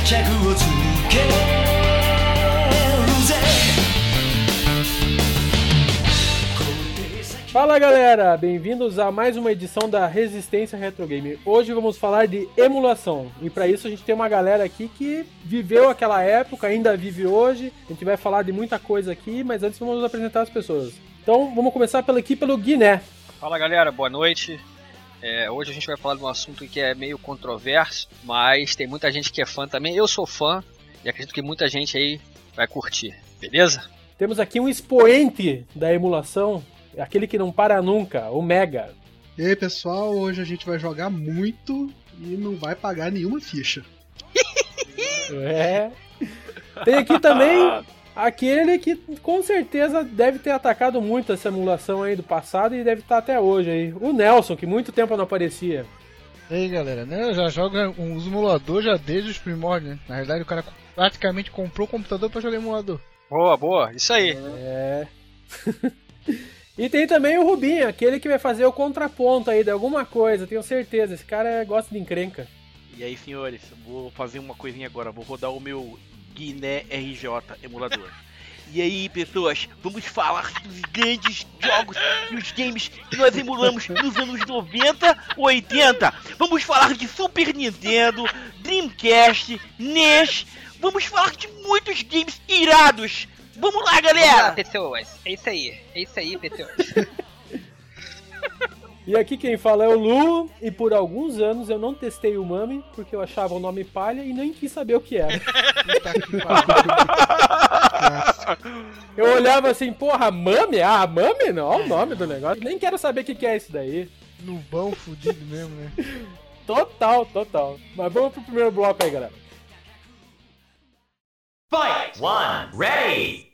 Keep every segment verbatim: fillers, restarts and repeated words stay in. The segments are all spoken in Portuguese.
をつけるぜ。 Fala galera, bem-vindos a mais uma edição da Resistência Retro Game. Hoje vamos falar de emulação e para isso a gente tem uma galera aqui que viveu aquela época, ainda vive hoje. A gente vai falar de muita coisa aqui, mas antes vamos apresentar as pessoas. Então vamos começar pela aqui pelo Guiné. Fala galera, boa noite. É, hoje a gente vai falar de um assunto que é meio controverso, mas tem muita gente que é fã também. Eu sou fã e acredito que muita gente aí vai curtir, beleza? Temos aqui um expoente da emulação, aquele que não para nunca, o Mega. E aí pessoal, hoje a gente vai jogar muito e não vai pagar nenhuma ficha. É. Tem aqui também aquele que com certeza deve ter atacado muito essa emulação aí do passado e deve estar até hoje aí. O Nelson, que muito tempo não aparecia. E aí galera, né? Eu já jogo um emulador já desde os primórdios, né? Na verdade o cara praticamente comprou o computador pra jogar emulador. Boa, boa, isso aí. É. E tem também o Rubinho, aquele que vai fazer o contraponto aí de alguma coisa, tenho certeza. Esse cara gosta de encrenca. E aí senhores, vou fazer uma coisinha agora, vou rodar o meu Guiné R J emulador. E aí pessoas, vamos falar dos grandes jogos e os games que nós emulamos nos anos noventa ou oitenta. Vamos falar de Super Nintendo, Dreamcast, N E S. Vamos falar de muitos games irados. Vamos lá, galera! Vamos lá, pessoas. É isso aí. É isso aí, pessoas. E aqui quem fala é o Lu, e por alguns anos eu não testei o Mami, porque eu achava o nome palha e nem quis saber o que era. Eu olhava assim, porra, Mami? Ah, Mami? Não, olha o nome do negócio. Nem quero saber o que, que é isso daí. Nubão fudido mesmo, né? Total, total. Mas vamos pro primeiro bloco aí, galera. Fight! One, ready!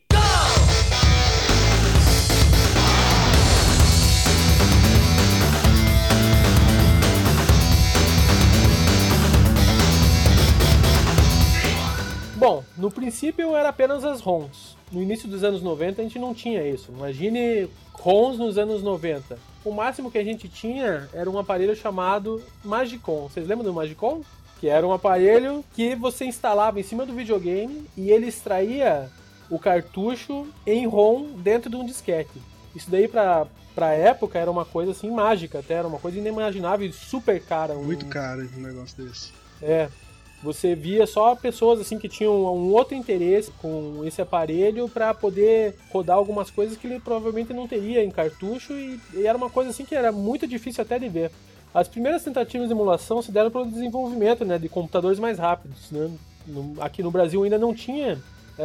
Bom, no princípio era apenas as ROMs. No início dos anos noventa a gente não tinha isso. Imagine ROMs nos anos noventa. O máximo que a gente tinha era um aparelho chamado Magicom. Vocês lembram do Magicom? Que era um aparelho que você instalava em cima do videogame e ele extraía o cartucho em ROM dentro de um disquete. Isso daí pra, pra época era uma coisa assim mágica até, era uma coisa inimaginável e super cara. Muito um... caro um negócio desse. É. Você via só pessoas assim que tinham um outro interesse com esse aparelho para poder rodar algumas coisas que ele provavelmente não teria em cartucho e, e era uma coisa assim que era muito difícil até de ver. As primeiras tentativas de emulação se deram pelo desenvolvimento, né, de computadores mais rápidos, né? No, aqui no Brasil ainda não tinha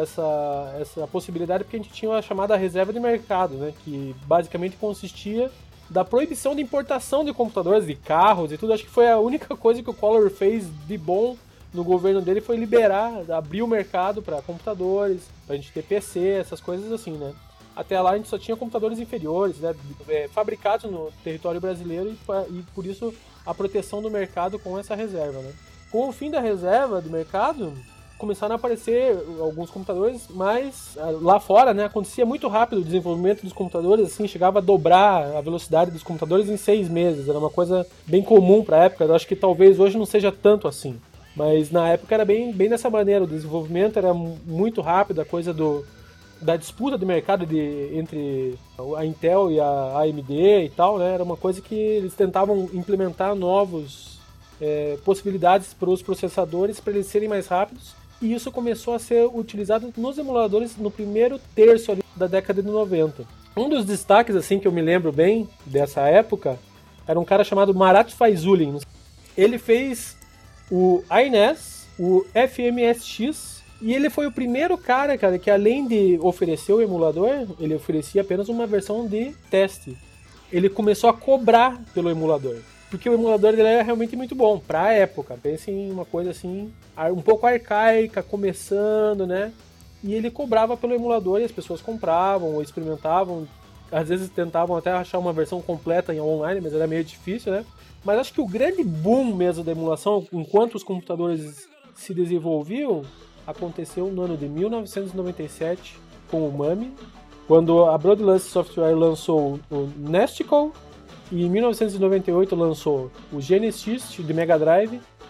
essa, essa possibilidade porque a gente tinha a chamada reserva de mercado, né, que basicamente consistia da proibição de importação de computadores, de carros e tudo. Acho que foi a única coisa que o Collor fez de bom no governo dele, foi liberar, abrir o mercado para computadores, pra gente ter P C, essas coisas assim, né? Até lá a gente só tinha computadores inferiores, né? Fabricados no território brasileiro e, e por isso a proteção do mercado com essa reserva, né? Com o fim da reserva do mercado, começaram a aparecer alguns computadores, mas lá fora, né, acontecia muito rápido o desenvolvimento dos computadores, assim, chegava a dobrar a velocidade dos computadores em seis meses, era uma coisa bem comum para a época. Eu acho que talvez hoje não seja tanto assim. Mas na época era bem, bem dessa maneira, o desenvolvimento era muito rápido, a coisa do, da disputa de mercado de, entre a Intel e a A M D e tal, né? Era uma coisa que eles tentavam implementar novos é, possibilidades para os processadores para eles serem mais rápidos, e isso começou a ser utilizado nos emuladores no primeiro terço ali da década de noventa. Um dos destaques assim que eu me lembro bem dessa época era um cara chamado Marat Faizulin. Ele fez o I N E S, o F M S X, e ele foi o primeiro cara, cara, que além de oferecer o emulador, ele oferecia apenas uma versão de teste. Ele começou a cobrar pelo emulador, porque o emulador dele era realmente muito bom, pra época. Pense em uma coisa assim, um pouco arcaica, começando, né? E ele cobrava pelo emulador e as pessoas compravam ou experimentavam. Às vezes tentavam até achar uma versão completa em online, mas era meio difícil, né? Mas acho que o grande boom mesmo da emulação, enquanto os computadores se desenvolviam, aconteceu no ano de mil novecentos e noventa e sete, com o Mami, quando a Bloodlust Software lançou o Nesticle, e em mil novecentos e noventa e oito lançou o Genesis de Mega Drive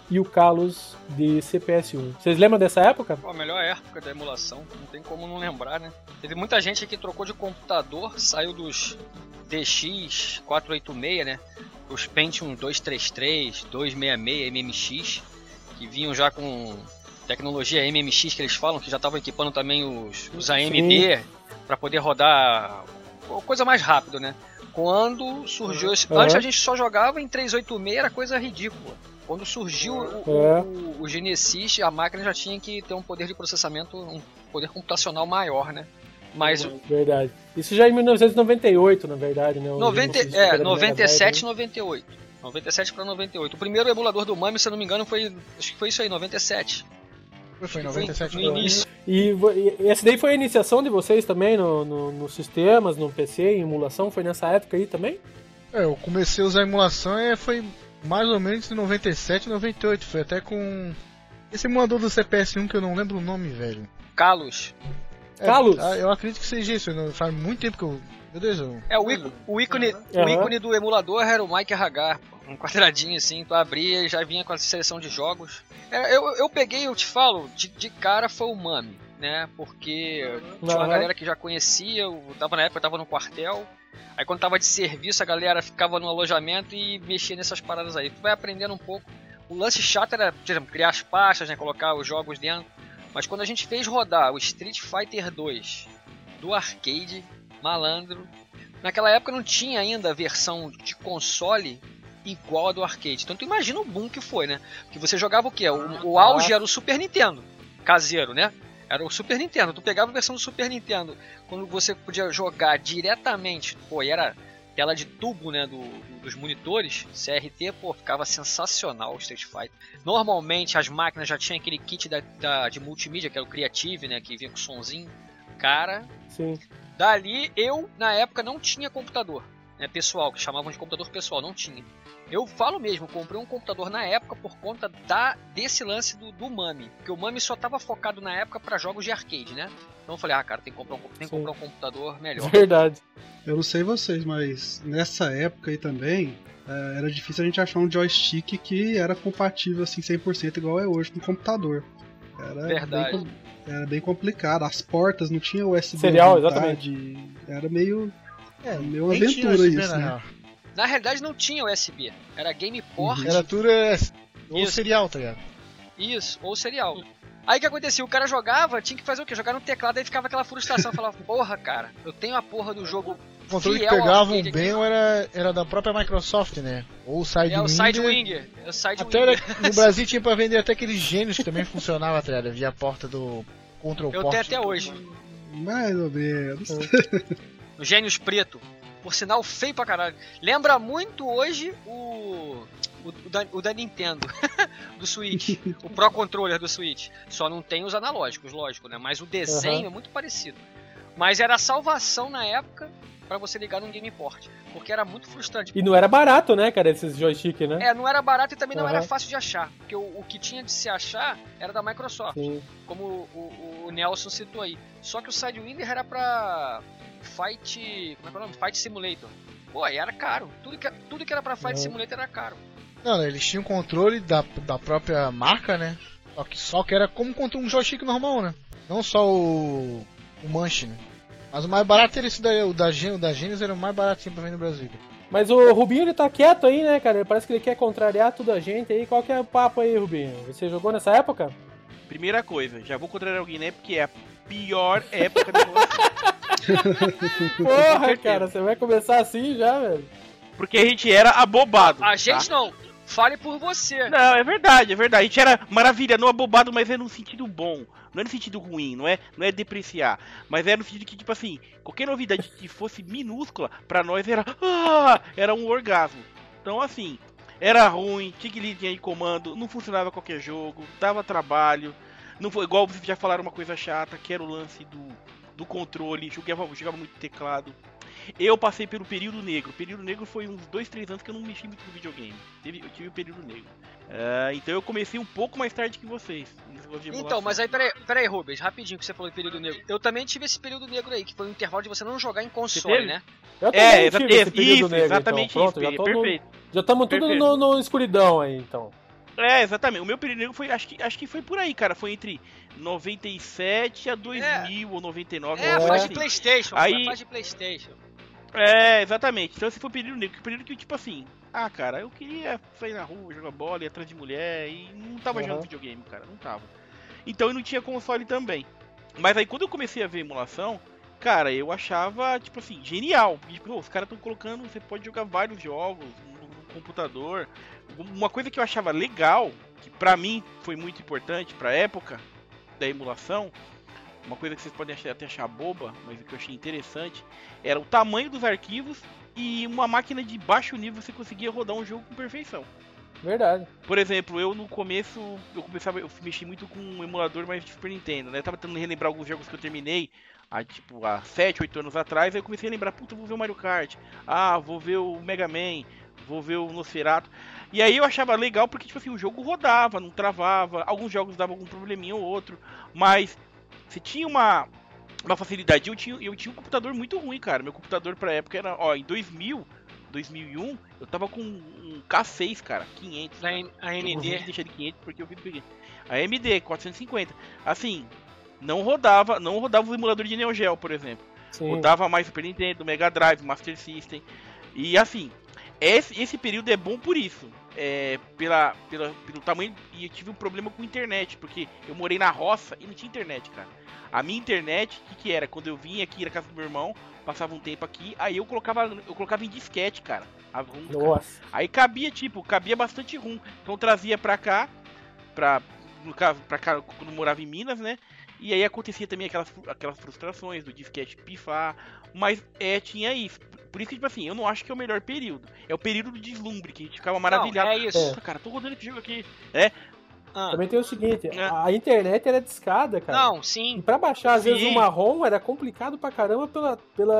e o Kalos de C P S um. Vocês lembram dessa época? Pô, a melhor época da emulação, não tem como não lembrar, né? Teve muita gente que trocou de computador, saiu dos D X quatrocentos e oitenta e seis, né? Os Pentium duzentos e trinta e três, duzentos e sessenta e seis, M M X, que vinham já com tecnologia M M X que eles falam, que já estavam equipando também os, os A M D para poder rodar coisa mais rápido, né? Quando surgiu esse... Uhum. Antes a gente só jogava em trezentos e oitenta e seis, era coisa ridícula. Quando surgiu o, É. o, o Genesis, a máquina já tinha que ter um poder de processamento, um poder computacional maior, né? Mas o Verdade. Isso já em mil novecentos e noventa e oito, na verdade, né? O noventa, Genesis é, era da noventa e sete e Mega Drive, né? noventa e oito. noventa e sete para noventa e oito. O primeiro emulador do Mami, se eu não me engano, foi. Acho que foi isso aí, noventa e sete. Foi em noventa e sete no início. E, vo- e esse daí foi a iniciação de vocês também no, no, nos sistemas, no P C, em emulação? Foi nessa época aí também? É, eu comecei a usar emulação e foi mais ou menos em noventa e sete, noventa e oito. Foi até com esse emulador do C P S um que eu não lembro o nome, velho. Kalos. É, Kalos? ah, eu acredito que seja isso. Não, faz muito tempo que eu. Meu Deus, eu. É, o ícone, o, ícone, o Aham. ícone do emulador era o Mike R H. Um quadradinho assim, tu abria e já vinha com a seleção de jogos. É, eu, eu peguei, eu te falo, de, de cara foi o Mami, né? Porque tinha uma Aham. galera que já conhecia, eu tava na época, eu tava no quartel. Aí quando tava de serviço, a galera ficava no alojamento e mexia nessas paradas aí. Tu vai aprendendo um pouco. O lance chato era, por exemplo, criar as pastas, né? Colocar os jogos dentro. Mas quando a gente fez rodar o Street Fighter dois do arcade, malandro, naquela época não tinha ainda a versão de console igual a do arcade. Então tu imagina o boom que foi, né? Que você jogava o quê? O, o auge era o Super Nintendo, caseiro, né? Era o Super Nintendo. Tu pegava a versão do Super Nintendo, quando você podia jogar diretamente, pô, e era tela de tubo, né, do, do- dos monitores, C R T, pô, ficava sensacional o Street Fighter. Normalmente as máquinas já tinham aquele kit da, da- de multimídia, que era o Creative, né, que vinha com sonzinho. Cara, Sim. dali eu, na época, não tinha computador, né, pessoal, que chamavam de computador pessoal, não tinha. Eu falo mesmo, comprei um computador na época por conta da, desse lance do, do Mami, porque o Mami só estava focado na época para jogos de arcade, né? Então eu falei, ah, cara, tem que comprar um, tem que Sim. comprar um computador melhor. Verdade. Eu não sei vocês, mas nessa época aí também eh, era difícil a gente achar um joystick que era compatível assim cem por cento igual é hoje com o computador. Era Verdade. Bem, com- era bem complicado. As portas não tinha U S B. Serial, à vontade. exatamente. Era meio, É, meio uma nem tinha aventura U S B, isso, na né? real. Na realidade não tinha U S B, era Game Port, Era tudo é, ou Isso. serial, tá ligado? isso, ou serial. Aí o que acontecia? O cara jogava, tinha que fazer o quê? Jogar no teclado, aí ficava aquela frustração, falava, porra, cara, eu tenho a porra do jogo O controle que fiel ao pegavam arcade bem aqui. era, era da própria Microsoft, né? Ou o Sidewinder. É o Sidewinder, é o Sidewinder. Até era- no Brasil tinha pra vender até aqueles gênios que também funcionava, tá ligado? Via a porta do Control Eu Port. tenho até hoje. Mais ou menos. O Gênios Preto. Por sinal, feio pra caralho. Lembra muito hoje o. O, o da, o da Nintendo, do Switch. O Pro Controller do Switch. Só não tem os analógicos, lógico, né? Mas o desenho Uhum. é muito parecido. Mas era a salvação na época pra você ligar num Game Port. Porque era muito frustrante. E não era barato, né, cara, esses joystick, né? É, não era barato e também não Uhum. era fácil de achar. Porque o, o que tinha de se achar era da Microsoft. Sim. Como o, o- o Nelson citou aí. Só que o Sidewinder era pra Fight. Como é que é o nome? Fight Simulator. Pô, aí era caro. Tudo que, tudo que era pra Fight Uhum. Simulator era caro. Não, né, eles tinham controle da, da própria marca, né? Só que, só que era como contra um joystick normal, né? Não só o, o Manche, né? Mas o mais barato era esse daí, o da, Gen- o da Genius era o mais baratinho pra vender no Brasil. Mas o Rubinho, ele tá quieto aí, né, cara? Parece que ele quer contrariar tudo a gente aí. Qual que é o papo aí, Rubinho? Você jogou nessa época? Primeira coisa, já vou contrariar alguém, né? Porque é a pior época da emulação. Porra, certeza. cara, você vai começar assim já, velho? Porque a gente era abobado. A tá? gente não. Fale por você. Não, é verdade, é verdade. A gente era maravilha, não abobado, mas é num sentido bom. Não é no sentido ruim, não é, não é depreciar. Mas é no sentido que, tipo assim, qualquer novidade que fosse minúscula, pra nós era. Ah, era um orgasmo. Então, assim, era ruim, tinha que linha de comando, não funcionava qualquer jogo, dava trabalho. Não foi igual vocês já falaram uma coisa chata, que era o lance do, do controle, jogava, jogava muito teclado. Eu passei pelo período negro. O período negro foi uns dois, três anos que eu não mexi muito no videogame. Teve- Eu tive o período negro. Ah, então eu comecei um pouco mais tarde que vocês. nesse negócio de Então, emulação. mas aí, peraí, peraí, Rubens, rapidinho que você falou em período negro. Eu também tive esse período negro aí, que foi um intervalo de você não jogar em console, teve? né? Eu É, também exa- tive esse isso, período negro, exatamente então. Pronto, isso, já tô no- perfeito. já estamos tudo Perfeito. no, no escuridão aí, então. É, exatamente. O meu período negro foi, acho que, acho que foi por aí, cara. Foi entre noventa e sete a dois mil é. ou noventa e nove. É, a fase de assim. PlayStation. Aí... A fase de PlayStation. É, exatamente. Então esse foi o período negro. O período que, tipo assim, ah, cara, eu queria sair na rua, jogar bola, ir atrás de mulher e não tava uhum. jogando videogame, cara. Não tava. Então eu não tinha console também. Mas aí quando eu comecei a ver emulação, cara, eu achava, tipo assim, genial. Porque, tipo, os caras estão colocando, você pode jogar vários jogos no, no computador. Uma coisa que eu achava legal, que pra mim foi muito importante pra época da emulação, uma coisa que vocês podem achar, até achar boba, mas que eu achei interessante, era o tamanho dos arquivos e uma máquina de baixo nível você conseguia rodar um jogo com perfeição. Verdade. Por exemplo, eu no começo, eu começava, eu mexi muito com um emulador mais de Super Nintendo, né? Eu tava tentando relembrar alguns jogos que eu terminei há, tipo, há sete, oito anos atrás, aí eu comecei a lembrar, puta, vou ver o Mario Kart, ah, vou ver o Mega Man, vou ver o Nosferatu. E aí eu achava legal porque, tipo assim, o jogo rodava, não travava, alguns jogos davam algum probleminha ou outro, mas você tinha uma, uma facilidade. Eu tinha, eu tinha um computador muito ruim, cara. Meu computador pra época era, ó, em dois mil, dois mil e um, eu tava com um K seis, cara, quinhentos. A, a N D. Eu deixei de quinhentos porque eu vi peguei. A A M D, quatrocentos e cinquenta. Assim, não rodava, não rodava o emulador de Neo Geo, por exemplo. Sim. Rodava mais Super Nintendo, Mega Drive, Master System. E assim, esse, esse período é bom por isso. É, pela, pela, pelo tamanho. E eu tive um problema com internet, porque eu morei na roça e não tinha internet, cara. A minha internet, o que, que era? Quando eu vinha aqui na casa do meu irmão, passava um tempo aqui, aí eu colocava, eu colocava em disquete, cara. As ROM, Nossa. Cara. Aí cabia, tipo, cabia bastante ROM. Então eu trazia pra cá, pra, no caso, pra cá, quando eu morava em Minas, né? E aí acontecia também aquelas, aquelas frustrações do disquete pifar, mas é, tinha isso. Por isso que, tipo assim, eu não acho que é o melhor período. É o período do deslumbre, que a gente ficava maravilhado. Não, é isso. Nossa, cara, tô rodando esse jogo aqui. É. Ah. Também tem o seguinte, é. a internet era discada, cara. Não, sim. E pra baixar, às sim. vezes, uma ROM era complicado pra caramba pela,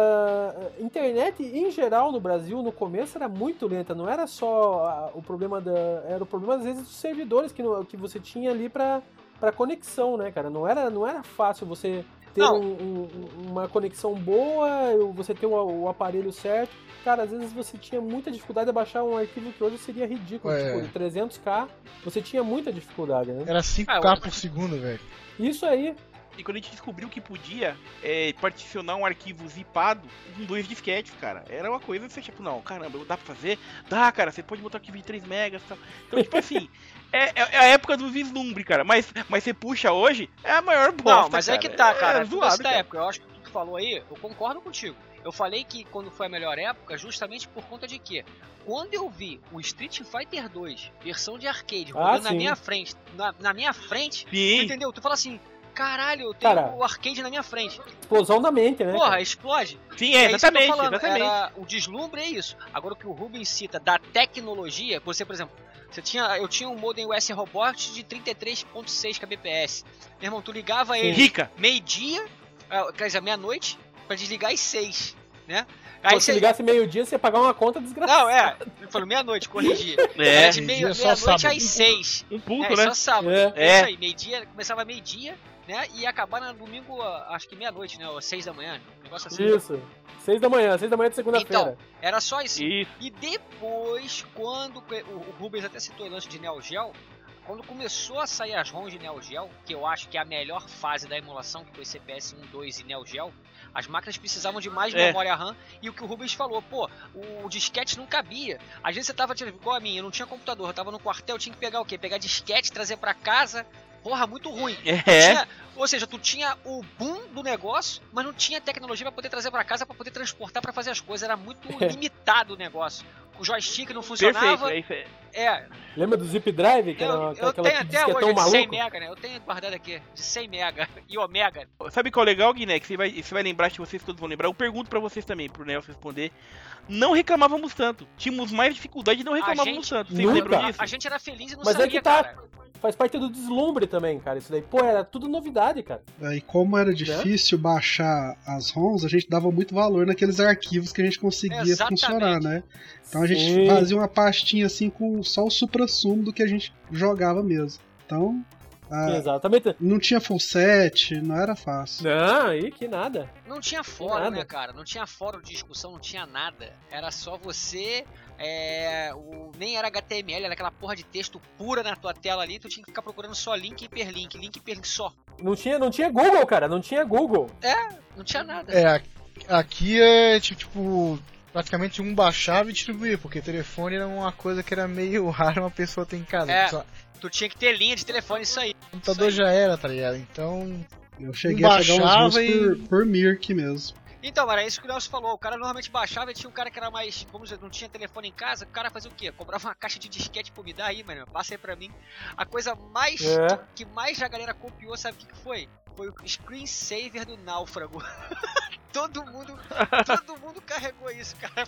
pela internet em geral no Brasil, no começo era muito lenta. Não era só a, o problema da... Era o problema, às vezes, dos servidores que, no, que você tinha ali pra, pra conexão, né, cara? Não era, não era fácil você ter um, um, uma conexão boa, você ter o, o aparelho certo. Cara, às vezes você tinha muita dificuldade de baixar um arquivo que hoje seria ridículo. É. Tipo, de trezentos K, você tinha muita dificuldade, né? Era cinco K ah, por segundo, velho. Isso aí. E quando a gente descobriu que podia é, particionar um arquivo zipado com dois disquetes, cara, era uma coisa que você, tipo, não, caramba, dá pra fazer? Dá, cara, você pode botar um arquivo de três megas e tal. Então, tipo assim, é, é a época do vislumbre, cara, mas, mas você puxa hoje, é a maior bosta, Não, mas cara. é que tá, cara, é, é zoado, da época, eu acho que o que tu falou aí, eu concordo contigo. Eu falei que quando foi a melhor época, justamente por conta de que quando eu vi o Street Fighter dois, versão de arcade, rodando ah, na minha frente, na, na minha frente, tu entendeu? Tu fala assim, caralho, eu tenho Cara, o arcade na minha frente. Explosão da mente, né? Porra, explode. Sim, é, é exatamente, isso que eu tô falando. exatamente. Era, o deslumbre é isso. Agora o que o Rubens cita da tecnologia, você, por exemplo, você tinha, eu tinha um modem U S Robot de trinta e três ponto seis kbps. Meu irmão, tu ligava ele Rica. meio-dia, quer dizer, meia-noite, pra desligar às seis, né? Aí Pô, se você... ligasse meio-dia, você ia pagar uma conta desgraçada. Não, é. Eu falo meia-noite, corrigi. É. Era de meia, meia-noite às seis. Um pouco, é, né? Só sábado. É. É isso aí, meio-dia, começava meio-dia, né? E ia acabar no domingo, acho que meia-noite, né? Ou seis da manhã. Um negócio assim. Isso. Seis da manhã, seis da manhã de segunda-feira. Então, era só isso. isso. E depois, quando o, o Rubens até citou o lance de Neo Geo, quando começou a sair as ROMs de Neo Geo, que eu acho que é a melhor fase da emulação, que foi C P S um, dois e Neo Geo, as máquinas precisavam de mais é. memória RAM, e o que o Rubens falou, pô, o disquete não cabia. Às vezes você tava, tipo, igual a mim, eu não tinha computador, eu tava no quartel, eu tinha que pegar o quê? Pegar disquete, trazer pra casa, porra, muito ruim. É. Tinha, ou seja, tu tinha o boom do negócio, mas não tinha tecnologia pra poder trazer pra casa, pra poder transportar, pra fazer as coisas, era muito limitado o negócio. O joystick não funcionava. Perfeito, é, é. Lembra do Zip Drive? Que eu era eu aquela tenho até hoje de maluco? cem mega, né? Eu tenho guardado aqui, de cem mega e Omega. Sabe qual é legal, Guiné? Que você vai, você vai lembrar, que vocês todos vão lembrar. Eu pergunto pra vocês também, pro Nelson responder. Não reclamávamos tanto. Tínhamos mais dificuldade e não reclamávamos gente, tanto. Vocês nunca. lembram disso? A gente era feliz e não Mas sabia, é que tá. cara. Faz parte do deslumbre também, cara. Isso daí, pô, era tudo novidade, cara. E como era difícil né? baixar as ROMs, a gente dava muito valor naqueles arquivos que a gente conseguia Exatamente. funcionar, né? Então a gente Sim. fazia uma pastinha assim com só o suprassumo do que a gente jogava mesmo. Então, Ah, Exatamente. não tinha full set, não era fácil. Não, aí que nada. Não tinha fórum, nada. né, cara? Não tinha fórum de discussão, não tinha nada. Era só você. É, o, nem era H T M L, era aquela porra de texto pura na tua tela ali. Tu tinha que ficar procurando só link e hiperlink, link e hiperlink só. Não tinha, não tinha Google, cara, não tinha Google. Não tinha nada. É, a- aqui é tipo, tipo, praticamente um baixava e distribuía, porque telefone era uma coisa que era meio rara uma pessoa ter em casa. É. Só- Tu tinha que ter linha de telefone, isso aí. O computador já era, tá ligado? Então, Eu cheguei a pegar uns Baixava russos e- por, por Mirk mesmo. Então, mano, é isso que o Nelson falou. O cara normalmente baixava e tinha um cara que era mais, vamos dizer, não tinha telefone em casa. O cara fazia o quê? Comprava uma caixa de disquete pra me dar aí, mano. Passa aí pra mim. A coisa mais É. que mais a galera copiou, sabe o que, que foi? Foi o screensaver do Náufrago. todo mundo, todo mundo carregou isso, cara.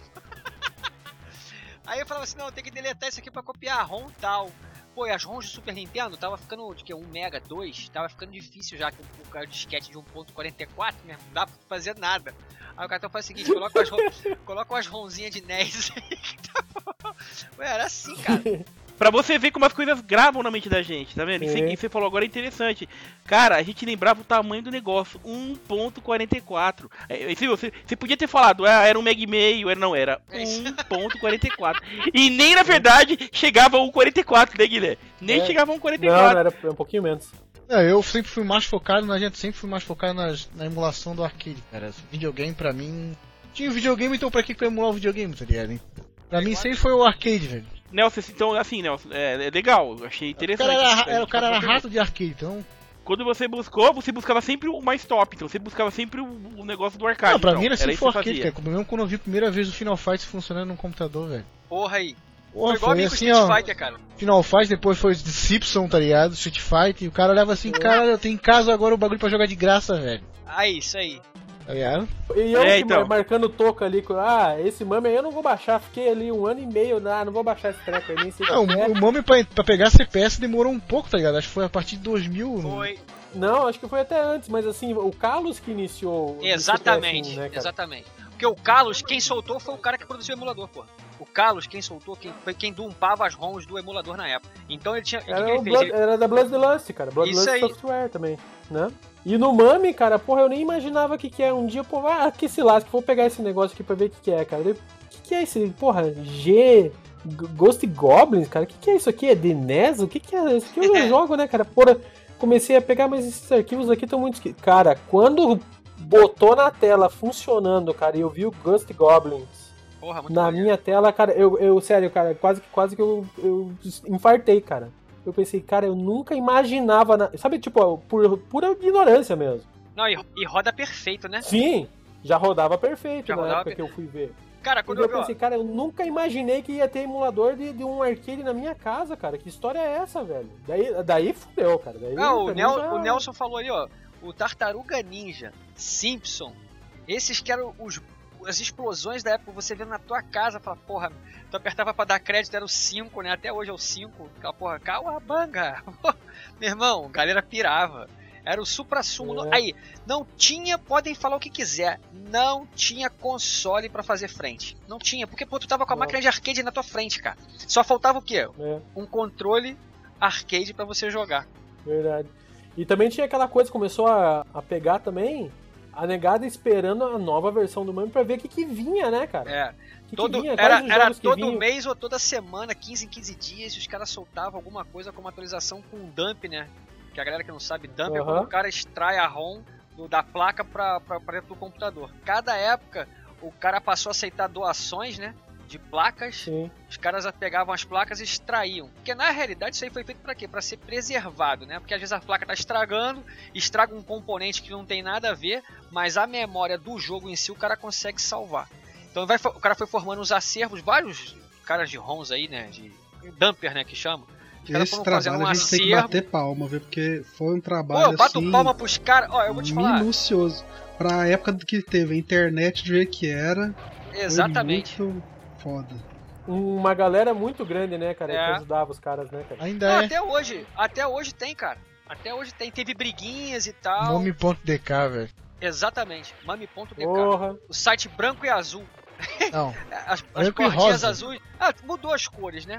Aí eu falava assim, não, eu tenho que deletar isso aqui pra copiar a ROM tal. Pô, e as ROMs de Super Nintendo tava ficando de que um mega, dois, tava ficando difícil já, com o cara de disquete de um ponto quarenta e quatro, né? Não dá pra fazer nada. Aí o cara então faz o seguinte, coloca umas, rom- coloca umas ROMzinhas de N E S aí que tá bom. Ué, era assim, cara. Pra você ver como as coisas gravam na mente da gente, tá vendo? Isso É. que você falou agora é interessante. Cara, a gente lembrava o tamanho do negócio, um ponto quarenta e quatro. É, se você, você podia ter falado, ah, era um meg e meio, era, não, era É isso. um ponto quarenta e quatro. E nem, na verdade, chegava a um quarenta e quatro, né, Guilherme? Nem É. chegava a um quarenta e Não, quatro. não, era um pouquinho menos. é, eu sempre fui mais focado na gente, sempre fui mais focado nas- na emulação do arcade, cara. Videogame pra mim. Tinha videogame, então pra que que eu ia emular o videogame, tá ligado? hein? Pra mim sempre foi o arcade, velho. Nelson, então, assim, Nelson, é, é legal, eu achei O interessante. cara era, A ra- gente era, o cara era passou por- rato de arcade, então. Quando você buscou, você buscava sempre o mais top, então você buscava sempre o, o negócio do arcade. Não, pra então. mim era sempre isso o que você arcade, fazia. cara. Mesmo quando eu vi a primeira vez o Final Fight funcionando no computador, velho. Porra aí. Porra, Foi igual a foi mim com assim, Street ó. Fighter, cara. Final Fight, depois foi Simpson, tá ligado? Street Fighter, e o cara olhava assim, cara, eu tenho em casa agora o bagulho pra jogar de graça, velho. Aí, isso aí. Tá ligado? E eu É, que então. mar- marcando toca ali, com, ah, esse mame aí eu não vou baixar, fiquei ali um ano e meio, ah, não vou baixar esse treco aí, nem sei o Não, que é. o Mami pra, pra pegar C P S demorou um pouco, tá ligado? Acho que foi a partir de dois mil. Foi. Não, acho que foi até antes, mas assim, o Carlos que iniciou o Exatamente, C P S um, né, cara? exatamente. Porque o Carlos, quem soltou foi o cara que produziu o emulador, pô. O Carlos, quem soltou, quem, foi quem dumpava as ROMs do emulador na época. Então ele tinha. O que, que Era, ele o fez? Blood- Ele- era da Bloodlust, cara. Bloodlust Isso aí. Software também, né? E no Mami, cara, porra, eu nem imaginava o que que é. Um dia, pô, ah, que se lasca, vou pegar esse negócio aqui pra ver o que que é, cara. O que que é esse, porra, G... G- Ghost Goblins, cara? O que que é isso aqui? É de N E S? O que que é? Isso aqui eu não jogo, né, cara? Porra, comecei a pegar, mas esses arquivos aqui estão muito... esqui- Cara, quando botou na tela funcionando, cara, e eu vi o Ghost Goblins Porra, muito na maneiro. minha tela, cara, eu, eu sério, cara, quase que quase que eu, eu infartei, cara. Eu pensei, cara, eu nunca imaginava, na... sabe, tipo, por pura ignorância mesmo. Não, e, e roda perfeito, né? Sim, já rodava perfeito Já na rodava época que eu fui ver. Cara, E quando daí eu eu vi, ó, pensei, cara, eu nunca imaginei que ia ter emulador de, de um arcade na minha casa, cara. Que história é essa, velho? Daí, daí fudeu, cara. Daí, Ah, o, pra mim Nel- já- o Nelson falou ali, ó. O Tartaruga Ninja, Simpson, esses que eram os, as explosões da época, você vendo na tua casa, fala, porra, tu apertava pra dar crédito, era o cinco, né? Até hoje é o cinco. Aquela porra, Kawabanga. Meu irmão, galera pirava. Era o supra-sumo. É. Aí, não tinha, podem falar o que quiser, não tinha console pra fazer frente. Não tinha, porque pô, tu tava com a Não. máquina de arcade na tua frente, cara. Só faltava o quê? É, Um controle arcade pra você jogar. verdade. E também tinha aquela coisa, começou a, a pegar também a negada esperando a nova versão do Mami pra ver o que que vinha, né, cara? É. O que Todo, que vinha, era quais os era jogos que todo vinham. mês ou toda semana, quinze em quinze dias, os caras soltavam alguma coisa com uma atualização com um dump, né? Que a galera que não sabe, dump é Aham. quando o cara extrai a ROM do- da placa pra, pra, pra dentro do computador. Cada época, o cara passou a aceitar doações, né? De placas. Sim. Os caras pegavam as placas e extraíam. Porque na realidade isso aí foi feito pra quê? Pra ser preservado, né? Porque às vezes a placa tá estragando, estraga um componente que não tem nada a ver, mas a memória do jogo em si o cara consegue salvar. Então vai, o cara foi formando uns acervos, vários caras de ROMs aí, né? De dumper, né? Que chamam. Os caras Esse foram fazendo trabalho um a gente tem que acervo. bater palma, viu? Porque foi um Pô, trabalho eu bato assim, palma pros caras. Ó, eu vou te falar. minucioso. Pra época que teve a internet do jeito que era, Exatamente. foi muito foda. Uma galera muito grande, né, cara, É. que ajudava os caras, né, cara? Ainda Não, é. até hoje. Até hoje tem, cara. Até hoje tem. Teve briguinhas e tal. Nome.dk, velho. Exatamente. Mami.dk. Porra. O site branco e azul. Não. As, as Branco e cordinhas rosa. azuis. Ah, mudou as cores, né?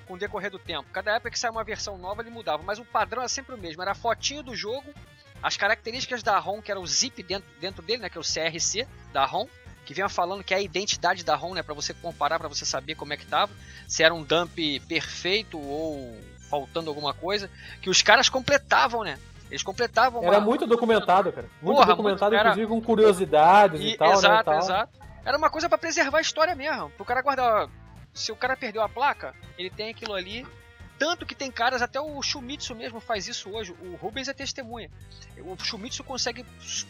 com o decorrer do tempo. Cada época que saia uma versão nova, ele mudava, mas o padrão era sempre o mesmo. Era a fotinho do jogo, as características da ROM, que era o zip dentro, dentro dele, né, que é o C R C da ROM, que vinha falando que é a identidade da ROM, né, para você comparar, para você saber como é que tava, se era um dump perfeito ou faltando alguma coisa, que os caras completavam, né? Eles completavam. Era uma... muito documentado, cara. Muito Porra, documentado, muito... Era... inclusive com curiosidades e, e tal, exato, né? Tal. Exato. Era uma coisa pra preservar a história mesmo. Pro cara guardar. Se o cara perdeu a placa, ele tem aquilo ali. Tanto que tem caras, até o Shumitsu mesmo faz isso hoje. O Rubens é testemunha. O Shumitsu consegue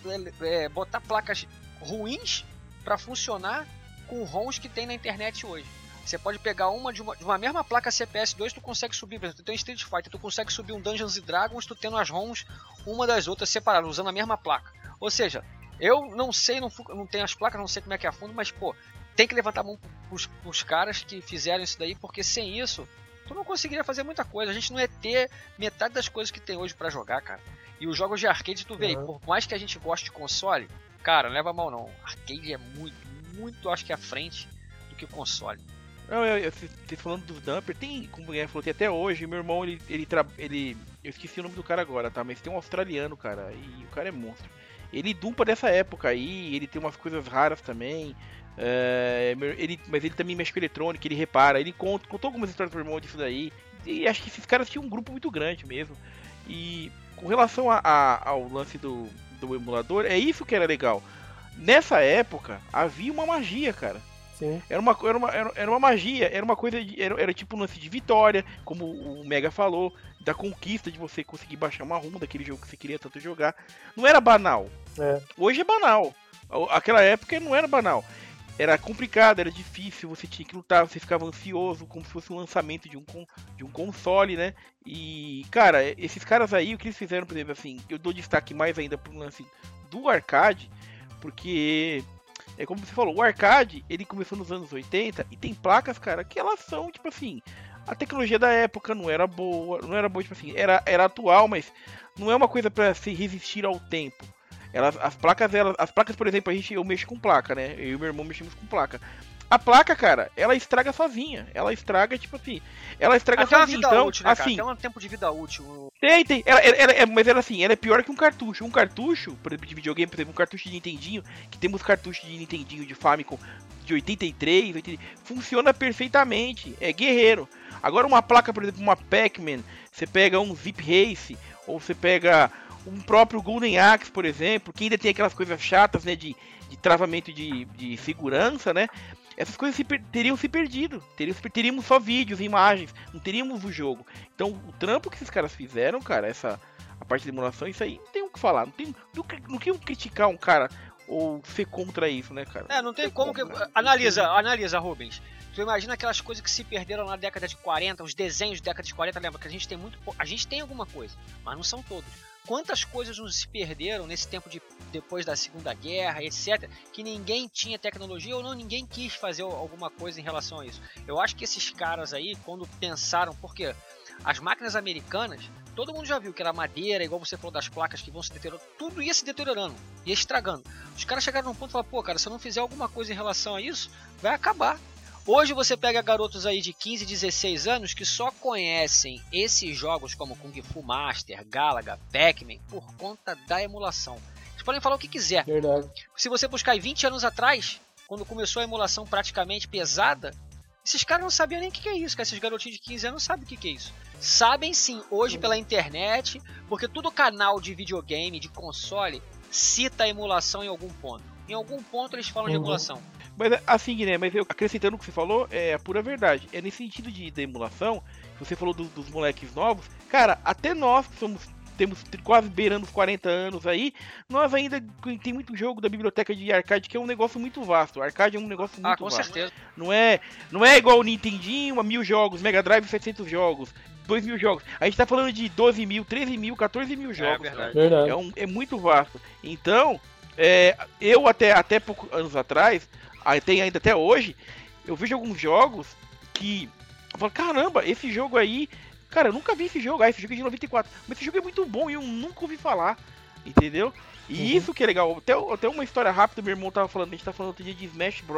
é, botar placas ruins pra funcionar com ROMs que tem na internet hoje. Você pode pegar uma de, uma de uma mesma placa C P S dois, tu consegue subir, por exemplo, tu tem Street Fighter, tu consegue subir um Dungeons and Dragons, tu tendo as ROMs uma das outras separadas, usando a mesma placa. Ou seja, eu não sei, não, não tenho as placas, não sei como é que é a fundo, mas pô, tem que levantar a mão pros, pros caras que fizeram isso daí, porque sem isso, tu não conseguiria fazer muita coisa. A gente não ia ter metade das coisas que tem hoje pra jogar, cara. E os jogos de arcade, tu vê, uhum. Por mais que a gente goste de console, cara, não leva mal não. Arcade é muito, muito, acho que à frente do que o console. Não, eu, eu, eu falando dos dumper, tem, como o Guilherme falou, tem até hoje, meu irmão, ele, ele, tra, ele, eu esqueci o nome do cara agora, tá, mas tem um australiano, cara, e o cara é monstro. Ele dumpa dessa época aí, ele tem umas coisas raras também, é, ele, mas ele também mexe com eletrônica, ele repara, ele conta, contou algumas histórias pro meu irmão disso daí, e acho que esses caras tinham um grupo muito grande mesmo. E com relação a, a, ao lance do, do emulador, é isso que era legal. Nessa época, havia uma magia, cara. Sim. Era uma, era, uma, era uma magia, era uma coisa de, era, era tipo um lance de vitória, como o Mega falou, da conquista de você conseguir baixar uma ROM daquele jogo que você queria tanto jogar. Não era banal. É. Hoje é banal. Aquela época não era banal. Era complicado, era difícil, você tinha que lutar, você ficava ansioso, como se fosse um lançamento de um, de um console, né? E, cara, esses caras aí, o que eles fizeram, por exemplo, assim, eu dou destaque mais ainda pro lance do arcade, porque... É como você falou, o arcade, ele começou nos anos oitenta e tem placas, cara, que elas são, tipo assim, a tecnologia da época não era boa, não era boa, tipo assim, era, era atual, mas não é uma coisa pra se resistir ao tempo. Elas, as placas, elas, as placas, por exemplo, a gente, eu mexo com placa, né, eu e meu irmão mexemos com placa. A placa, cara, ela estraga sozinha. Ela estraga, tipo assim. Ela estraga até sozinha. Uma vida então, útil, né, assim. Tem um tempo de vida útil. Tem, tem. Ela, ela, ela, mas ela, assim, ela é pior que um cartucho. Um cartucho, por exemplo, de videogame, por exemplo, um cartucho de Nintendinho, que temos cartuchos de Nintendinho, de Famicom, de oitenta e três, oitenta, funciona perfeitamente. É guerreiro. Agora, uma placa, por exemplo, uma Pac-Man, você pega um Zip Race, ou você pega um próprio Golden Axe, por exemplo, que ainda tem aquelas coisas chatas, né, de, de travamento de, de segurança, né? Essas coisas se per- teriam se perdido. Teríamos, teríamos só vídeos, imagens, não teríamos o jogo. Então, o trampo que esses caras fizeram, cara, essa a parte de emulação, isso aí não tem o que falar. Não tem não, não que criticar um cara ou ser contra isso, né, cara? É, não tem, não tem como, como que... Né? Analisa, analisa, Rubens. Tu imagina aquelas coisas que se perderam na década de quarenta, os desenhos da década de quarenta, lembra que a gente tem muito... A gente tem alguma coisa, mas não são todos. Quantas coisas nos se perderam nesse tempo de depois da Segunda Guerra, etcétera, que ninguém tinha tecnologia ou não ninguém quis fazer alguma coisa em relação a isso. Eu acho que esses caras aí, quando pensaram, porque as máquinas americanas, todo mundo já viu que era madeira, igual você falou das placas que vão se deteriorando, tudo ia se deteriorando, ia estragando. Os caras chegaram num ponto e falaram, pô, cara, se eu não fizer alguma coisa em relação a isso, vai acabar. Hoje você pega garotos aí de quinze, dezesseis anos que só conhecem esses jogos como Kung Fu Master, Galaga, Pac-Man por conta da emulação. Vocês podem falar o que quiser. Verdade. Se você buscar aí vinte anos atrás, quando começou a emulação praticamente pesada, esses caras não sabiam nem o que é isso. Esses garotinhos de quinze anos não sabem o que é isso. Sabem sim, hoje pela internet, porque todo canal de videogame, de console, cita a emulação em algum ponto. Em algum ponto eles falam uhum. de emulação. Mas assim, né, mas eu acrescentando o que você falou, é a pura verdade. É nesse sentido de, de emulação, você falou do, dos moleques novos, cara, até nós que somos, temos quase beirando os quarenta anos aí, nós ainda tem muito jogo da biblioteca de arcade que é um negócio muito vasto. O arcade é um negócio muito ah, com vasto. certeza. Não é, não é igual o Nintendinho, a mil jogos, Mega Drive setecentos jogos, dois mil jogos. A gente tá falando de doze mil, treze mil, quatorze mil jogos. É verdade. verdade. É, um, é muito vasto. Então, é, eu até, até poucos anos atrás, tem ainda até hoje, eu vejo alguns jogos que eu falo, caramba, esse jogo aí, cara, eu nunca vi esse jogo, ah, esse jogo é de noventa e quatro, mas esse jogo é muito bom e eu nunca ouvi falar, entendeu? E uhum. isso que é legal, até, até uma história rápida, meu irmão tava falando, a gente tava falando outro dia de Smash Bros.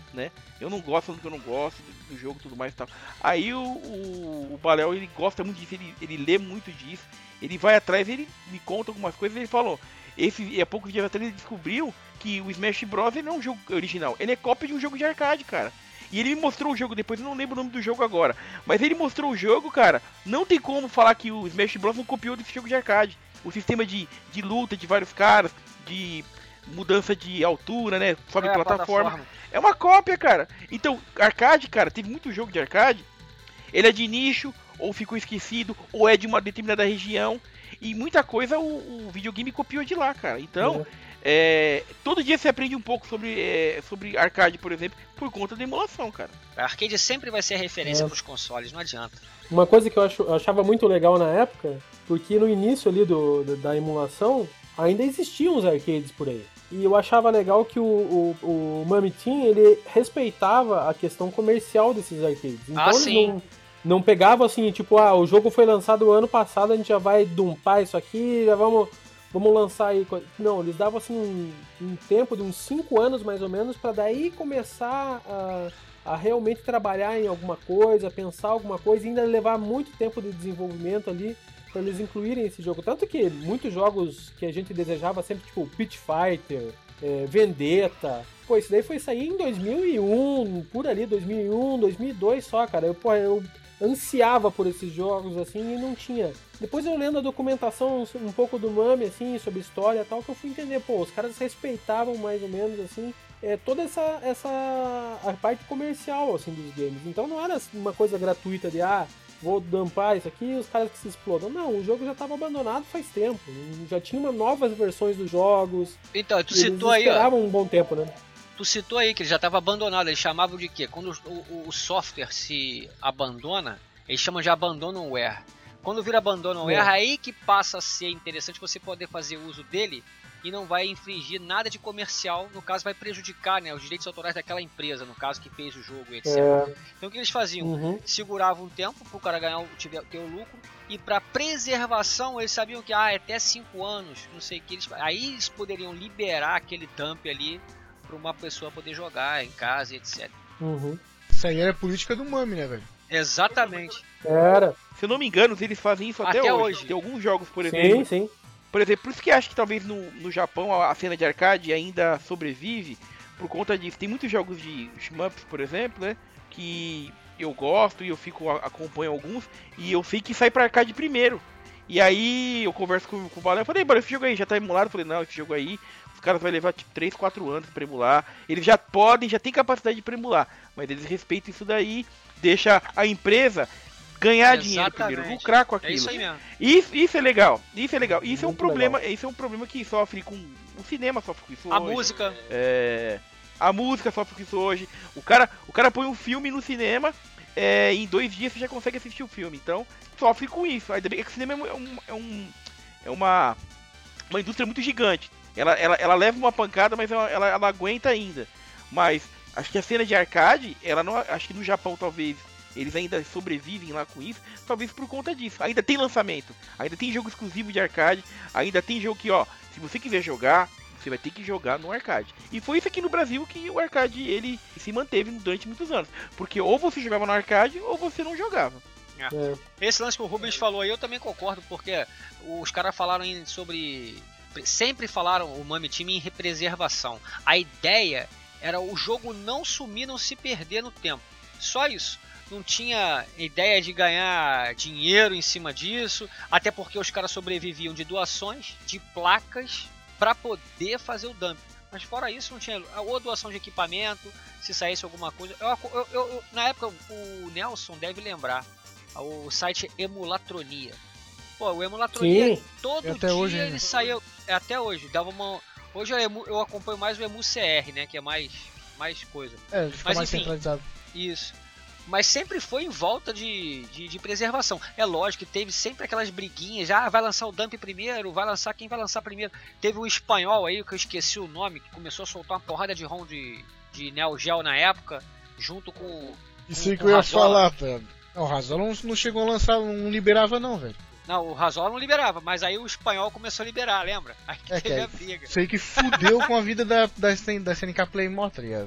né? Eu não gosto do que eu não gosto do, do jogo e tudo mais e tal. Aí o, o, o Baléu, ele gosta muito disso, ele, ele lê muito disso, ele vai atrás, ele me conta algumas coisas, ele falou, esse, há poucos dias atrás ele descobriu que o Smash Bros. Ele não é um jogo original, ele é cópia de um jogo de arcade, cara. E ele me mostrou o jogo depois, eu não lembro o nome do jogo agora, mas ele mostrou o jogo, cara, não tem como falar que o Smash Bros. Não copiou desse jogo de arcade. O sistema de, de luta de vários caras, de mudança de altura, né, sobe É, plataforma. plataforma. É uma cópia, cara. Então, arcade, cara, teve muito jogo de arcade. Ele é de nicho, ou ficou esquecido, ou é de uma determinada região. E muita coisa o, o videogame copiou de lá, cara. Então, é. É, todo dia você aprende um pouco sobre, é, sobre arcade, por exemplo, por conta da emulação, cara. A arcade sempre vai ser a referência É. pros consoles, não adianta. Uma coisa que eu, acho, eu achava muito legal na época, porque no início ali do, do- da emulação, ainda existiam os arcades por aí. E eu achava legal que o, o, o Mami Team, ele respeitava a questão comercial desses arcades. Então Ah, eles sim. não, não pegavam assim, tipo, ah, o jogo foi lançado ano passado, a gente já vai dumpar isso aqui, já vamos, vamos lançar aí. co-" Não, eles davam assim um, um tempo de uns cinco anos mais ou menos, pra daí começar a, a realmente trabalhar em alguma coisa, pensar alguma coisa e ainda levar muito tempo de desenvolvimento ali para eles incluírem esse jogo. Tanto que muitos jogos que a gente desejava sempre, tipo Pit Fighter, é, Vendetta, pô, isso daí foi sair em dois mil e um, por ali, dois mil e um, dois mil e dois só, cara. Eu, pô, eu ansiava por esses jogos, assim, e não tinha. Depois eu lendo a documentação um pouco do Mami, assim, sobre história e tal, que eu fui entender, pô, os caras respeitavam mais ou menos, assim, é, toda essa, essa a parte comercial, assim, dos games. Então não era uma coisa gratuita de, ah, vou dumpar isso aqui e os caras que se explodam. Não, o jogo já estava abandonado faz tempo. Já tinha uma, novas versões dos jogos. Então, tu Eles citou aí, ó. esperavam um bom tempo, né? Tu citou aí que ele já estava abandonado, eles chamavam de quê? Quando o, o- o software se abandona, eles chamam de abandonware. Quando vira abandonware, É. aí que passa a ser interessante você poder fazer uso dele e não vai infringir nada de comercial, no caso vai prejudicar, né, os direitos autorais daquela empresa, no caso que fez o jogo, etcétera. É, Então o que eles faziam? uhum. Seguravam um tempo para o cara ganhar, o- tiver, ter o lucro, e para preservação eles sabiam que ah, é até cinco anos, não sei o que, eles, aí eles poderiam liberar aquele dump ali para uma pessoa poder jogar em casa, etcétera. Uhum. Isso aí era política do Mami, né, velho? Exatamente. Era. Se eu não me engano, eles fazem isso até, Até hoje. hoje. Tem alguns jogos, por exemplo. Sim, sim. Por exemplo, por isso que acho que talvez no, no Japão a, a cena de arcade ainda sobrevive por conta disso. Tem muitos jogos de shmups, por exemplo, né? Que eu gosto e eu fico a- acompanho alguns e eu sei que sai pra arcade primeiro. E aí eu converso com, com o Balé, eu falei, esse jogo aí já tá emulado? Eu falei, não, esse jogo aí os caras vão levar tipo três, quatro anos pra emular. Eles já podem, já tem capacidade de emular, mas eles respeitam isso daí, deixa a empresa ganhar dinheiro primeiro, Exatamente. lucrar com É aquilo. isso aí mesmo. Isso, isso é legal, isso é legal. Isso é um Muito problema, isso é um problema que sofre com o cinema sofre com isso A hoje. música, É, a música sofre com isso hoje. O cara, o cara põe um filme no cinema, é, em dois dias você já consegue assistir o filme. Então sofre com isso. Ainda bem que o cinema é, um, é, um, é uma uma indústria muito gigante. Ela, ela, ela leva uma pancada, mas ela, ela, ela aguenta ainda. Mas acho que a cena de arcade, ela não, acho que no Japão talvez eles ainda sobrevivem lá com isso, talvez por conta disso. Ainda tem lançamento, ainda tem jogo exclusivo de arcade, ainda tem jogo que, ó, se você quiser jogar, você vai ter que jogar no arcade. E foi isso aqui no Brasil que o arcade ele se manteve durante muitos anos, porque ou você jogava no arcade ou você não jogava. É. esse lance que o Rubens falou aí, eu também concordo, porque os caras falaram em- sobre... Sempre falaram o Mami Team em preservação. A ideia era o jogo não sumir, não se perder no tempo. Só isso. Não tinha ideia de ganhar dinheiro em cima disso, até porque os caras sobreviviam de doações de placas para poder fazer o dump. Mas fora isso, não tinha ou doação de equipamento, se saísse alguma coisa. Eu, eu, eu- eu- na época, o Nelson deve lembrar, o site Emulatronia. Pô, o Emulatronia, Sim. todo E até dia hoje ele ainda. saía, é, até hoje, dava uma... Hoje eu, emu- eu acompanho mais o Emu C R, né, que é mais, mais coisa. É, ele fica Mas, mais enfim. centralizado. Isso. Mas sempre foi em volta de, de, de preservação. É lógico que teve sempre aquelas briguinhas. Ah, vai lançar o dump primeiro, vai lançar quem vai lançar primeiro. Teve um espanhol aí, que eu esqueci o nome, que começou a soltar uma porrada de ROM de, de Neo Geo na época, junto com... Isso aí com que eu ia Razola. falar, velho. Não, o Razola não, não chegou a lançar, não liberava não, velho. Não, o Razola não liberava, mas aí o espanhol começou a liberar, lembra? Aí que É, que teve aí- a briga. Isso aí que fudeu com a vida da, da, da S N K Play Mó, tá ligado?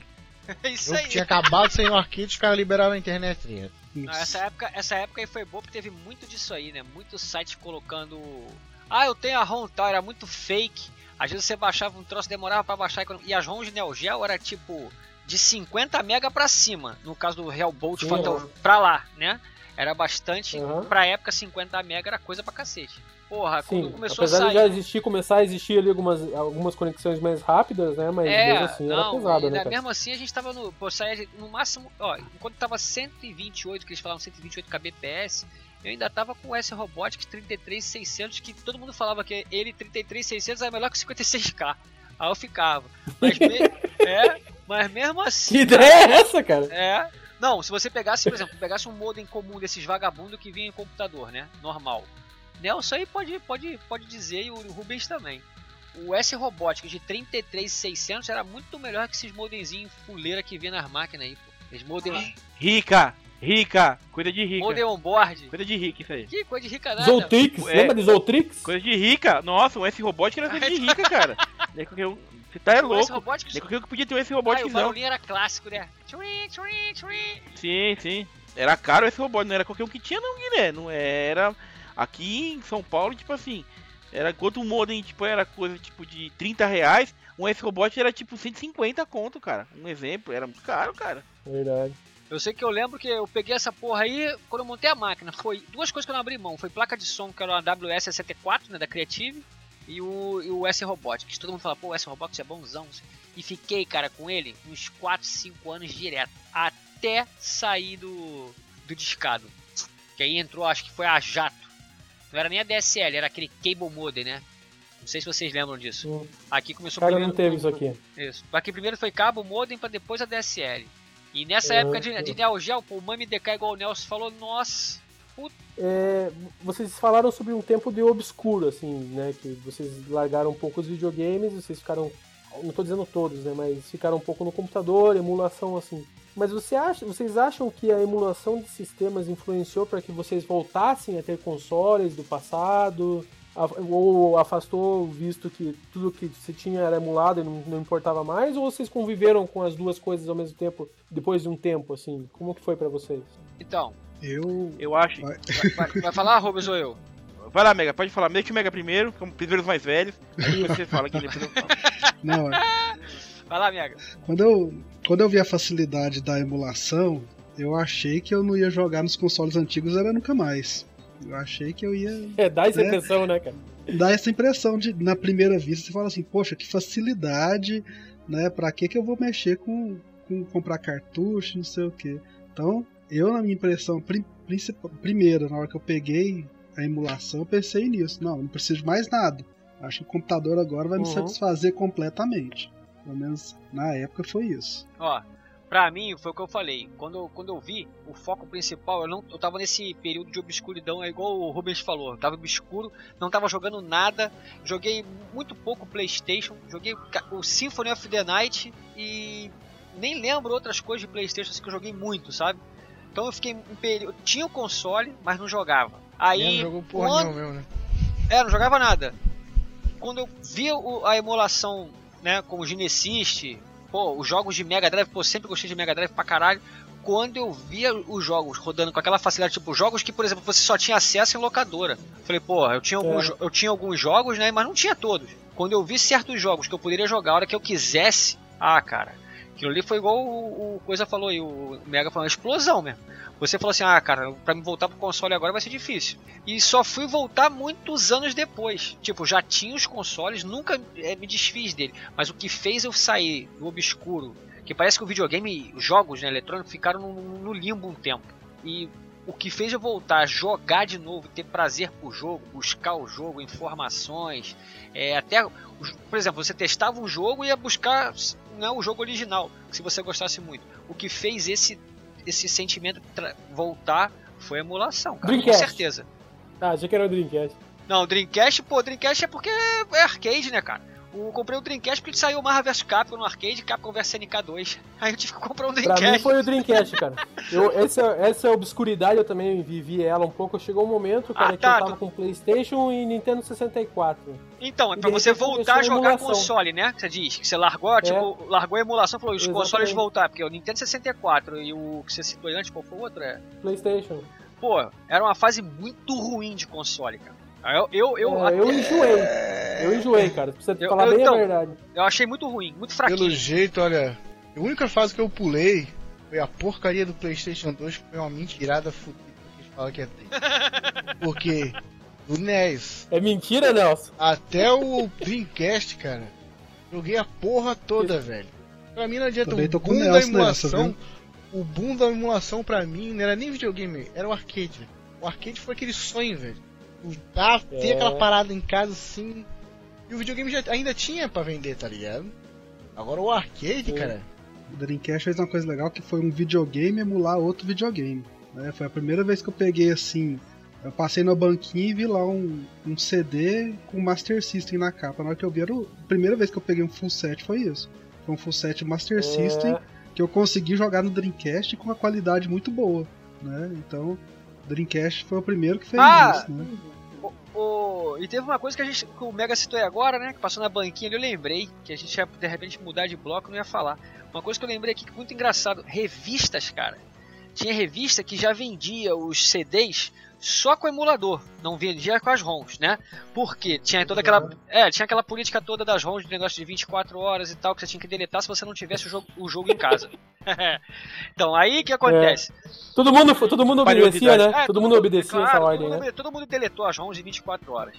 Isso Jogo aí. que tinha acabado de sair no arcade, os caras liberaram a internet. Né? Não, essa época, essa época aí foi boa porque teve muito disso aí, né? Muitos sites colocando. Ah, eu tenho a ROM tal, era muito fake. Às vezes você baixava um troço, demorava pra baixar. E as ROMs de Neo Geo era tipo de cinquenta mega pra cima. No caso do Hellbolt Phantom, uhum. pra lá, né? Era bastante. Uhum. Pra época, cinquenta mega era coisa pra cacete. Porra, Sim, quando começou apesar a sair. de já existir, começar a existir ali algumas, algumas conexões mais rápidas, né? Mas É, mesmo assim não, era pesado, e, né? né, Cara? mesmo assim a gente tava no. Pô, saía no máximo. Ó, enquanto tava cento e vinte e oito, que eles falavam cento e vinte e oito kbps, eu ainda tava com o S Robotics trinta e três seiscentos, que todo mundo falava que ele trinta e três seiscentos era melhor que cinquenta e seis K. Aí eu ficava. Mas, me... é, mas mesmo assim. Que ideia é essa, cara? É. Não, se você pegasse, por exemplo, pegasse um modem comum desses vagabundos que vinha em computador, né? Normal. Nelson aí pode, pode, pode dizer, e o Rubens também. O S Robotics de trinta e três seiscentos era muito melhor que esses modemzinhos fuleira que vinha nas máquinas aí, pô. Esses modem. Rica! Rica! Coisa de rica. Modem on-board. Coisa de rica isso aí. Que coisa de rica nada. Zoltrix, É. lembra de Zoltrix? Coisa de rica. Nossa, um S Robot era coisa de rica, cara. Nem qualquer um. Você tá é O S louco. Robotics. Nem qualquer um que podia ter um S Ah, Robot o não. barulhinho era clássico, né? Tchuim, tchuim, tchuim. Sim, sim. Era caro esse robô, não era qualquer um que tinha não, Guiné. Não era. Aqui em São Paulo, tipo assim, era quanto um modem, tipo, era coisa tipo de trinta reais, um S-Robot era tipo cento e cinquenta conto, cara. Um exemplo, era muito caro, cara. Verdade. Eu sei que eu lembro que eu peguei essa porra aí quando eu montei a máquina. Foi duas coisas que eu não abri mão. Foi placa de som, que era uma W S sessenta e quatro, né, da Creative, e o, e o S-Robotics. Todo mundo fala, pô, o S-Robotics é bonzão. E fiquei, cara, com ele uns quatro, cinco anos direto. Até sair do, do discado. Que aí entrou, acho que foi a Jato. Não era nem a D S L, era aquele cable modem, né? Não sei se vocês lembram disso. Hum. Aqui começou Cara, primeiro... não teve isso aqui. Isso. Aqui primeiro foi cabo modem, pra depois a D S L. E nessa É, época de, é. de Neo Geo, pô, o Mami D K, igual o Nelson falou, nossa, puta. É, vocês falaram sobre um tempo de obscuro, assim, né? Que vocês largaram um pouco os videogames, vocês ficaram, não tô dizendo todos, né? Mas ficaram um pouco no computador, emulação, assim. Mas você acha, vocês acham que a emulação de sistemas influenciou para que vocês voltassem a ter consoles do passado? Ou afastou, visto que tudo que você tinha era emulado e não, não importava mais? Ou vocês conviveram com as duas coisas ao mesmo tempo, depois de um tempo, assim? Como que foi para vocês? Então, Eu. Eu acho. Vai. vai, vai falar, Rubens, ou eu? Vai lá, Mega, pode falar. Deixa o Mega primeiro, como primeiro os mais velhos. Aí depois você fala que depois eu falo. Não, é. Vai lá, Mega. Quando eu, quando eu vi a facilidade da emulação, eu achei que eu não ia jogar nos consoles antigos, era nunca mais. Eu achei que eu ia É, dá essa É. impressão, né, cara? dar essa impressão de, na primeira vista, você fala assim, poxa, que facilidade, né? Pra que que eu vou mexer com, com comprar cartucho, não sei o que. Então, eu, na minha impressão, prim, principal, primeiro, na hora que eu peguei a emulação, eu pensei nisso. Não, não preciso de mais nada. Acho que o computador agora vai me Uhum. satisfazer completamente. Pelo menos na época foi isso. Ó, pra mim, foi o que eu falei. Quando, eu- quando eu vi, o foco principal, eu, não, eu tava nesse período de obscuridão, é igual o Rubens falou. Eu tava obscuro, não tava jogando nada. Joguei muito pouco PlayStation. Joguei ca- o Symphony of the Night e nem lembro outras coisas de PlayStation assim, que eu joguei muito, sabe? Então eu fiquei um período. Tinha o console, mas não jogava. Aí. Não jogou porra quando- nenhuma mesmo, né? É, não jogava nada. Quando eu vi o- a emulação, né, com o Genesis, pô, os jogos de Mega Drive, pô, sempre gostei de Mega Drive pra caralho. Quando eu via os jogos rodando com aquela facilidade, tipo, jogos que, por exemplo, você só tinha acesso em locadora. Falei, pô, eu tinha alguns, É. eu tinha alguns jogos, né, mas não tinha todos. Quando eu vi certos jogos que eu poderia jogar a hora que eu quisesse, ah, cara, aquilo ali foi igual o, o Coisa falou aí, o Mega falou, uma explosão mesmo. Você falou assim, ah, cara, pra me voltar pro console agora vai ser difícil. E só fui voltar muitos anos depois. Tipo, já tinha os consoles, nunca eh, me desfiz dele. Mas o que fez eu sair do obscuro, que parece que o videogame, os jogos, né, eletrônicos, ficaram no, no limbo um tempo. E o que fez eu voltar a jogar de novo, ter prazer por jogo, buscar o jogo, informações, é, até, por exemplo, você testava um jogo e ia buscar, né, o jogo original, se você gostasse muito. O que fez esse esse sentimento tra- voltar foi a emulação, cara, com Dreamcast. certeza. Ah, achei que era o Dreamcast. Não, Dreamcast, pô, Dreamcast é porque é arcade, né, cara? Eu comprei o Dreamcast porque saiu o Marvel versus. Capcom no arcade, Capcom versus N K dois. Aí eu tive que comprar um Pra Dreamcast. mim foi o Dreamcast, cara. Eu, essa, essa obscuridade eu também vivi ela um pouco. Chegou um momento, cara, Ah, que eu tá, tava tu- com PlayStation e Nintendo sessenta e quatro. Então, é E pra de você repente voltar a começou a jogar emulação. console, né? Você diz que você largou, tipo, largou a emulação e falou, os Exatamente. consoles voltar, porque o Nintendo sessenta e quatro e o que você citou aí antes, qual foi o outro? É? PlayStation. Pô, era uma fase muito ruim de console, cara. Eu, eu, eu, É, eu até- enjoei. Eu enjoei, cara. Pra você Eu- falar eu- bem então, a verdade. eu achei muito ruim, muito Pelo fraquinho. jeito, olha, a única fase que eu pulei foi a porcaria do PlayStation dois, que foi uma mentirada fudida que eles falam que é ter. Porque do N E S É mentira, Nelson? até o Dreamcast, cara, joguei a porra toda, velho. Pra mim não adianta, Também o tô com o boom da Nelson nessa, emulação, viu? o boom da emulação pra mim não era nem videogame, era o arcade, velho. O arcade foi aquele sonho, velho. O tá, ter É. aquela parada em casa assim. E o videogame já ainda tinha pra vender, tá ligado? Agora o arcade, Sim. cara. O Dreamcast fez uma coisa legal que foi um videogame emular outro videogame. Né? Foi a primeira vez que eu peguei assim. Eu passei na banquinha e vi lá um, um C D com Master System na capa. Na hora que eu vi, era o- a primeira vez que eu peguei um full set foi isso. Foi um full set Master É. System que eu consegui jogar no Dreamcast com uma qualidade muito boa. Né? Então, o Dreamcast foi o primeiro que fez Ah! isso. Né? O- o- E teve uma coisa que, a gente, que o Mega citou aí agora, né? Que passou na banquinha ali, eu lembrei que a gente ia de repente mudar de bloco, não ia falar. Uma coisa que eu lembrei aqui que é muito engraçado: revistas, cara. Tinha revista que já vendia os C Ds só com emulador, não vendia com as ROMs, né? Porque tinha toda aquela, é, tinha aquela política toda das ROMs, de negócio de vinte e quatro horas e tal, que você tinha que deletar se você não tivesse o jogo, o jogo em casa. Então, aí o que acontece? Todo mundo, todo mundo obedecia, né? É, todo mundo obedecia claro, essa todo ordem, mundo, né? todo mundo deletou as ROMs em vinte e quatro horas.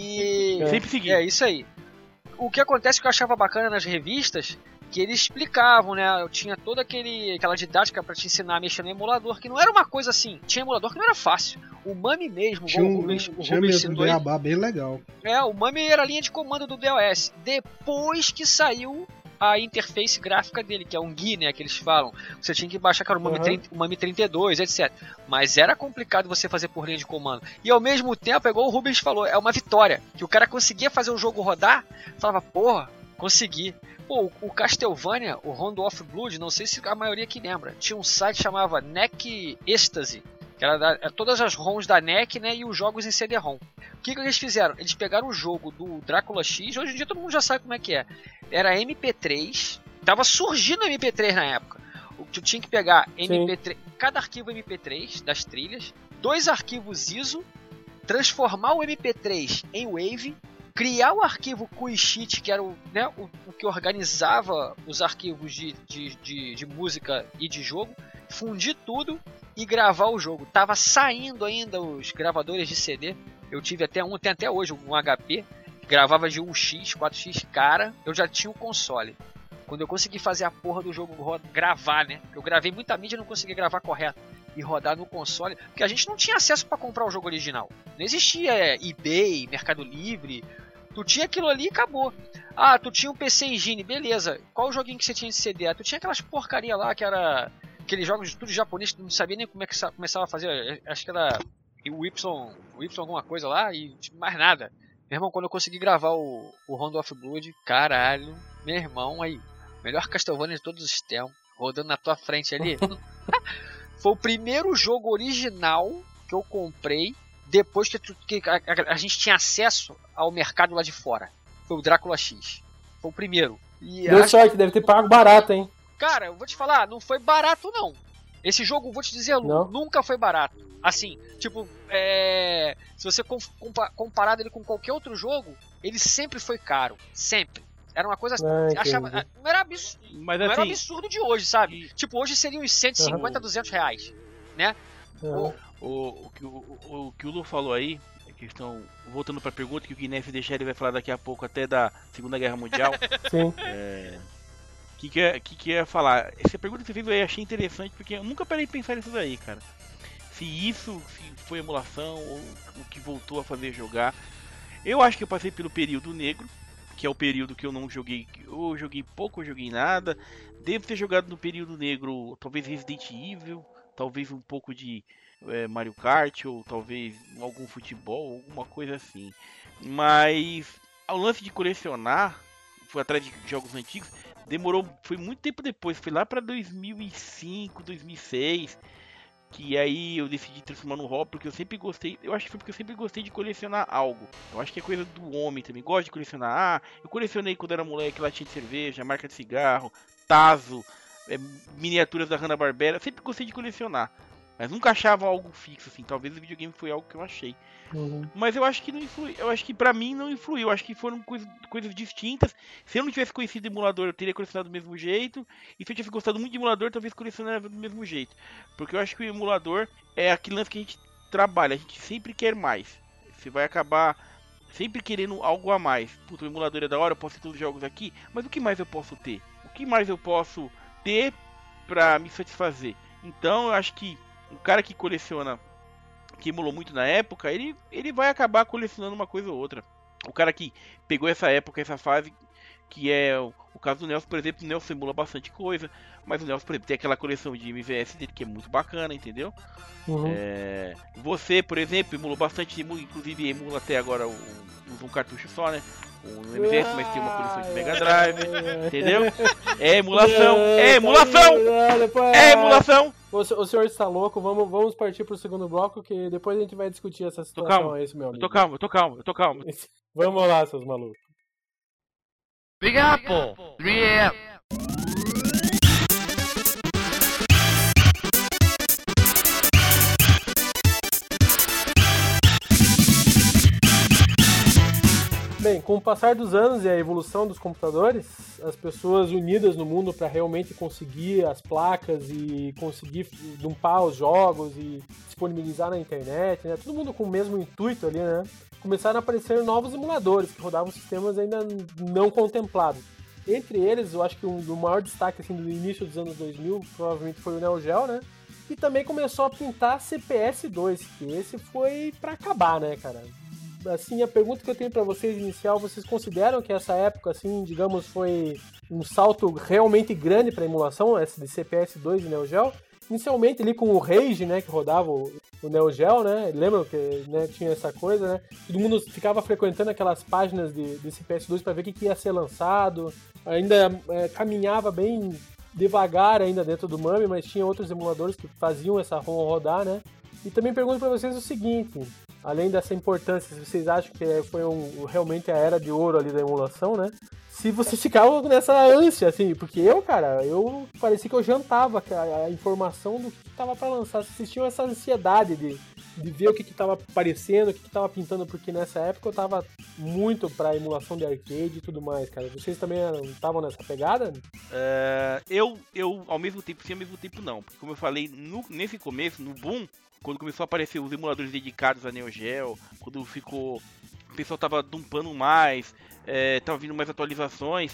E. É. Sempre seguir. É, isso aí. O que acontece que eu achava bacana nas revistas, que eles explicavam, né? Eu tinha toda aquele, aquela didática pra te ensinar a mexer no emulador, que não era uma coisa assim. Tinha emulador que não era fácil. O Mami mesmo, Tinha igual o um, Rubens, o tinha Rubens mesmo um citou aí, beabá bem legal. é, o Mami era a linha de comando do DOS. Depois que saiu a interface gráfica dele, que é um G U I, né, que eles falam. Você tinha que baixar, cara, o Mami, Uhum. trinta, o Mami trinta e dois, etcétera. Mas era complicado você fazer por linha de comando. E ao mesmo tempo, igual o Rubens falou, é uma vitória. Que o cara conseguia fazer o jogo rodar, falava, porra, consegui. Pô, o Castlevania, o Rondo of Blood, não sei se a maioria que lembra, tinha um site que chamava N E C Ecstasy, que era da, era todas as ROMs da N E C, né, e os jogos em C D-ROM. O que, que eles fizeram? Eles pegaram o jogo do Drácula X, hoje em dia todo mundo já sabe como é que é. Era M P três, tava surgindo M P três na época. O que tu tinha que pegar M P três, cada arquivo M P três das trilhas, dois arquivos I S O, transformar o M P três em Wave, criar o arquivo Q I Sheet, que era o, né, o, o que organizava os arquivos de, de, de, de música e de jogo, fundir tudo e gravar o jogo. Tava saindo ainda os gravadores de C D. Eu tive até um, tem até hoje um H P, que gravava de um X, quatro X, cara, eu já tinha o console. Quando eu consegui fazer a porra do jogo roda, gravar, né? Eu gravei muita mídia e não consegui gravar correto. E rodar no console, porque a gente não tinha acesso para comprar o jogo original. Não existia é, eBay, Mercado Livre. Tu tinha aquilo ali e acabou. Ah, tu tinha um P C Engine, beleza. Qual o joguinho que você tinha de C D? Ah, tu tinha aquelas porcaria lá que era aqueles jogos de tudo japonês, tu não sabia nem como é que começava a fazer. Acho que era o Y, o Y alguma coisa lá e mais nada. Meu irmão, quando eu consegui gravar o, o Rondo of Blood, caralho, meu irmão, aí, melhor Castlevania de todos os tempos, rodando na tua frente ali. Foi o primeiro jogo original que eu comprei depois que, que a, a, a gente tinha acesso ao mercado lá de fora. Foi o Drácula X. Foi o primeiro. E Deu acho- sorte, deve ter pago barato, hein? Cara, eu vou te falar, não foi barato não. Esse jogo, vou te dizer, Lu, Não? nunca foi barato. Assim, tipo, é... se você com- compa- comparado ele com qualquer outro jogo, ele sempre foi caro. Sempre. Era uma coisa. Ah, achava, entendi. não era absurdo. Mas Não era um assim, absurdo de hoje, sabe? Tipo, hoje seria uns cento e cinquenta, duzentos reais. Né? Aham. o, o, que o, o, o que o Lu falou aí, a questão, voltando pra pergunta que o Guiné deixar, ele vai falar daqui a pouco até da Segunda Guerra Mundial. Sim. O que que, é, que que eu ia falar? Essa pergunta que você fez eu achei interessante porque eu nunca parei de pensar nisso daí, cara. Se isso se foi emulação ou o que voltou a fazer jogar. Eu acho que eu passei pelo período negro, que é o período que eu não joguei, ou joguei pouco ou joguei nada. Devo ter jogado no período negro, talvez Resident Evil, talvez um pouco de é, Mario Kart, ou talvez algum futebol, alguma coisa assim. Mas ao lance de colecionar, fui atrás de jogos antigos, demorou, foi muito tempo depois, foi lá pra dois mil e cinco, dois mil e seis, que aí eu decidi transformar no hobby, porque eu sempre gostei, eu acho que foi porque eu sempre gostei de colecionar algo. Eu acho que é coisa do homem também, gosto de colecionar. Ah, eu colecionei quando era moleque, latinha de cerveja, marca de cigarro, tazo, é, miniaturas da Hanna-Barbera, sempre gostei de colecionar. Mas nunca achava algo fixo, assim, talvez o videogame foi algo que eu achei. Uhum. Mas eu acho que não influiu, eu acho que pra mim não influiu, eu acho que foram coisa, coisas distintas. Se eu não tivesse conhecido emulador, eu teria colecionado do mesmo jeito. E se eu tivesse gostado muito de emulador, talvez colecionaria do mesmo jeito. Porque eu acho que o emulador é aquele lance que a gente trabalha, a gente sempre quer mais. Você vai acabar sempre querendo algo a mais. Puta, o emulador é da hora, eu posso ter todos os jogos aqui, mas o que mais eu posso ter? O que mais eu posso ter pra me satisfazer? Então eu acho que um cara que coleciona, que emulou muito na época, ele, ele vai acabar colecionando uma coisa ou outra. O cara que pegou essa época, essa fase, que é o, o caso do Nelson, por exemplo, o Nelson emula bastante coisa, mas o Nelson, por exemplo, tem aquela coleção de M V S dele que é muito bacana, entendeu? Uhum. É, você, por exemplo, emulou bastante, emula, inclusive emula até agora o, usa um cartucho só, né? O M V S, mas tem uma coleção de Mega Drive, entendeu? É emulação, é emulação, é emulação. O, o senhor está louco, vamos, vamos partir pro segundo bloco, que depois a gente vai discutir essa Tô situação calmo, aí, esse meu eu amigo. tô calmo, eu tô calmo, eu tô calmo. Vamos lá, seus malucos. Big Apple, three A M. Bem, com o passar dos anos e a evolução dos computadores, as pessoas unidas no mundo para realmente conseguir as placas e conseguir dumpar os jogos e disponibilizar na internet, né? Todo mundo com o mesmo intuito ali, né? Começaram a aparecer novos emuladores que rodavam sistemas ainda não contemplados. Entre eles, eu acho que um do maior destaque assim, do início dos anos dois mil provavelmente foi o Neo Geo, né? E também começou a pintar C P S dois, que esse foi para acabar, né, cara? Assim, a pergunta que eu tenho para vocês inicial, vocês consideram que essa época, assim, digamos, foi um salto realmente grande para emulação, essa de C P S dois e Neo Geo? Inicialmente ali com o Rage, né, que rodava o, o Neo Geo, né, lembram que né, tinha essa coisa, né, todo mundo ficava frequentando aquelas páginas de, de C P S dois para ver o que, que ia ser lançado, ainda é, caminhava bem devagar ainda dentro do M A M E, mas tinha outros emuladores que faziam essa ROM rodar, né, e também pergunto para vocês o seguinte, além dessa importância, se vocês acham que foi um, realmente a era de ouro ali da emulação, né? Se vocês ficavam nessa ânsia, assim, porque eu, cara, eu parecia que eu jantava a, a informação do que tava para lançar. Vocês tinham essa ansiedade de, de ver o que, que tava aparecendo, o que, que tava pintando, porque nessa época eu tava muito pra emulação de arcade e tudo mais, cara. Vocês também estavam nessa pegada? É, eu, eu, ao mesmo tempo sim, ao mesmo tempo não. Porque como eu falei, no, nesse começo, no boom, quando começou a aparecer os emuladores dedicados a Neo Geo, quando ficou, o pessoal tava dumpando mais, é, tava vindo mais atualizações,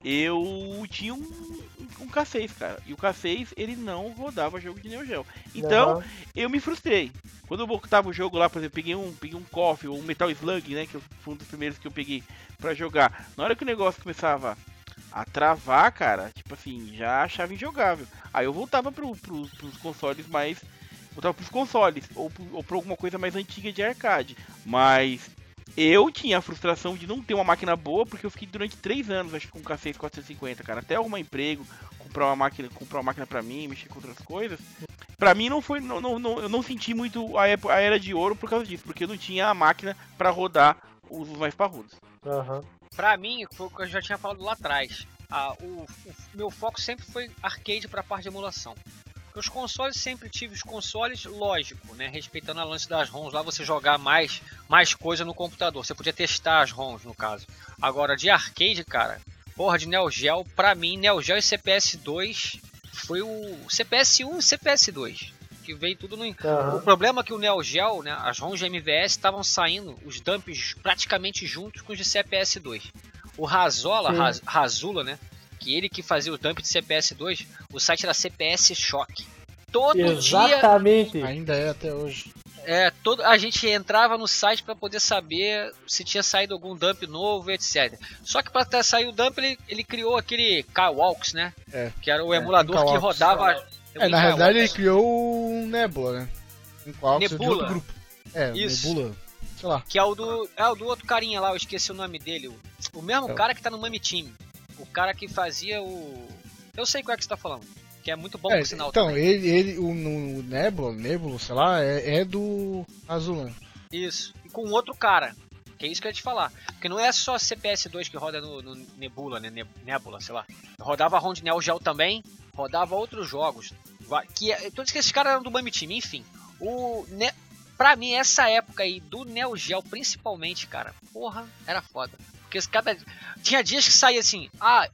eu tinha um, um K seis, cara. E o K seis, ele não rodava jogo de Neo Geo. Então, uhum. eu me frustrei. Quando eu botava o jogo lá, por exemplo, peguei um, peguei um K O F, ou um Metal Slug, né, que foi um dos primeiros que eu peguei pra jogar. Na hora que o negócio começava a travar, cara, tipo assim, já achava injogável. Aí eu voltava pro, pro, pros consoles mais... Voltava pros consoles, ou, ou pra alguma coisa mais antiga de arcade. Mas eu tinha a frustração de não ter uma máquina boa, porque eu fiquei durante três anos, acho que com o K seis quatrocentos e cinquenta, cara. Até arrumar emprego, comprar uma máquina, comprar uma máquina pra mim, mexer com outras coisas. Pra mim não foi, não, não, não, eu não senti muito a, época, a era de ouro por causa disso, porque eu não tinha a máquina pra rodar os mais parrudos. Uhum. Pra mim, foi o que eu já tinha falado lá atrás. Ah, o, o meu foco sempre foi arcade pra parte de emulação. Os consoles, sempre tive os consoles, lógico, né? Respeitando a lance das ROMs, lá você jogar mais, mais coisa no computador. Você podia testar as ROMs, no caso. Agora, de arcade, cara, porra, de Neo Geo, pra mim, Neo Geo e C P S dois foi o C P S um e C P S dois. Que veio tudo no... Uhum. O problema é que o Neo Geo, né? As ROMs de M V S estavam saindo, os dumps praticamente juntos com os de C P S dois. O Razola, Raz, Razula, né? Que ele que fazia o dump de C P S dois, o site era C P S Shock. Todo Exatamente. dia... Ainda é até hoje. É, todo, a gente entrava no site para poder saber se tinha saído algum dump novo, etcétera. Só que para sair o dump, ele, ele criou aquele K-Walks, né? É. Que era o é, emulador que rodava... É, na realidade ele criou um Nebula, né? Um K-Walks de outro grupo. É, Isso. Nebula. sei lá. Que é o do. É o do outro carinha lá, eu esqueci o nome dele. O, o mesmo É. cara que tá no Mami Team. O cara que fazia o. Eu sei qual é que você tá falando. Que é muito bom É, por sinal então, também. ele, ele o, no o Nebula, Nebula, sei lá, é, é do Azulão. Isso. E com outro cara. Que é isso que eu ia te falar. Porque não é só C P S dois que roda no, no Nebula, né? Ne- Nebula, sei lá. Rodava ROM de Neo Geo também. Rodava outros jogos. Va- Que, é- todos que esses caras eram do Mami Team, enfim. O, ne, pra mim, essa época aí do Neo Geo, principalmente, cara, porra, era foda. Porque esse cada, tinha dias que saía assim, ah,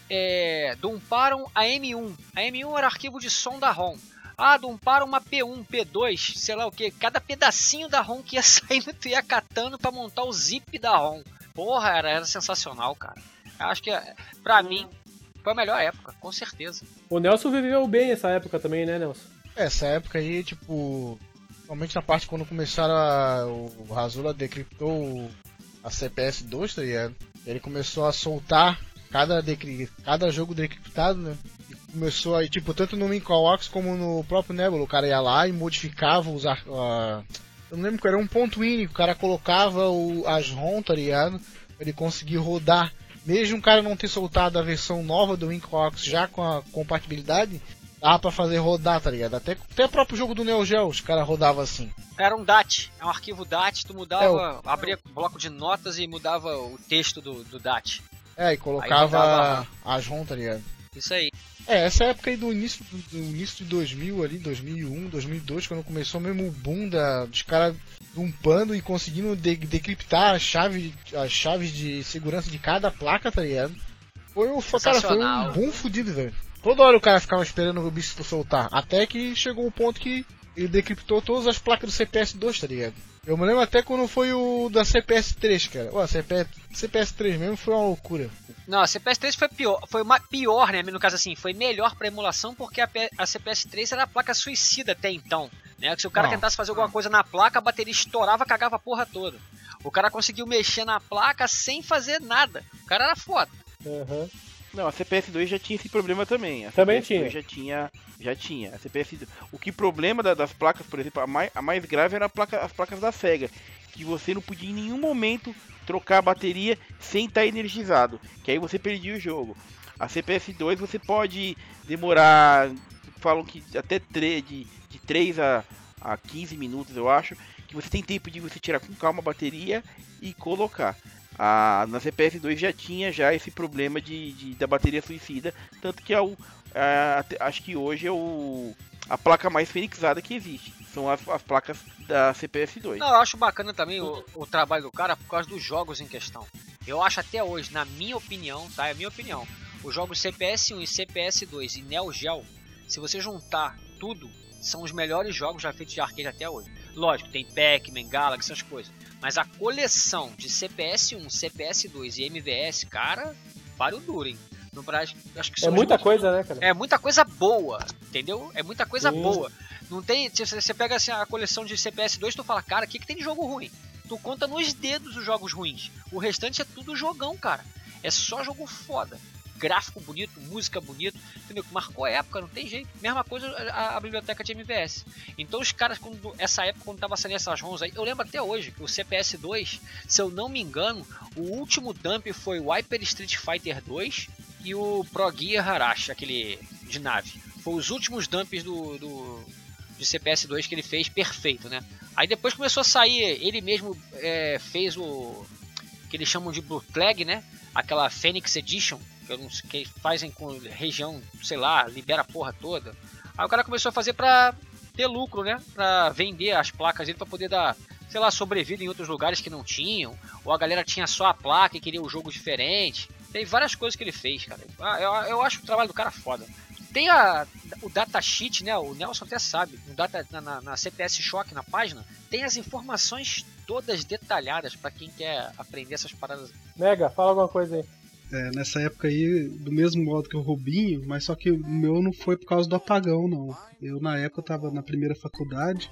é, dumparam a M um. A M um era arquivo de som da ROM. Ah, dumparam uma P um, P dois, sei lá o que. Cada pedacinho da ROM que ia saindo, tu ia catando pra montar o zip da ROM. Porra, era, era sensacional, cara. Eu acho que, pra mim, foi a melhor época, com certeza. O Nelson viveu bem essa época também, né, Nelson? Essa época aí, tipo, realmente na parte quando começaram a, o Razula decriptou o- a C P S dois, tá ligado? Ele começou a soltar cada, decri, cada jogo decriptado, né? E começou aí, tipo, tanto no Mincoax como no próprio Nebula, o cara ia lá e modificava os ar- a- eu não lembro qual era, um ponto in, o cara colocava o, as ROM, tá ligado? Pra ele conseguir rodar. Mesmo o cara não ter soltado a versão nova do Wincox já com a compatibilidade, dá pra fazer rodar, tá ligado? Até, até o próprio jogo do Neo Geo, os caras rodavam assim. Era um D A T, é um arquivo D A T, tu mudava, É, o- abria bloco de notas e mudava o texto do, do D A T. É, e colocava rodava- as ROM, tá ligado? Isso aí. É, essa época aí do início, do, do início de dois mil ali, dois mil e um, dois mil e dois, quando começou mesmo o boom da, dos caras dumpando e conseguindo de, decriptar as chaves, as chaves de segurança de cada placa, tá ligado? Foi, o- foi, cara, foi um Sensacional. boom fudido, velho. Toda hora o cara ficava esperando o bicho soltar, até que chegou o ponto que ele decriptou todas as placas do C P S dois, tá ligado? Eu me lembro até quando foi o da C P S três, cara. Ué, C P S, C P S três mesmo foi uma loucura. Não, a C P S três foi pior, foi uma pior, né? No caso assim, foi melhor pra emulação porque a, P- a C P S três era a placa suicida até então, né? Que se o cara Não. tentasse fazer alguma coisa na placa, a bateria estourava, cagava a porra toda. O cara conseguiu mexer na placa sem fazer nada. O cara era foda. Aham. Não, a C P S dois já tinha esse problema também. A Também C P S dois tinha. Já tinha, já tinha. A C P S dois. O que problema da- das placas, por exemplo, a mais, a mais grave era a placa, as placas da Sega, que você não podia em nenhum momento trocar a bateria sem estar energizado, que aí você perdia o jogo. A C P S dois você pode demorar, falam que até tre- de, de três a, a quinze minutos, eu acho, que você tem tempo de você tirar com calma a bateria e colocar. A, na C P S dois já tinha já esse problema de, de- da bateria suicida, tanto que é o, a- até- acho que hoje é o, a placa mais fenixada que existe. São as, as placas da C P S dois. Não, eu acho bacana também o, o trabalho do cara por causa dos jogos em questão. Eu acho até hoje, na minha opinião, tá? É a minha opinião. Os jogos C P S um e C P S dois e Neo Geo, se você juntar tudo, são os melhores jogos já feitos de arcade até hoje. Lógico, tem Pac-Man, Galaxy, essas coisas. Mas a coleção de C P S um, C P S dois e M V S, cara, para o duro, hein? No Brasil, acho que É são os muita únicos- coisa, né, cara? É muita coisa boa, entendeu? É muita coisa Sim. boa. Não tem. Se você pega assim, a coleção de C P S dois, tu fala, cara, o que, que tem de jogo ruim? Tu conta nos dedos os jogos ruins. O restante é tudo jogão, cara. É só jogo foda. Gráfico bonito, música bonita, entendeu? Que marcou a época, não tem jeito. Mesma coisa a, a biblioteca de M V S. Então os caras, quando, essa época, quando tava saindo essas ROMs aí, eu lembro até hoje que o C P S dois, se eu não me engano, o último dump foi o Hyper Street Fighter dois e o Pro Gear Harashi, aquele de nave. Foi os últimos dumps do, do de C P S dois que ele fez perfeito, né? Aí depois começou a sair, ele mesmo é, fez o que eles chamam de bootleg, né? Aquela Phoenix Edition, que, eu não sei, que fazem com região, sei lá, libera a porra toda. Aí o cara começou a fazer pra ter lucro, né? Pra vender as placas dele pra poder dar, sei lá, sobrevida em outros lugares que não tinham. Ou a galera tinha só a placa e queria um jogo diferente. Tem várias coisas que ele fez, cara. Ah, Eu, eu acho o trabalho do cara foda. Tem a, o datasheet, né? O Nelson até sabe. No data, na, na, na C P S Shock, na página, tem as informações todas detalhadas pra quem quer aprender essas paradas. Mega, fala alguma coisa aí. É, nessa época aí, do mesmo modo que o Rubinho, mas só que o meu não foi por causa do apagão, não. Eu, na época, eu tava na primeira faculdade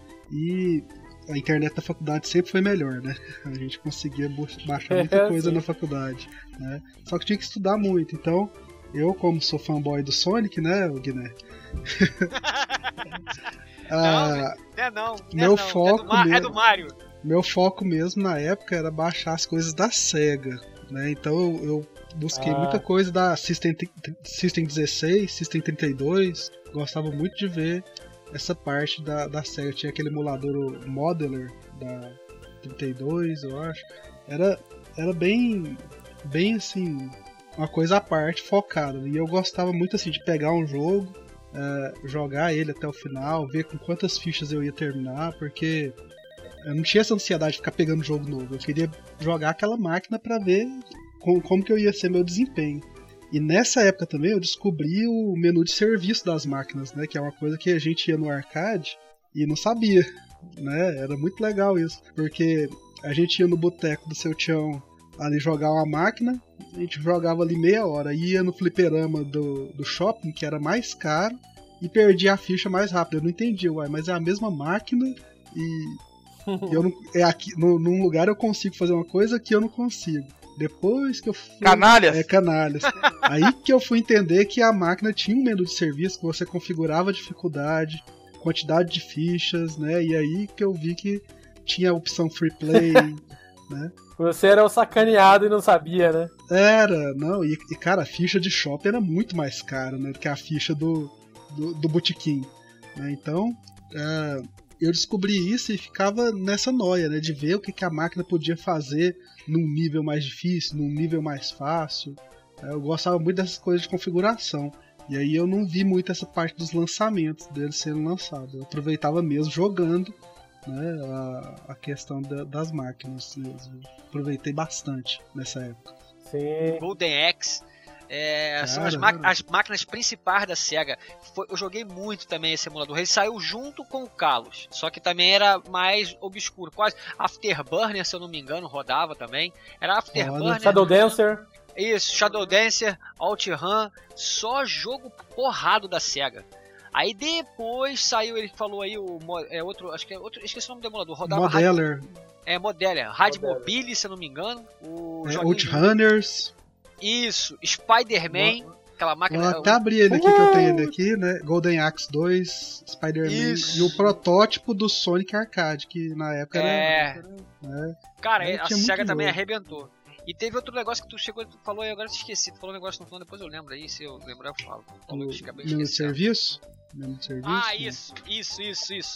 e a internet da faculdade sempre foi melhor, né? A gente conseguia bo- baixar muita É, coisa sim. na faculdade, né? Só que tinha que estudar muito, então eu, como sou fanboy do Sonic, né, o Guiné? ah, Não é não, Meu foco é do, Ma- é mesmo- do Mario. meu foco mesmo na época era baixar as coisas da Sega, né? Então eu, eu busquei Ah. muita coisa da System, System dezesseis, System trinta e dois. Gostava muito de ver essa parte da, da Sega. Tinha aquele emulador o Modeler da trinta e dois, eu acho. Era, era bem, bem assim, uma coisa à parte, focada. E eu gostava muito assim de pegar um jogo, uh, jogar ele até o final, ver com quantas fichas eu ia terminar, porque eu não tinha essa ansiedade de ficar pegando jogo novo. Eu queria jogar aquela máquina pra ver com, como que eu ia ser meu desempenho. E nessa época também eu descobri o menu de serviço das máquinas, né? Que é uma coisa que a gente ia no arcade e não sabia, né? Era muito legal isso, porque a gente ia no boteco do seu Tião ali jogar uma máquina, a gente jogava ali meia hora, ia no fliperama do, do shopping, que era mais caro, e perdia a ficha mais rápido. Eu não entendi, uai, mas é a mesma máquina e... Eu não, é aqui, no, num lugar eu consigo fazer uma coisa que eu não consigo. Depois que eu fui... Canalhas? É, canalhas. Aí que eu fui entender que a máquina tinha um menu de serviço que você configurava a dificuldade, quantidade de fichas, né? E aí que eu vi que tinha a opção free play, né? Você era o sacaneado e não sabia, né? Era, não, e, e cara, a ficha de shopping era muito mais cara, né? Do que a ficha do, do, do botequim, né? Então... É, eu descobri isso e ficava nessa noia, né, de ver o que, que a máquina podia fazer num nível mais difícil, num nível mais fácil. Eu gostava muito dessas coisas de configuração. E aí eu não vi muito essa parte dos lançamentos deles sendo lançados. Eu aproveitava mesmo jogando, né, a, a questão da, das máquinas. Eu aproveitei bastante nessa época. Sim. Golden Axe. É, são as, Cara, as máquinas principais da SEGA. Foi, eu joguei muito também esse emulador. Ele saiu junto com o Kalos, só que também era mais obscuro. Quase Afterburner, se eu não me engano, rodava também. Era Afterburner. Shadow Dancer. Isso, Shadow Dancer, OutRun, só jogo porrado da SEGA. Aí depois saiu, ele falou aí o é outro, acho que é outro, esqueci o nome do emulador, rodava Modeler. Rádio, é Modeler, Rádio Modeler. Mobile, se eu não me engano. O É, joguinho- Outrunners. Isso, Spider-Man, aquela máquina. Eu até abri ele aqui, que eu tenho ele aqui, né? Golden Axe dois, Spider-Man Isso. e o protótipo do Sonic Arcade, que na época É. era. Né? Cara, Aí a tinha muito SEGA também jogo. arrebentou. E teve outro negócio que tu chegou, tu falou e agora eu esqueci. Tu falou um negócio no plano, depois eu lembro aí. Se eu lembrar, eu falo. Falou que acabei Menu de esquecendo. serviço? Menu de serviço? Ah, né? isso, isso, isso, isso.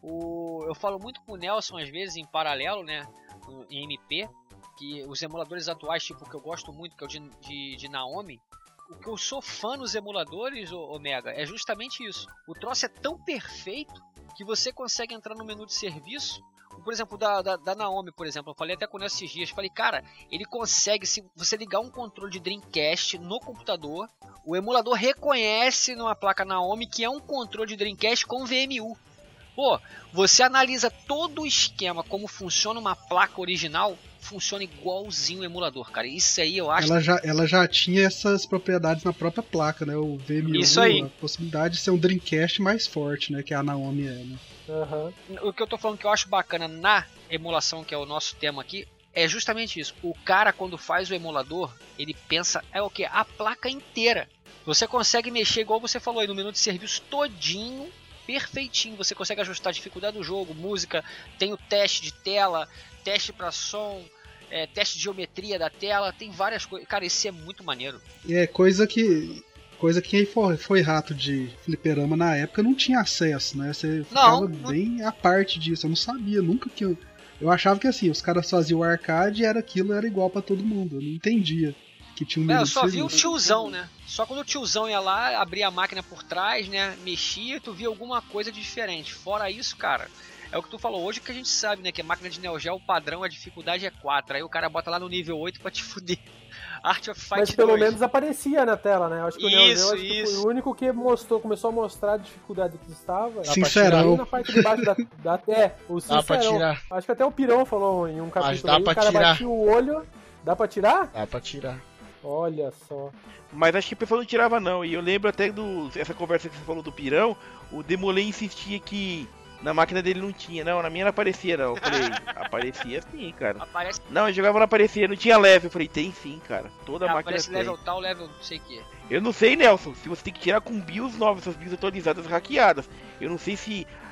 O, eu falo muito com o Nelson às vezes em paralelo, né? no- Em M P. Que os emuladores atuais, tipo, que eu gosto muito, que é o de, de, de Naomi. O que eu sou fã nos emuladores, ô, Omega, é justamente isso. O troço é tão perfeito que você consegue entrar no menu de serviço. Por exemplo, da, da, da Naomi, por exemplo, eu falei até com o Nelson esses dias, falei, cara, ele consegue, se você ligar um controle de Dreamcast no computador, o emulador reconhece numa placa Naomi que é um controle de Dreamcast com V M U. Pô, você analisa todo o esquema, como funciona uma placa original, funciona igualzinho o emulador, cara. Isso aí eu acho... Ela já, ela já tinha essas propriedades na própria placa, né? O V M U, Isso aí. a possibilidade de ser um Dreamcast mais forte, né? Que a Naomi é, né? Aham. O que eu tô falando que eu acho bacana na emulação, que é o nosso tema aqui, é justamente isso. O cara, quando faz o emulador, ele pensa, é o que? A placa inteira. Você consegue mexer, igual você falou aí, no menu de serviço todinho, perfeitinho. Você consegue ajustar a dificuldade do jogo, música, tem o teste de tela, teste para som, é, teste de geometria da tela, tem várias coisas. Cara, isso é muito maneiro. E é coisa que. Coisa que quem foi, foi rato de fliperama na época não tinha acesso, né? Você ficava Não, não- bem à parte disso. Eu não sabia, nunca que eu. Eu achava que assim, os caras faziam o arcade e era aquilo, era igual pra todo mundo. Eu não entendia que tinha um É, menu eu de só vi o serviço. tiozão, né? Só quando o tiozão ia lá, abria a máquina por trás, né? Mexia, tu via alguma coisa de diferente. Fora isso, cara, é o que tu falou. Hoje que a gente sabe, né? Que a máquina de Neo Geo, o padrão, a dificuldade é quatro. Aí o cara bota lá no nível oito pra te fuder. Art of Fight Mas pelo dois. menos aparecia na tela, né? Eu acho que o Neo Isso, Geo acho que isso. foi o único que mostrou, começou a mostrar a dificuldade que estava. Sincerão. Ali na parte de baixo da, da é, o Dá pra sincerão. tirar. Acho que até o Pirão falou em um capítulo dá aí, pra o cara tirar. batia o olho. Dá pra tirar? Dá pra tirar. Olha só. Mas acho que o pessoal não tirava não. E eu lembro até do essa conversa que você falou do Pirão, o Demolay insistia que na máquina dele não tinha. Não, na minha não aparecia não. Eu falei, aparecia sim, cara. Aparece, Não, eu jogava não aparecia, não tinha level. Eu falei, tem sim, cara. Toda máquina aparece tem. level tal, level não sei o que. Eu não sei, Nelson, se você tem que tirar com BIOS novas, essas BIOS atualizadas hackeadas. Eu não sei se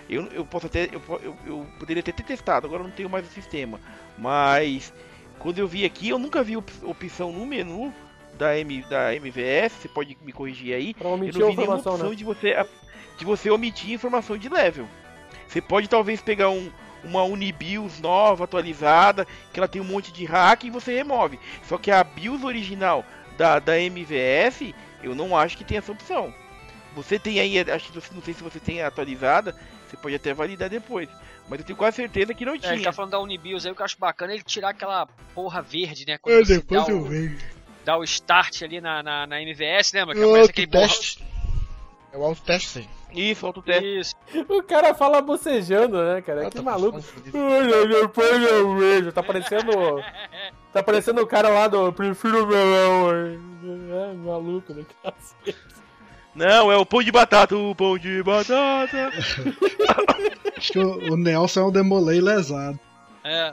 Eu, eu posso até. Eu, eu, eu poderia até ter testado, agora eu não tenho mais o sistema. Mas quando eu vi aqui, eu nunca vi op- opção no menu da, M, da M V S, você pode me corrigir aí. Pra Eu omitir não a vi nenhuma informação, opção né? de você, de você omitir informação de level. Você pode talvez pegar um, uma Unibios nova, atualizada, que ela tem um monte de hack e você remove. Só que a BIOS original da, da M V S, eu não acho que tem essa opção. Você tem aí, acho que não sei se você tem a atualizada, você pode até validar depois. Mas eu tenho quase certeza que não É, tinha. ele tá falando da Unibios aí, o que eu acho bacana é ele tirar aquela porra verde, né? Quando você dá o, vejo. dá o start ali na, na, na M V S, lembra? Que O aparece aquele borra... teste. É o autoteste, sim. Isso, autoteste. Isso. O cara fala bocejando, né, cara? Ah, Que tá maluco. confundido. Olha, depois eu vejo. Tá parecendo. Tá parecendo o cara lá do Prefiro Melão. É maluco, né? Cacete. Não, é o pão de batata, o pão de batata. Acho que o, o Nelson é um demolei lesado. É.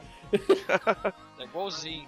É igualzinho.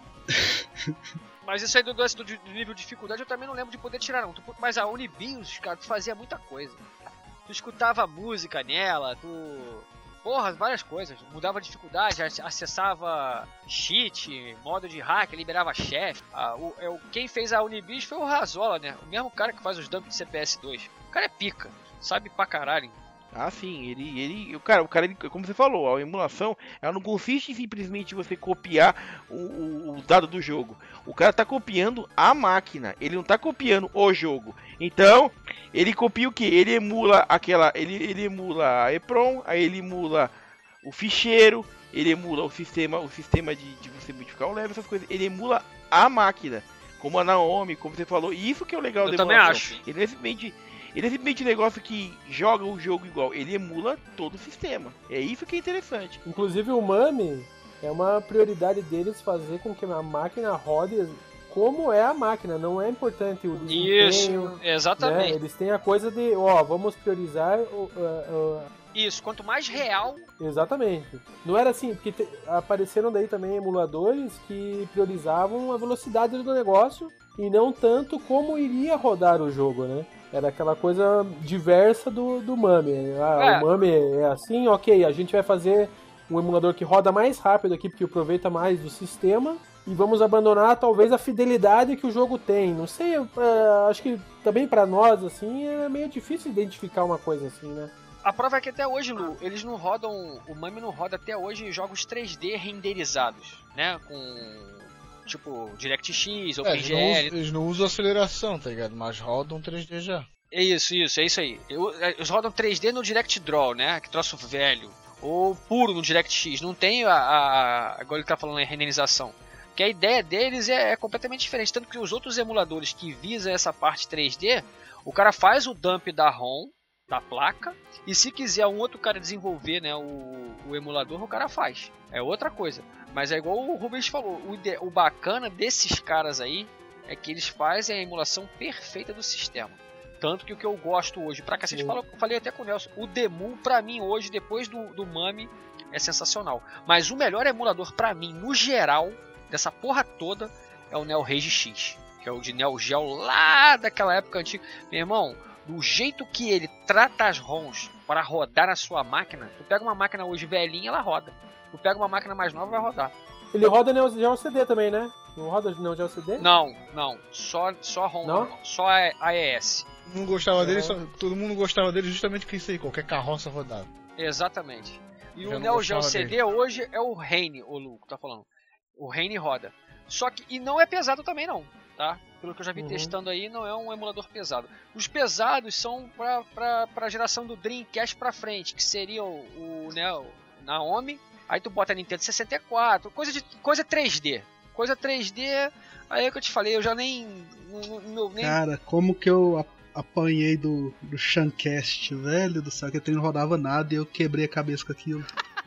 Mas isso aí do, do, do nível de dificuldade eu também não lembro de poder tirar, não. Tu- Mas a Unibios, cara, tu fazia muita coisa. Tu escutava música nela, tu. Porra, várias coisas. Mudava a dificuldade, ac- acessava cheat, modo de hack, liberava chefe. Ah, o, é, o, quem fez a Unibios foi o Razola, né? O mesmo cara que faz os dumps de C P S dois. O cara é pica, sabe pra caralho. Ah, sim, ele, ele, o cara, o cara, ele, como você falou, a emulação, ela não consiste em simplesmente você copiar o, o, o dado do jogo. O cara tá copiando a máquina, ele não tá copiando o jogo. Então, ele copia o que? Ele emula aquela, ele, ele emula a EPROM, aí ele emula o ficheiro, ele emula o sistema, o sistema de, de você modificar o level, essas coisas. Ele emula a máquina, como a Naomi, como você falou. E isso que é o legal Eu da também emulação. acho. Ele é simplesmente Ele é simplesmente um negócio que joga o jogo igual, ele emula todo o sistema. É isso que é interessante. Inclusive o Mami é uma prioridade deles fazer com que a máquina rode como é a máquina, não é importante o desempenho. Isso, Né? exatamente. Eles têm a coisa de, ó, vamos priorizar o, uh, uh, Isso, quanto mais real. exatamente. Não era assim, porque te, apareceram daí também emuladores que priorizavam a velocidade do negócio e não tanto como iria rodar o jogo, né? Era aquela coisa diversa do, do Mami. Ah, É. o Mami é assim, ok, a gente vai fazer um emulador que roda mais rápido aqui, porque aproveita mais do sistema, e vamos abandonar talvez a fidelidade que o jogo tem. Não sei, é, acho que também pra nós, assim, é meio difícil identificar uma coisa assim, né? A prova é que até hoje, Lu, eles não rodam. O Mami não roda até hoje jogos três D renderizados, né? Com. Tipo, DirectX, É, eles, não OpenGL. usam, eles não usam aceleração, tá ligado? Mas rodam três D já. É isso, isso, é isso aí. Eu- Eles rodam três D no Direct Draw, né? Que troço velho. Ou puro no DirectX. Não tem a. a agora ele tá falando em renderização. Porque a ideia deles é, é completamente diferente. Tanto que os outros emuladores que visam essa parte três D, o cara faz o dump da ROM, da placa, e se quiser um outro cara desenvolver, né, o, o emulador, o cara faz. É outra coisa. Mas é igual o Rubens falou, o, ide- o bacana desses caras aí é que eles fazem a emulação perfeita do sistema. Tanto que o que eu gosto hoje, pra cacete, Sim. falo- falei até com o Nelson, o Demu pra mim hoje, depois do, do Mami, é sensacional. Mas o melhor emulador pra mim, no geral, dessa porra toda, é o Neo Rage X. Que é o de Neo Geo lá daquela época antiga. Meu irmão, do jeito que ele trata as ROMs para rodar na sua máquina, tu pega uma máquina hoje velhinha, ela roda. Tu pega uma máquina mais nova, vai rodar. Ele roda Neo Geo C D também, né? Não roda Neo Geo C D? Não, não. Só, só ROM, Não? só a A E S. Todo mundo gostava dele, É. só- todo mundo gostava dele justamente com isso aí, qualquer carroça rodava. Exatamente. E Eu o não Neo Geo gostava C D hoje é o Reine, o Lu, que tá falando. O Reine roda. Só que, e não é pesado também não, tá? Pelo que eu já vi Uhum. testando aí, não é um emulador pesado. Os pesados são pra, pra, pra geração do Dreamcast pra frente, que seria o, o, né, o Naomi. Aí tu bota a Nintendo sessenta e quatro, coisa, de, coisa três D. Coisa três D, aí é o que eu te falei, eu já nem... não- não- nem Cara, como que eu a- apanhei do, do Shancast, velho do céu, que ele não rodava nada e eu quebrei a cabeça com aquilo.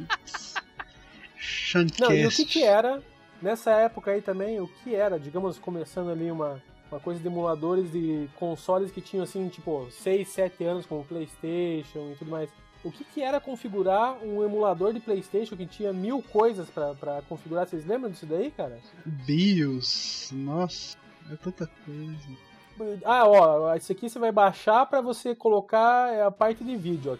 Shancast. Não, e o que que era, nessa época aí também, o que era, digamos, começando ali uma, uma coisa de emuladores de consoles que tinham, assim, tipo, seis, sete anos, como PlayStation e tudo mais. O que que era configurar um emulador de PlayStation que tinha mil coisas pra, pra configurar? Vocês lembram disso daí, cara? BIOS, nossa, é tanta coisa. Ah, ó, esse aqui você vai baixar pra você colocar a parte de vídeo, ok?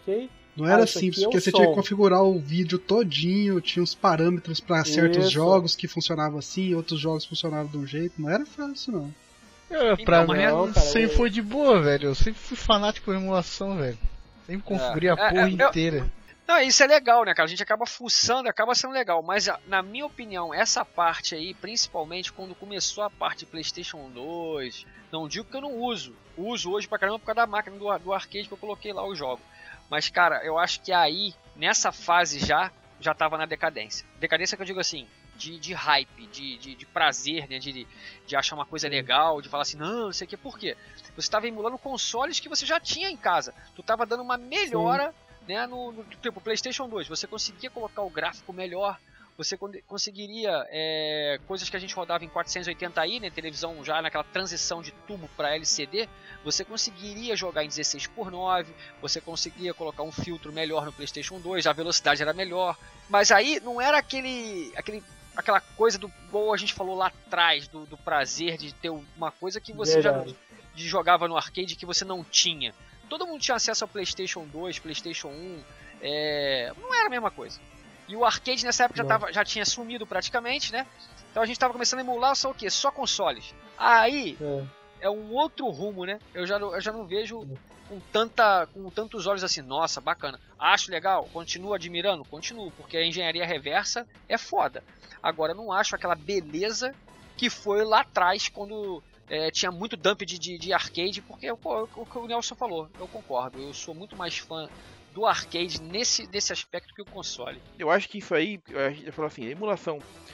Não era Ah, isso aqui simples, é o porque você som. tinha que configurar o vídeo todinho, tinha uns parâmetros pra certos Isso. jogos que funcionavam assim, outros jogos funcionavam de um jeito. Não era fácil, não. Eu, pra Então, mim, não, não, cara, sempre eu- foi de boa, velho. Eu sempre fui fanático por emulação, velho. Sempre configurei a É, porra é, eu- inteira. Não, isso é legal, né, cara? A gente acaba fuçando, acaba sendo legal. Mas, a- na minha opinião, essa parte aí, principalmente quando começou a parte de PlayStation dois, não digo que eu não uso. Uso hoje pra caramba por causa da máquina do, do arcade que eu coloquei lá o jogo. Mas, cara, eu acho que aí, nessa fase já, já tava na decadência. Decadência que eu digo assim, de, de hype, de, de, de prazer, né? De, de achar uma coisa legal, de falar assim, não, não sei o que, por quê? Você estava emulando consoles que você já tinha em casa. Tu tava dando uma melhora, né, no, no tipo PlayStation dois. Você conseguia colocar o gráfico melhor, você con- conseguiria é, coisas que a gente rodava em quatrocentos e oitenta i, né, televisão já naquela transição de tubo para L C D, você conseguiria jogar em dezesseis por nove, você conseguia colocar um filtro melhor no PlayStation dois, a velocidade era melhor. Mas aí não era aquele, aquele aquela coisa do, igual a gente falou lá atrás, do, do prazer de ter uma coisa que você já Verdade. de jogava no arcade que você não tinha. Todo mundo tinha acesso ao PlayStation dois, PlayStation um, é... não era a mesma coisa. E o arcade nessa época já, tava, já tinha sumido praticamente, né? Então a gente tava começando a emular só o quê? Só consoles. Aí É. é um outro rumo, né? Eu já, não- eu já não vejo com, tanta, com tantos olhos assim, nossa, bacana. Acho legal, continuo admirando? Continuo, porque a engenharia reversa é foda. Agora, eu não acho aquela beleza que foi lá atrás, quando é, tinha muito dump de, de, de arcade, porque pô, o que o Nelson falou, eu concordo, eu sou muito mais fã do arcade nesse, nesse aspecto que o console. Eu acho que isso aí, a gente fala assim, emulação.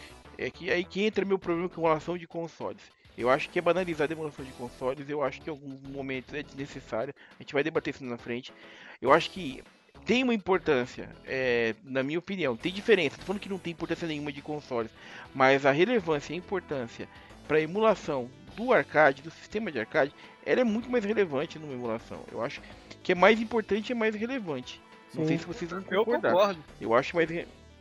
É que aí que entra meu problema com emulação de consoles. Eu acho que é banalizar a emulação de consoles, eu acho que em alguns momentos é desnecessário. A gente vai debater isso na frente. Eu acho que tem uma importância, é, na minha opinião, tem diferença. Tô falando que não tem importância nenhuma de consoles, mas a relevância e a importância para emulação do arcade, do sistema de arcade, ela é muito mais relevante numa emulação. Eu acho que é mais importante e é mais relevante. Não Sim. sei se vocês vão Eu concordar. concordo. Eu acho mais.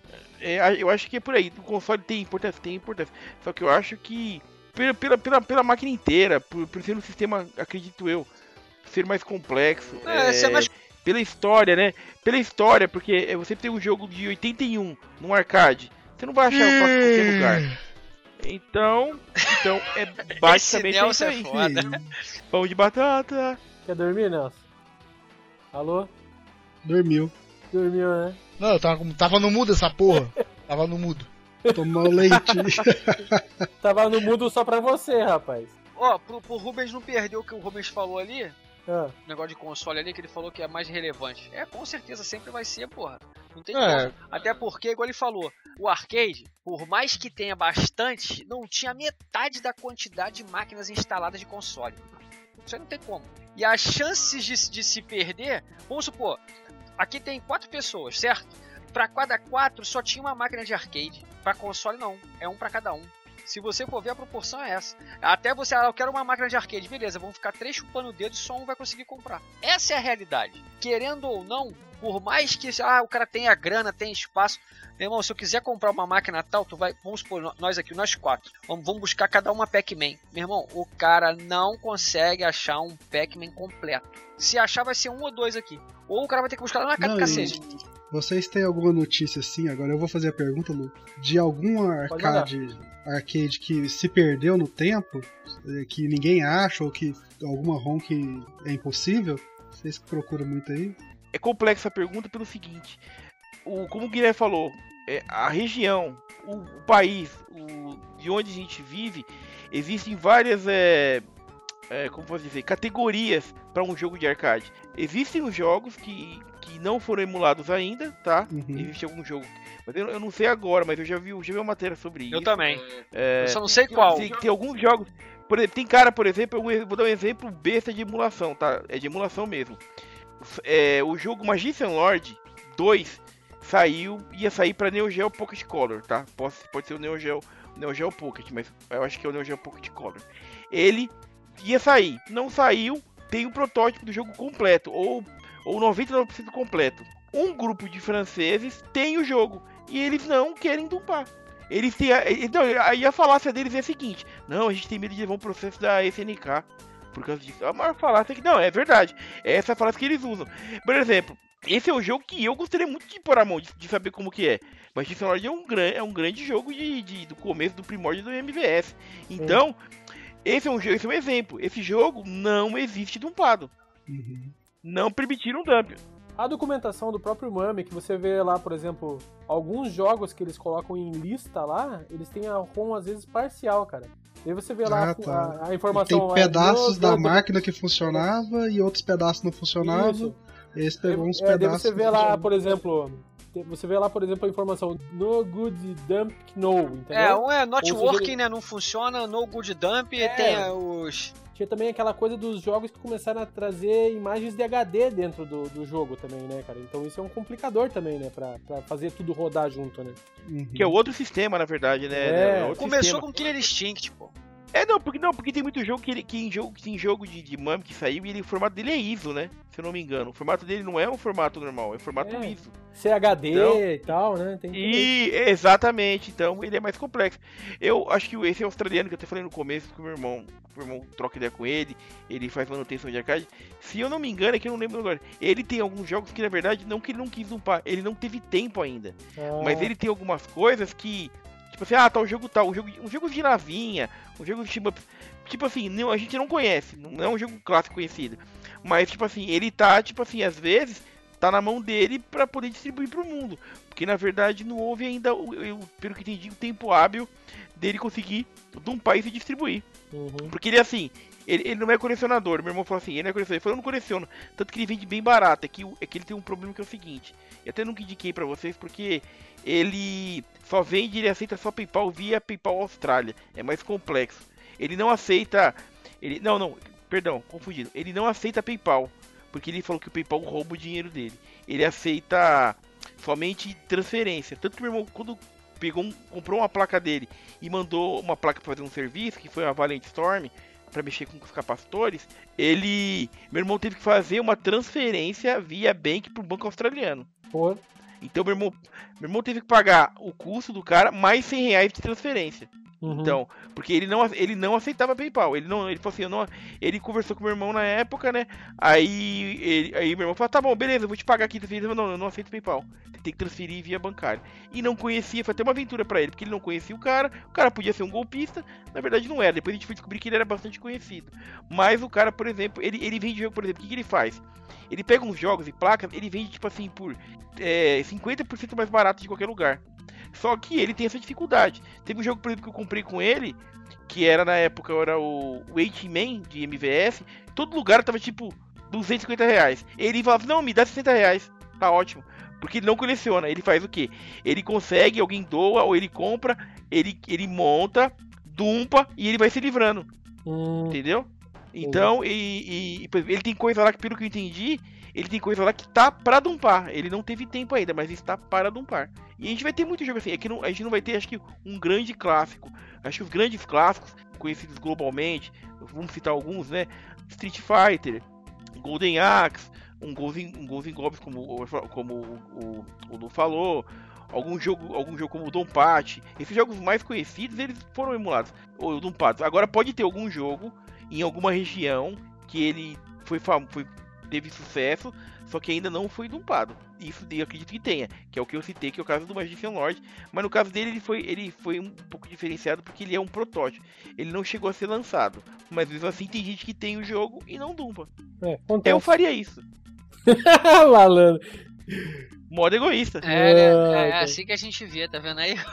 É, eu acho que é por aí. O console tem importância, tem importância. Só que eu acho que pela, pela, pela, pela máquina inteira, por, por ser um sistema, acredito eu, ser mais complexo. É, é, ser mais- Pela história, né? Pela história, porque você tem um jogo de oitenta e um num arcade, você não vai achar o fácil em qualquer lugar. Então, então é basicamente Esse isso Nelson é aí. foda. Pão de batata. Quer dormir, Nelson? Alô? Dormiu. Dormiu, né? Não, eu tava, tava no mudo essa porra. Tava no mudo. Tomou leite. Tava no mudo só pra você, rapaz. Ó, pro, pro Rubens não perder o que o Rubens falou ali, Ah, o negócio de console ali, que ele falou que é mais relevante. É, com certeza sempre vai ser, porra. Não tem É. como. Até porque, igual ele falou, o arcade, por mais que tenha bastante, não tinha metade da quantidade de máquinas instaladas de console. Isso aí não tem como. E as chances de, de se perder, vamos supor, aqui tem quatro pessoas, certo? Pra cada quatro só tinha uma máquina de arcade. Pra console não, é um pra cada um. Se você for ver, a proporção é essa. Até você, ah, eu quero uma máquina de arcade, beleza, vão ficar três chupando o dedo e só um vai conseguir comprar. Essa é a realidade. Querendo ou não, por mais que ah, o cara tenha grana, tenha espaço, meu irmão, se eu quiser comprar uma máquina tal, tu vai, vamos supor, nós aqui, nós quatro, vamos, vamos buscar cada uma Pac-Man. Meu irmão, o cara não consegue achar um Pac-Man completo. Se achar, vai ser um ou dois aqui. Ou o cara vai ter que buscar lá na casa Não, do cacete. e vocês têm alguma notícia assim? Agora eu vou fazer a pergunta, Lu. De algum arcade, arcade que se perdeu no tempo, eh, que ninguém acha, ou que alguma ROM que é impossível? Vocês que procuram muito aí? É complexa a pergunta pelo seguinte, o, como o Guilherme falou, é, a região, o, o país, o, de onde a gente vive, existem várias, é, é, como posso dizer, categorias para um jogo de arcade. Existem os jogos que, que não foram emulados ainda, tá? Uhum. Existe algum jogo, mas eu, eu não sei agora, mas eu já vi, já vi uma matéria sobre isso. Eu também. É, Eu só não sei qual. tem, tem alguns jogos, por exemplo, tem cara, por exemplo, eu vou dar um exemplo besta de emulação, tá? É de emulação mesmo. É, o jogo Magician Lord dois saiu, ia sair pra Neo Geo Pocket Color, tá? Pode, pode ser o Neo Geo, Neo Geo Pocket, mas eu acho que é o Neo Geo Pocket Color. Ele ia sair, não saiu, tem o protótipo do jogo completo, ou, ou noventa e nove por cento completo. Um grupo de franceses tem o jogo, e eles não querem dumpar. Eles têm, a, então, aí a falácia deles é a seguinte, não, a gente tem medo de levar um processo da S N K. Por causa disso. A maior falácia é que não, é verdade. É essa falácia que eles usam. Por exemplo, esse é um jogo que eu gostaria muito de pôr a mão, de, de saber como que é. Mas Dishonored é um, gran, é um grande jogo de, de, do começo, do primórdio do M V S. Então, esse é, um, esse é um exemplo. Esse jogo não existe dumpado. Uhum. Não permitiram dump. A documentação do próprio Mami, que você vê lá, por exemplo, alguns jogos que eles colocam em lista lá, eles têm a ROM às vezes parcial, cara. E aí você vê lá Ah, a, tá. a, a informação... Tem pedaços no- da no- máquina que funcionava e outros pedaços não funcionavam. Isso. Eles pegou uns É, daí pedaços. você vê que lá, funcionavam. por exemplo... Você vê lá, por exemplo, a informação no good dump no, entendeu? É, um é not Ou seja, working, ele- né? Não funciona, no good dump, É. tem é, os... Tinha também aquela coisa dos jogos que começaram a trazer imagens de H D dentro do, do jogo também, né, cara? Então isso é um complicador também, né? Pra, pra fazer tudo rodar junto, né? Uhum. Que é outro sistema, na verdade, né? É. outro Começou sistema. com Killer Instinct, pô. É, não, porque, não, porque tem muito jogo que, ele, que em jogo, tem jogo de, de Mami que saiu e ele, o formato dele é I S O, né? Se eu não me engano. O formato dele não é um formato normal, é um formato É. I S O. C H D Então- e tal, né? Tem tudo isso. E, exatamente, então ele é mais complexo. Eu acho que esse australiano que eu até falei no começo, que o meu irmão, o meu irmão troca ideia com ele, ele faz manutenção de arcade. Se eu não me engano, é que eu não lembro agora, ele tem alguns jogos que na verdade não que ele não quis upar, ele não teve tempo ainda. Ah, Mas ele tem algumas coisas que, tipo assim, ah, tá o jogo tal, um jogo, um jogo de navinha, um jogo de shmup, tipo assim, não, a gente não conhece, não é um jogo clássico conhecido. Mas, tipo assim, ele tá, tipo assim, às vezes, tá na mão dele pra poder distribuir pro mundo. Porque, na verdade, não houve ainda, o- eu, pelo que entendi, o tempo hábil dele conseguir dumpar e se distribuir. uhum. Porque ele, assim, ele, ele não é colecionador. Meu irmão falou assim, ele não é colecionador. Ele falou, eu não coleciono. Tanto que ele vende bem barato. É que, o- é que ele tem um problema que é o seguinte. Eu até nunca indiquei pra vocês, porque ele só vende, ele aceita só PayPal via PayPal Austrália. É mais complexo. Ele não aceita... Ele, não, não, perdão, confundido. Ele não aceita PayPal. Porque ele falou que o PayPal rouba o dinheiro dele. Ele aceita somente transferência. Tanto que meu irmão, quando pegou um- comprou uma placa dele e mandou uma placa pra fazer um serviço, que foi uma Valiant Storm, pra mexer com os capacitores, ele... Meu irmão teve que fazer uma transferência via Bank pro banco australiano. Pô, Então meu irmão, meu irmão teve que pagar o custo do cara mais cem reais de transferência. uhum. Então, porque ele não, ele não aceitava PayPal. Ele não, ele falou assim, eu não, ele conversou com meu irmão na época, né? Aí, ele, aí meu irmão falou, tá bom, beleza, eu vou te pagar aqui. Ele falou, não, eu não aceito PayPal. Você tem que transferir via bancária. E não conhecia, foi até uma aventura pra ele, porque ele não conhecia o cara. O cara podia ser um golpista, na verdade não era. Depois a gente foi descobrir que ele era bastante conhecido. Mas o cara, por exemplo, ele, ele vende jogo, por exemplo, o que, que ele faz? Ele pega uns jogos e placas, ele vende tipo assim por é, cinquenta por cento mais barato de qualquer lugar. Só que ele tem essa dificuldade. Teve um jogo, por exemplo, que eu comprei com ele, que era na época, era o Eight-Man de M V S. Todo lugar tava tipo duzentos e cinquenta reais. Ele falava, não, me dá sessenta reais. Tá ótimo. Porque ele não coleciona. Ele faz o quê? Ele consegue, alguém doa, ou ele compra, ele, ele monta, dumpa e ele vai se livrando. Hum, Entendeu? Então, e, e- e, por exemplo, ele tem coisa lá que, pelo que eu entendi, ele tem coisa lá que tá pra dumpar. Ele não teve tempo ainda, mas está para dumpar. E a gente vai ter muito jogo assim. É que não- a gente não vai ter, acho que, um grande clássico. Acho que os grandes clássicos, conhecidos globalmente, vamos citar alguns, né? Street Fighter, Golden Axe, um Golden, um Golden Goblins, como, o- como o, o, o Lu falou. Algum jogo, algum jogo como o Dompat. Esses jogos mais conhecidos, eles foram emulados, ou dumpados. Agora pode ter algum jogo em alguma região que ele foi, fam- foi teve sucesso, só que ainda não foi dumpado. Isso eu acredito que tenha, que é o que eu citei, que é o caso do Magician Lord. Mas no caso dele, ele foi, ele foi um pouco diferenciado porque ele é um protótipo. Ele não chegou a ser lançado. Mas mesmo assim, tem gente que tem o jogo e não dumpa. é, Eu acontece. faria isso. Malandro. Modo egoísta. É, né? Ah, É cara. assim que a gente vê, tá vendo aí?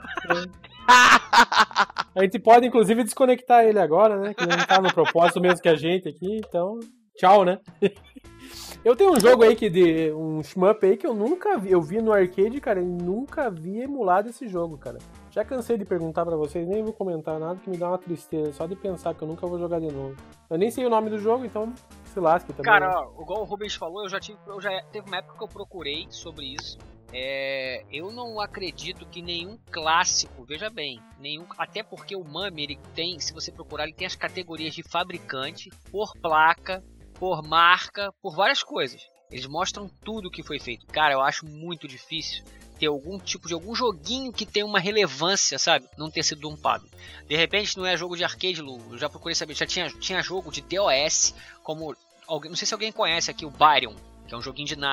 A gente pode, inclusive, desconectar ele agora, né? Que ele não tá no propósito mesmo que a gente aqui, então... Tchau, né? Eu tenho um jogo aí que de um shmup aí que eu nunca vi. Eu vi no arcade, cara, e nunca vi emulado esse jogo, cara. Já cansei de perguntar pra vocês, nem vou comentar nada que me dá uma tristeza, só de pensar que eu nunca vou jogar de novo. Eu nem sei o nome do jogo, então se lasque também. Cara, né? ó, igual o Rubens falou, eu já tive. Eu já teve uma época que eu procurei sobre isso. É, eu não acredito que nenhum clássico, veja bem, nenhum, até porque o Mami ele tem, se você procurar, ele tem as categorias de fabricante, por placa, por marca, por várias coisas. Eles mostram tudo que foi feito. Cara, eu acho muito difícil ter algum tipo de algum joguinho que tenha uma relevância, sabe? Não ter sido dumpado. De repente não é jogo de arcade, Lu. Eu já procurei saber, já tinha, tinha jogo de DOS, como alguém, não sei se alguém conhece aqui o Byron, que é um joguinho de nave.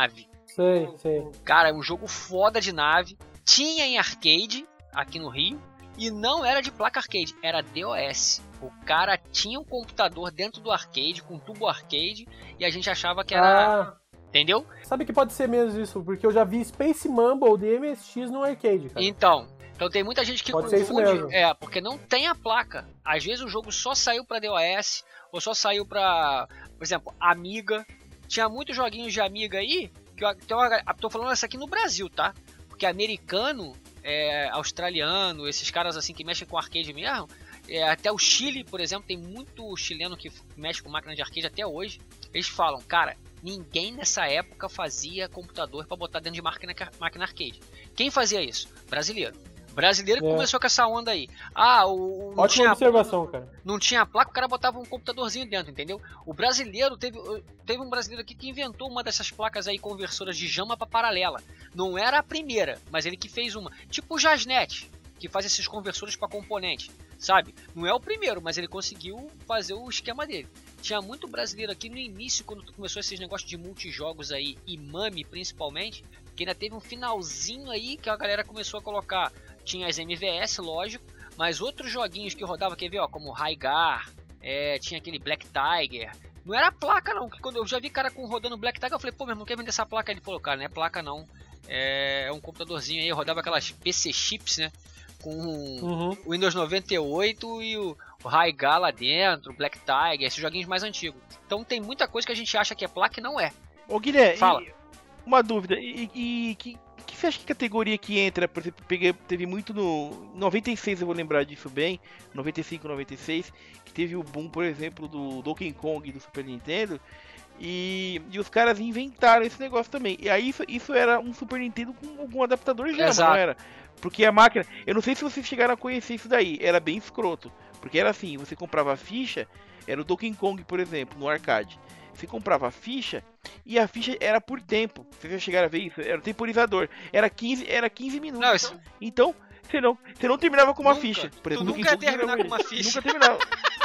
Sei, sei. Cara, é um jogo foda de nave. Tinha em arcade, aqui no Rio. E não era de placa arcade, era D O S. O cara tinha um computador dentro do arcade, com tubo arcade. E a gente achava que era... Ah, Entendeu? sabe que pode ser mesmo isso, porque eu já vi Space Mumble de M S X no arcade, cara. Então... Então tem muita gente que Pode ser isso mesmo. É, porque não tem a placa. Às vezes o jogo só saiu pra D O S, ou só saiu pra, por exemplo, Amiga. Tinha muitos joguinhos de Amiga aí, que eu tem uma, tô falando isso aqui no Brasil, tá? Porque americano, é, australiano, esses caras assim que mexem com arcade mesmo, é, até o Chile, por exemplo, tem muito chileno que mexe com máquina de arcade até hoje. Eles falam, cara, ninguém nessa época fazia computador pra botar dentro de máquina, máquina arcade. Quem fazia isso? Brasileiro. Brasileiro que É. começou com essa onda aí. Ah, o, o não, Ótima tinha, observação, cara. não tinha placa, o cara botava um computadorzinho dentro, entendeu? O brasileiro, teve, teve um brasileiro aqui que inventou uma dessas placas aí conversoras de JAMA para paralela. Não era a primeira, mas ele que fez uma. Tipo o Jasnet, que faz esses conversores para componente, sabe? Não é o primeiro, mas ele conseguiu fazer o esquema dele. Tinha muito brasileiro aqui no início, quando começou esses negócios de multijogos aí, e Mami principalmente, que ainda teve um finalzinho aí que a galera começou a colocar. Tinha as M V S, lógico, mas outros joguinhos que rodava, quer ver, ó, como Raigar, é, tinha aquele Black Tiger. Não era placa não, que quando eu já vi cara com rodando Black Tiger, eu falei, pô, meu irmão, quer vender essa placa? Ele falou, cara, não é placa não, é um computadorzinho aí, rodava aquelas P C chips, né, com Uhum. o Windows noventa e oito e o, o Raigar lá dentro, o Black Tiger, esses joguinhos mais antigos. Então tem muita coisa que a gente acha que é placa e não é. Ô Guilherme, Fala. e- uma dúvida, e, e, e que, que você acha que categoria que entra? Por exemplo, peguei, teve muito no noventa e seis, eu vou lembrar disso bem, noventa e cinco, noventa e seis, que teve o boom, por exemplo, do Donkey Kong do Super Nintendo, e, e os caras inventaram esse negócio também. E aí isso, isso era um Super Nintendo com algum adaptador JAMA, Exato. não era? Porque a máquina, eu não sei se vocês chegaram a conhecer isso daí, era bem escroto, porque era assim, você comprava a ficha, era o Donkey Kong, por exemplo, no arcade. Você comprava a ficha e a ficha era por tempo. Vocês já chegaram a ver isso? Era o temporizador. Era quinze, era quinze minutos. Não, isso- Então, você não, você não terminava com uma Nunca. ficha. Por Tu exemplo, nunca Donkey ia Kong terminar terminava com uma isso. ficha. Nunca terminava.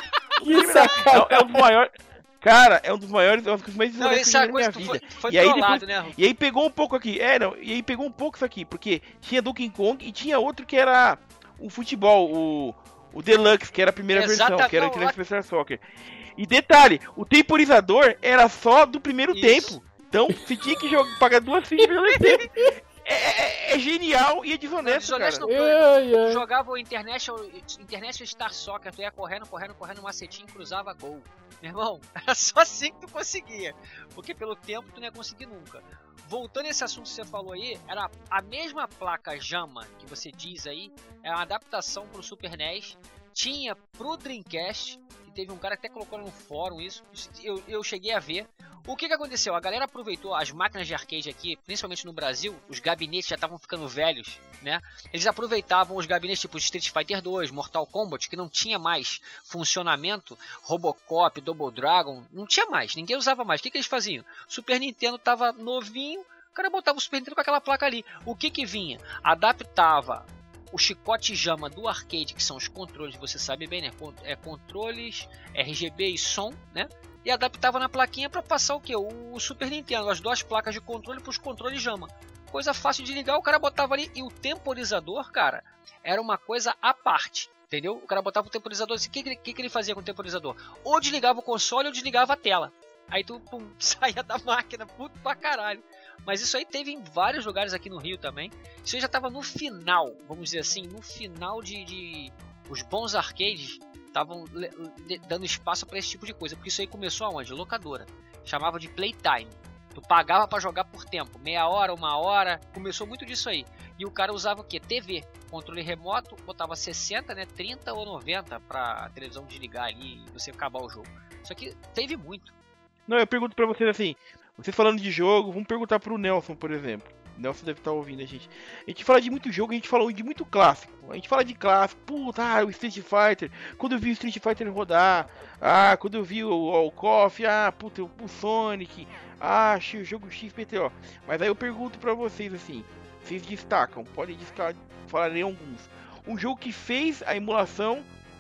Que sacanagem. É, é um dos maiores. Cara, é um dos maiores, é uma das coisas mais Não, desafiantes isso é que a eu já vi na coisa que minha tu vida. foi, foi E aí trollado, depois- né, Ru? E aí pegou um pouco aqui. É, não, e aí pegou um pouco isso aqui, porque tinha Donkey Kong e tinha outro que era o futebol, o, o Deluxe, que era a primeira versão, Exatamente, que era o não, International Superstar Soccer. E detalhe, o temporizador era só do primeiro Isso. tempo. Então, você tinha que jogar, pagar duas fichas pra jogar esse tempo. É, é- é genial e é desonesto, Desonesto cara. não, Ai, tu ai. jogava o International, International Star Soccer, tu ia correndo, correndo, correndo, um macetinho, cruzava gol. Meu irmão, era só assim que tu conseguia. Porque pelo tempo tu não ia conseguir nunca. Voltando a esse assunto que você falou aí, era a mesma placa JAMA que você diz aí, é uma adaptação pro Super N E S. Tinha pro Dreamcast, que teve um cara que até colocou no fórum isso, eu, eu cheguei a ver. O que que aconteceu? A galera aproveitou as máquinas de arcade aqui, principalmente no Brasil, os gabinetes já estavam ficando velhos, né? Eles aproveitavam os gabinetes tipo Street Fighter dois, Mortal Kombat, que não tinha mais funcionamento, Robocop, Double Dragon, não tinha mais, ninguém usava mais. O que que eles faziam? Super Nintendo tava novinho, o cara botava o Super Nintendo com aquela placa ali. O que que vinha? Adaptava o chicote JAMA do arcade, que são os controles, você sabe bem, né? Con- É controles, R G B e som, né? E adaptava na plaquinha para passar o que? O Super Nintendo, as duas placas de controle para os controles JAMA. Coisa fácil de ligar, o cara botava ali. E o temporizador, cara, era uma coisa à parte, entendeu? O cara botava o temporizador, o que, que, que ele fazia com o temporizador? Ou desligava o console ou desligava a tela. Aí tu pum, saía da máquina, puto pra caralho. Mas isso aí teve em vários lugares aqui no Rio também. Isso aí já tava no final, vamos dizer assim, no final de... de... Os bons arcades estavam dando espaço para esse tipo de coisa. Porque isso aí começou aonde? Locadora. Chamava de Playtime. Tu pagava para jogar por tempo. Meia hora, uma hora. Começou muito disso aí. E o cara usava o quê? T V. Controle remoto. Botava sessenta, né? trinta ou noventa pra televisão desligar ali e você acabar o jogo. Isso aqui teve muito. Não, eu pergunto pra vocês assim, vocês falando de jogo, vamos perguntar pro Nelson, por exemplo. O Nelson deve estar ouvindo a gente. A gente fala de muito jogo, a gente fala de muito clássico. A gente fala de clássico, puta, ah, o Street Fighter. Quando eu vi o Street Fighter rodar, ah, quando eu vi o, o KOF, ah, puta, o Sonic, ah, o jogo X P T O. Mas aí eu pergunto pra vocês assim, vocês destacam, podem destacar, falarem alguns. Um jogo que fez a emulação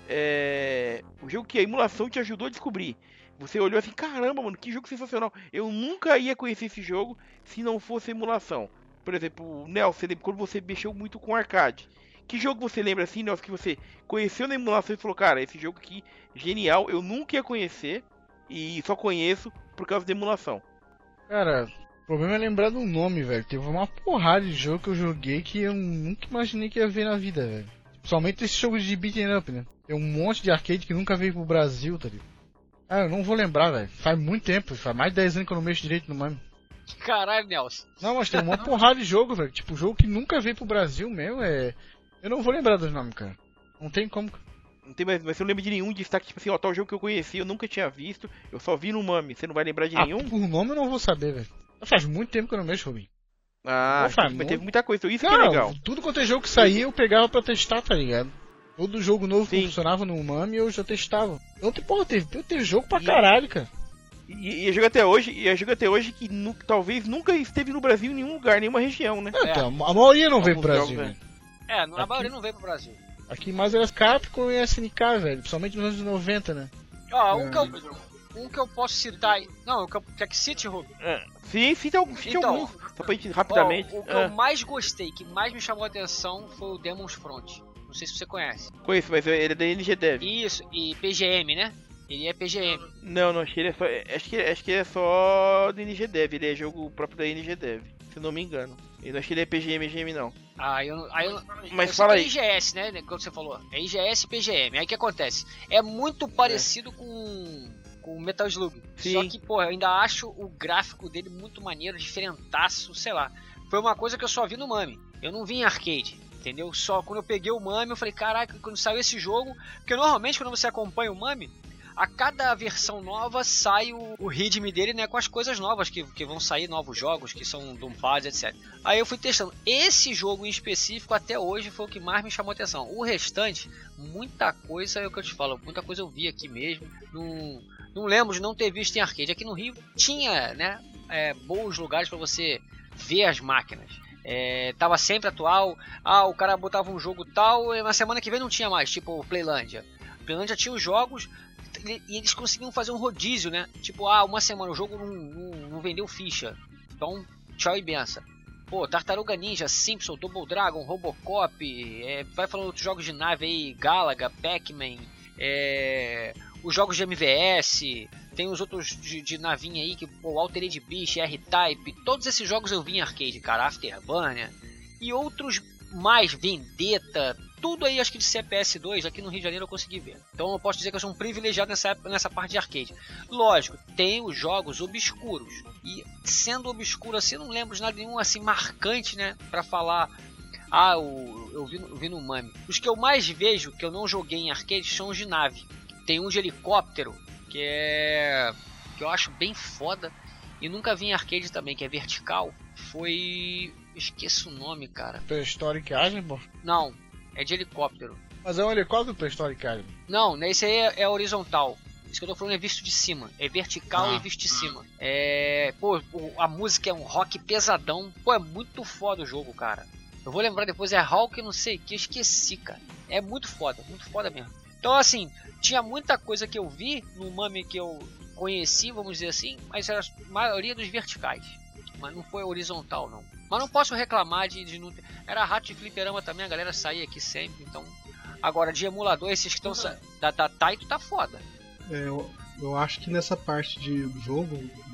é... o jogo que a emulação te ajudou a descobrir. Você olhou assim, caramba, mano, que jogo sensacional. Eu nunca ia conhecer esse jogo se não fosse emulação. Por exemplo, Nelson, você lembra quando você mexeu muito com arcade? Que jogo você lembra assim, Nelson, que você conheceu na emulação e falou, cara, esse jogo aqui, genial, eu nunca ia conhecer e só conheço por causa da emulação? Cara, o problema é lembrar do nome, velho. Teve uma porrada de jogo que eu joguei que eu nunca imaginei que ia ver na vida, velho. Principalmente esses jogos de beat'em up, né? Tem um monte de arcade que nunca veio pro Brasil, tá ligado? Ah, eu não vou lembrar, velho. Faz muito tempo, faz mais de dez anos que eu não mexo direito no mano. Caralho, Nelson. Não, mas tem uma porrada de jogo, velho. Tipo, jogo que nunca veio pro Brasil mesmo, é... Eu não vou lembrar dos nomes, cara. Não tem como. Não tem mais, mas você não lembra de nenhum destaque, tipo assim, ó, tal jogo que eu conheci, eu nunca tinha visto, eu só vi no Mami. Você não vai lembrar de Ah, nenhum? por nome eu não vou saber, velho. Faz muito tempo que eu não mexo, Rubinho. Ah, Não, faz mas muito. teve muita coisa, então isso Não, que é legal. tudo quanto é jogo que saía eu pegava pra testar, tá ligado? Todo jogo novo que Sim. funcionava no Mami eu já testava. Então, porra, teve, teve jogo pra E- caralho, cara. E, e é jogo até hoje, e é jogo até hoje que nu- talvez nunca esteve no Brasil em nenhum lugar, nenhuma região, né? Não, É. então, a maioria não veio pro Alguns Brasil, jogos, velho. É, a Aqui- maioria não veio pro Brasil. Aqui mais era Capcom e S N K, velho. Principalmente nos anos noventa, né? Ó, um, É. que eu, um que eu posso citar aí. Não, o que eu quer que cite, Rubio? É. Sim, sim, tem alguns, tem Então, alguns. Só pra gente rapidamente. Ó, o que Ah, eu mais gostei, que mais me chamou a atenção foi o Demon's Front. Não sei se você conhece. conheço, mas ele é da N G Dev. Isso, e P G M, né? Ele é P G M. Não, não, acho que ele é só. Acho que, acho que ele é só da N G Dev, ele é jogo próprio da N G Dev, se eu não me engano. Eu não acho que ele é P G M G M não. Ah, eu, não- aí eu, Mas eu sei fala que é aí. I G S, né? Quando você falou. É I G S e P G M. Aí o que acontece? É muito parecido com, com o Metal Slug. Sim. Só que, pô, eu ainda acho o gráfico dele muito maneiro, diferentaço, sei lá. Foi uma coisa que eu só vi no Mami. Eu não vi em arcade. Entendeu? Só quando eu peguei o Mami, eu falei, caraca, quando saiu esse jogo. Porque normalmente quando você acompanha o Mami, a cada versão nova sai o, o readme dele, né, com as coisas novas que, que vão sair, novos jogos que são dumpados, etcétera. Aí eu fui testando. Esse jogo em específico até hoje foi o que mais me chamou a atenção. O restante, muita coisa é o que eu te falo, muita coisa eu vi aqui mesmo. Não, não lembro de não ter visto em arcade. Aqui no Rio tinha, né, é, bons lugares para você ver as máquinas. É, tava sempre atual. Ah, o cara botava um jogo tal e na semana que vem não tinha mais, tipo o Playlândia. O Playlândia tinha os jogos e eles conseguiam fazer um rodízio, né? Tipo, ah, uma semana o jogo não, não, não vendeu ficha. Então, tchau e benção. Pô, Tartaruga Ninja, Simpson, Double Dragon, Robocop, é, vai falando outros jogos de nave aí, Galaga, Pac-Man, é, os jogos de M V S, tem os outros de, de navinha aí, que, pô, Altered Beast, R-Type, todos esses jogos eu vi em arcade, cara, Afterburner, e outros mais, Vendetta, tudo aí acho que de C P S dois, aqui no Rio de Janeiro eu consegui ver. Então eu posso dizer que eu sou um privilegiado nessa, nessa parte de arcade. Lógico, tem os jogos obscuros. E sendo obscuro assim, eu não lembro de nada nenhum assim marcante, né? Pra falar, ah, eu, eu, vi, eu vi no Mami. Os que eu mais vejo, que eu não joguei em arcade, são os de nave. Tem um de helicóptero, que é... que eu acho bem foda. E nunca vi em arcade também, que é vertical. Foi... esqueço o nome, cara. Prehistoric Agent, pô. Não, é de helicóptero. Mas é um helicóptero Prehistoric Agent. Não, esse aí é, é horizontal. Isso que eu tô falando é visto de cima. É vertical Ah. e visto de cima. É. Pô, o- a música é um rock pesadão. Pô, é muito foda o jogo, cara. Eu vou lembrar depois, é Hulk não sei o que, eu esqueci, cara. É muito foda, muito foda mesmo. Então, assim, tinha muita coisa que eu vi no Mami que eu conheci, vamos dizer assim, mas era a maioria dos verticais. Mas não foi horizontal, não. Mas não posso reclamar de, de não ter. Era rato de fliperama também, a galera saía aqui sempre, então. Agora, de emulador, esses que estão sa... da, da Taito tá foda. É, eu, eu acho que nessa parte de jogo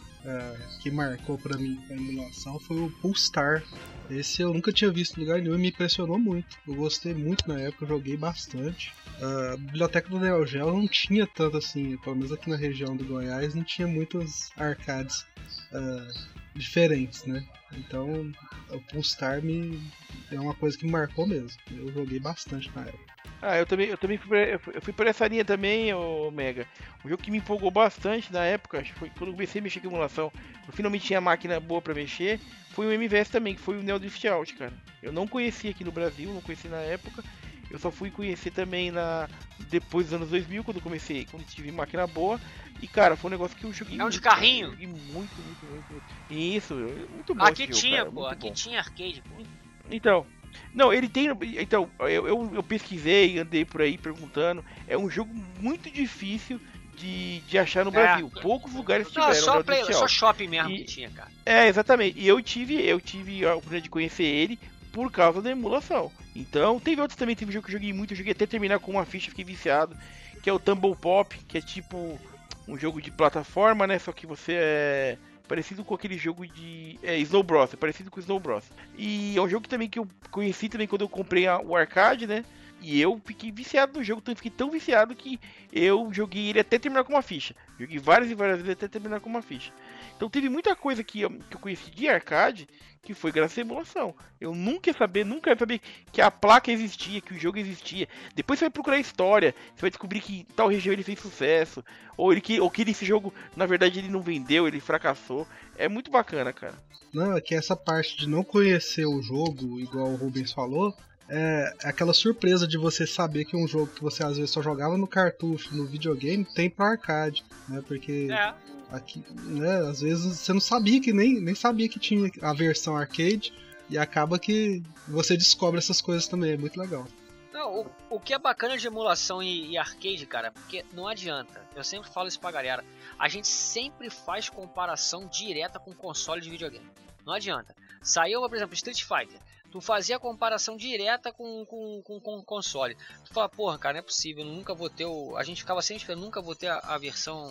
é, que marcou pra mim a emulação foi o Pulstar. Esse eu nunca tinha visto em lugar nenhum e me impressionou muito. Eu gostei muito na época, eu joguei bastante. A biblioteca do Neo Geo não tinha tanto assim, pelo menos aqui na região do Goiás, não tinha muitos arcades uh, diferentes, né? Então o Pulstar me é uma coisa que me marcou mesmo. Eu joguei bastante na época. Ah, eu também, eu também fui, por, eu fui- eu fui por essa linha também, ô Mega. Um jogo que me empolgou bastante na época, acho que foi quando eu comecei a mexer com emulação, eu finalmente tinha máquina boa pra mexer, foi o M V S também, que foi o Neo Drift Out, cara. Eu não conhecia aqui no Brasil, não conheci na época, eu só fui conhecer também na depois dos anos dois mil, quando eu comecei, quando tive máquina boa, e cara, foi um negócio que eu joguei É um de muito, carrinho? cara, eu joguei muito, muito, muito, muito. Isso, muito bom Aqui esse jogo, tinha, cara, pô, muito aqui bom. tinha arcade, pô. Então, Não, ele tem. Então, eu, eu, eu pesquisei, andei por aí perguntando. É um jogo muito difícil de, de achar no É. Brasil. Poucos lugares tiveram. Não, só, né, play, oficial. só shopping mesmo E- que tinha, cara. É, exatamente. E eu tive, eu tive a oportunidade de conhecer ele por causa da emulação. Então, teve outros também, teve um jogo que eu joguei muito, eu joguei até terminar com uma ficha, fiquei viciado, que é o Tumble Pop, que é tipo um jogo de plataforma, né? Só que você é parecido com aquele jogo de é, Snow Bros, é parecido com Snow Bros. E é um jogo também que eu conheci também quando eu comprei a- o arcade, né? E eu fiquei viciado no jogo, então eu fiquei tão viciado que eu joguei ele até terminar com uma ficha. Joguei várias e várias vezes até terminar com uma ficha. Então teve muita coisa que eu, que eu conheci de arcade que foi graças à emulação. Eu nunca ia saber, nunca ia saber que a placa existia, que o jogo existia. Depois você vai procurar a história, você vai descobrir que em tal região ele fez sucesso, ou, ele, que, ou que esse jogo, na verdade, ele não vendeu, ele fracassou. É muito bacana, cara. Não, é que essa parte de não conhecer o jogo, igual o Rubens falou, é aquela surpresa de você saber que um jogo que você às vezes só jogava no cartucho, no videogame, tem pra arcade, né? Porque É. aqui, né, às vezes você não sabia que nem, nem sabia que tinha a versão arcade e acaba que você descobre essas coisas também, é muito legal. Não, o, o que é bacana de emulação e, e arcade, cara, porque não adianta. Eu sempre falo isso pra galera. A gente sempre faz comparação direta com console de videogame. Não adianta. Saiu, por exemplo, Street Fighter. Tu fazia a comparação direta com, com, com, com o console. Tu fala, porra, cara, não é possível. Eu nunca vou ter o... A gente ficava sempre esperando, nunca vou ter a, a versão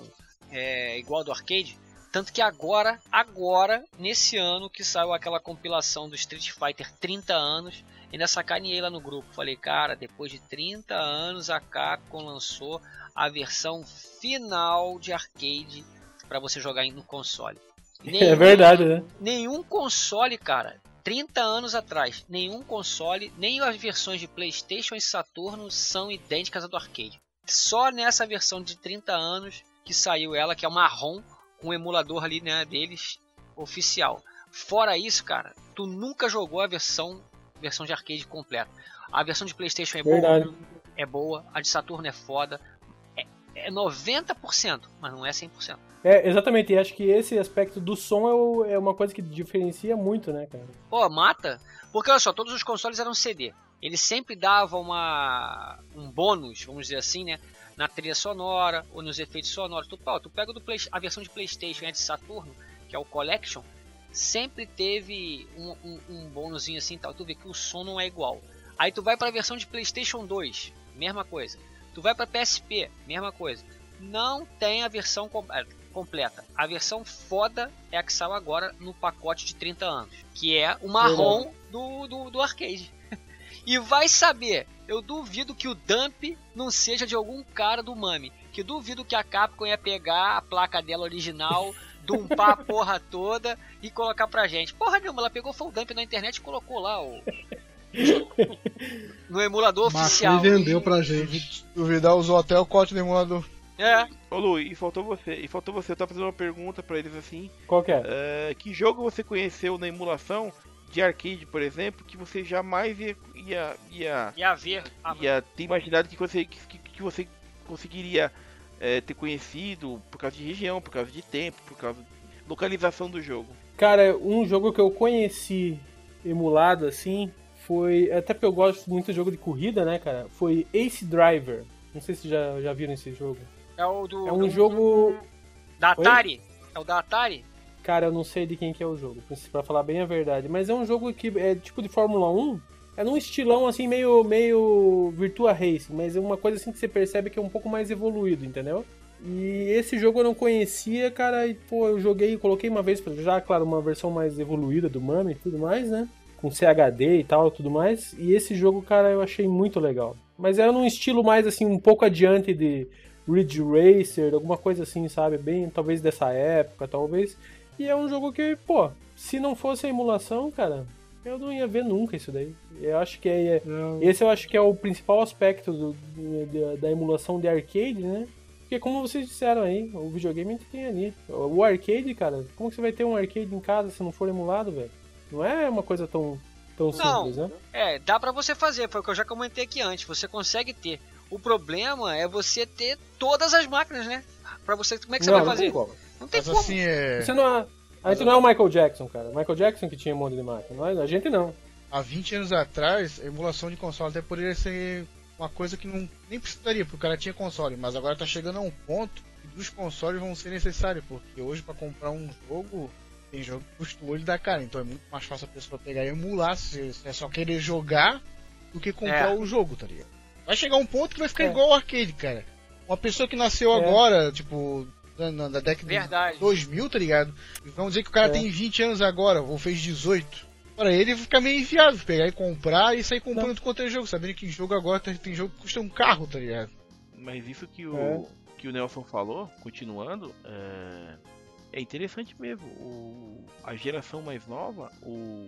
é, igual do arcade. Tanto que agora, agora, nesse ano que saiu aquela compilação do Street Fighter trinta anos, ainda sacaneei lá no grupo. Falei, cara, depois de trinta anos a Capcom lançou a versão final de arcade para você jogar no console. É verdade, né? Nenhum console, cara, trinta anos atrás, nenhum console, nem as versões de PlayStation e Saturno são idênticas à do arcade. Só nessa versão de trinta anos que saiu ela, que é uma ROM, com um emulador ali, né, deles, oficial. Fora isso, cara, tu nunca jogou a versão, versão de arcade completa. A versão de PlayStation é Verdade. boa, é boa, a de Saturno é foda, é, é noventa por cento, mas não é cem por cento. É, exatamente, e acho que esse aspecto do som é, o- é uma coisa que diferencia muito, né, cara? Pô, mata, porque olha só, todos os consoles eram C D. Eles sempre davam uma, um bônus, vamos dizer assim, né? Na trilha sonora ou nos efeitos sonoros. Tu, pô, tu pega do Play, a versão de PlayStation e a de Saturno, que é o Collection, sempre teve um, um, um bônusinho assim, tal. Tu vê que o som não é igual. Aí tu vai para a versão de PlayStation dois, mesma coisa. Tu vai para P S P, mesma coisa. Não tem a versão com, é, completa. A versão foda é a que saiu agora no pacote de trinta anos, que é o marrom do, do, do arcade. E vai saber, eu duvido que o dump não seja de algum cara do Mami. Que duvido que a Capcom ia pegar a placa dela original, dumpar a porra toda e colocar pra gente. Porra nenhuma, ela pegou foi o dump na internet e colocou lá o... no emulador Marcou oficial. e vendeu pra gente. Duvidar, usou até o código do emulador. É, Ô Lu, e faltou você, e faltou você, eu tava fazendo uma pergunta pra eles assim, Qual que é? é, que jogo você conheceu na emulação de arcade, por exemplo, que você jamais ia, ia, ia, ia ver. Ah, ia ter imaginado que você, que, que você conseguiria é, ter conhecido por causa de região, por causa de tempo, por causa de localização do jogo? Cara, um jogo que eu conheci emulado, assim, foi... Até porque eu gosto muito de jogo de corrida, né, cara? Foi Ace Driver. Não sei se já, já viram esse jogo. é o do... É um do- jogo... Da Atari? É o da Atari? Cara, eu não sei de quem que é o jogo, pra falar bem a verdade. Mas é um jogo que é tipo de Fórmula um. É num estilão assim, meio, meio Virtua Racing. Mas é uma coisa assim que você percebe que é um pouco mais evoluído, entendeu? E esse jogo eu não conhecia, cara. E pô, eu joguei, coloquei uma vez, já, claro, uma versão mais evoluída do Mami e tudo mais, né? Com C H D e tal, tudo mais. E esse jogo, cara, eu achei muito legal. Mas era num estilo mais assim, um pouco adiante de Ridge Racer, alguma coisa assim, sabe? Bem, talvez dessa época, talvez. E é um jogo que, pô, se não fosse a emulação, cara, eu não ia ver nunca isso daí. Eu acho que é, Não. esse eu acho que é o principal aspecto do, da, da emulação de arcade, né? Porque como vocês disseram aí, o videogame que tem ali. O arcade, cara, como que você vai ter um arcade em casa se não for emulado, velho? Não é uma coisa tão, tão simples, né? É, dá pra você fazer, foi o que eu já comentei aqui antes, você consegue ter. O problema é você ter todas as máquinas, né? Pra você, como é que você não, vai não fazer? tem como. Não tem Mas como. assim, é... Você não é, a gente não é o Michael Jackson, cara. O Michael Jackson que tinha um monte de máquina. Nós- A gente não. há vinte anos atrás, a emulação de console até poderia ser uma coisa que não, nem precisaria, porque o cara tinha console, mas agora tá chegando a um ponto que os consoles vão ser necessários, porque hoje para comprar um jogo, tem jogo que custa o olho da cara, então é muito mais fácil a pessoa pegar e emular, se, se é só querer jogar, do que comprar É. o jogo, tá ligado? Vai chegar um ponto que vai ficar É. igual ao arcade, cara. Uma pessoa que nasceu É. agora, tipo, na, na década Verdade. de dois mil, tá ligado? Vamos dizer que o cara É. tem vinte anos agora, ou fez dezoito. Para ele fica meio inviável pegar e comprar e sair comprando qualquer jogo, sabendo que jogo agora tem, tem jogo que custa um carro, tá ligado? Mas isso que o, É. que o Nelson falou, continuando, é, é interessante mesmo. O, a geração mais nova, o,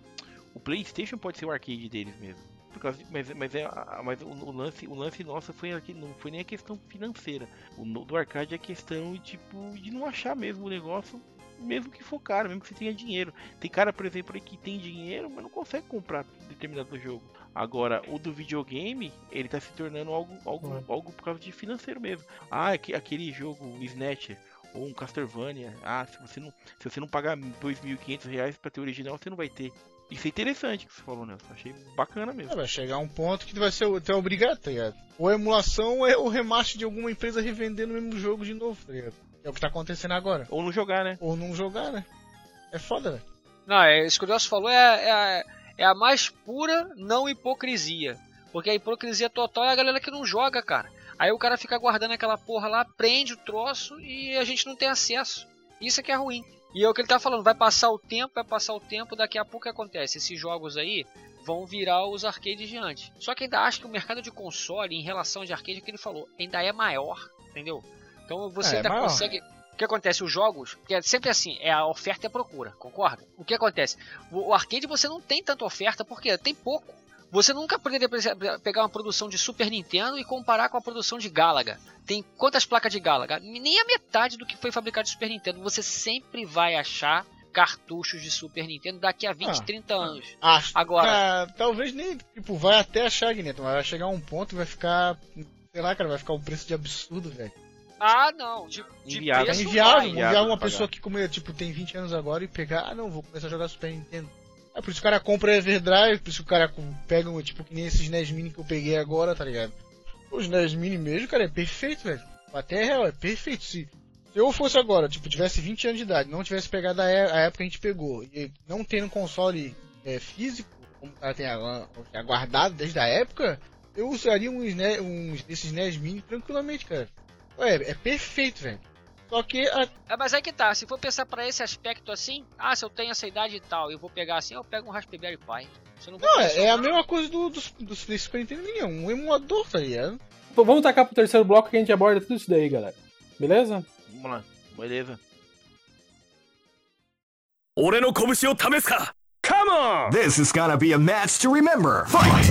o PlayStation pode ser o arcade deles mesmo. Por causa de- mas mas, é, a- mas o, o lance, o lance nosso foi aqui, não foi nem a questão financeira. O no- do arcade é a questão tipo, de não achar mesmo o negócio, mesmo que for caro, mesmo que você tenha dinheiro. Tem cara, por exemplo, aí que tem dinheiro, mas não consegue comprar determinado jogo. Agora, o do videogame, ele tá se tornando algo, algo, algo por causa de financeiro mesmo. Ah, aque- aquele jogo, o Snatcher, ou um Castlevania. Ah, se você não, se você não pagar dois mil e quinhentos reais pra ter o original, você não vai ter. Isso é interessante que você falou, Nelson. Achei bacana mesmo. É, vai chegar um ponto que vai ser até obrigado, tá ligado? Ou a emulação ou é o remaster de alguma empresa revendendo o mesmo jogo de novo, tá ligado? É o que tá acontecendo agora. Ou não jogar, né? Ou não jogar, né? É foda, velho. Não, é, isso que o Nelson falou é, é, a- é a mais pura não hipocrisia. Porque a hipocrisia total é a galera que não joga, cara. Aí o cara fica guardando aquela porra lá, prende o troço e a gente não tem acesso. Isso é que é ruim. E é o que ele tá falando, vai passar o tempo, vai passar o tempo, daqui a pouco o que acontece? Esses jogos aí vão virar os arcades de antes. Só que ainda acho que o mercado de console, em relação de arcade, é o que ele falou, ainda é maior, entendeu? Então você É, é ainda maior. consegue... O que acontece? Os jogos, que é sempre assim, é a oferta e a procura, concorda? O que acontece? O, o arcade você não tem tanta oferta, porque tem pouco. Você nunca poderia por exemplo, pegar uma produção de Super Nintendo e comparar com a produção de Galaga. Tem quantas placas de Galaga? Nem a metade do que foi fabricado de Super Nintendo. Você sempre vai achar cartuchos de Super Nintendo daqui a vinte, Ah. trinta anos. Acho. Agora- Cara, talvez nem, tipo, vai até achar, Guineto, mas vai chegar um ponto e vai ficar, sei lá, cara, vai ficar um preço de absurdo, velho. Ah, não. De, de Inviável. É preço inviável, vai. inviável inviável uma pagar. pessoa que, como, tipo, tem vinte anos agora e pegar, ah, não, vou começar a jogar Super Nintendo. É por isso que o cara compra Everdrive, por isso que o cara com- pega, um, tipo, que nem esses N E S Mini que eu peguei agora, tá ligado? Os N E S Mini mesmo, cara, é perfeito, velho. Até é real, é perfeito. Se, se eu fosse agora, tipo, tivesse vinte anos de idade, não tivesse pegado a, é- a época que a gente pegou, e não tendo console é, físico, como o cara tem agora- aguardado desde a época, eu usaria uns, né, uns desses N E S Mini tranquilamente, cara. Ué, é perfeito, velho. Só que a, É, mas aí que tá, se for pensar pra esse aspecto assim, ah, se eu tenho essa idade e tal, e eu vou pegar assim, eu pego um Raspberry Pi. Você não, vai Não, pensar, é, é a mesma coisa do, do, do Super Nintendo Mini, é um emulador, tá ligado? Pô, vamos tacar pro terceiro bloco que a gente aborda tudo isso daí, galera. Beleza? Vamos lá, beleza. 俺の拳を試すか Come on! This is gonna be a match to remember. Fight!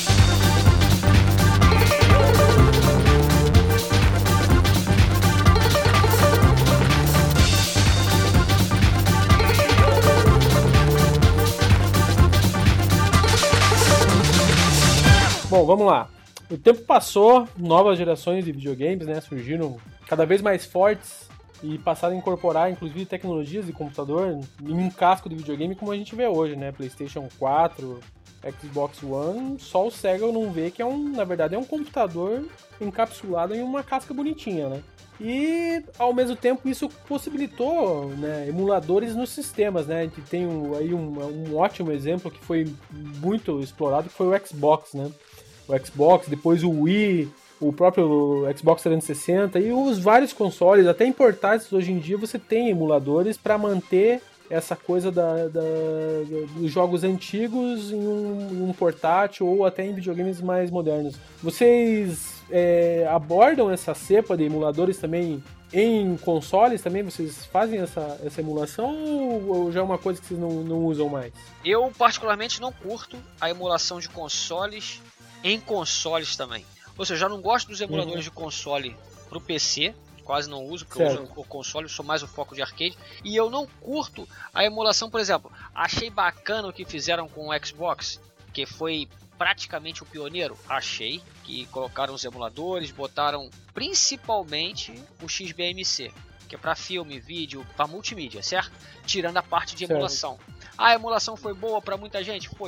Bom, vamos lá. O tempo passou, novas gerações de videogames, né, surgiram cada vez mais fortes e passaram a incorporar, inclusive, tecnologias de computador em um casco de videogame como a gente vê hoje, né, PlayStation quatro, Xbox One, só o Sega não vê que é um, na verdade, é um computador encapsulado em uma casca bonitinha, né. E, ao mesmo tempo, isso possibilitou, né, emuladores nos sistemas, né, a gente tem um, aí um, um ótimo exemplo que foi muito explorado, que foi o Xbox, né. O Xbox, depois o Wii, o próprio Xbox trezentos e sessenta e os vários consoles, até em portáteis hoje em dia você tem emuladores para manter essa coisa da, da- dos jogos antigos em um, em um portátil ou até em videogames mais modernos. Vocês é, abordam essa cepa de emuladores também em consoles também? Vocês fazem essa, essa emulação ou, ou já é uma coisa que vocês não, não usam mais? Eu particularmente não curto a emulação de consoles em consoles também. Ou seja, eu já não gosto dos emuladores de console pro P C, quase não uso, porque eu Certo. uso o console, sou mais o foco de arcade. E eu não curto a emulação, por exemplo, achei bacana o que fizeram com o Xbox, que foi praticamente o pioneiro, achei, que colocaram os emuladores, botaram principalmente o X B M C, que é para filme, vídeo, para multimídia, certo? Tirando a parte de Certo. emulação. A emulação foi boa para muita gente? Foi.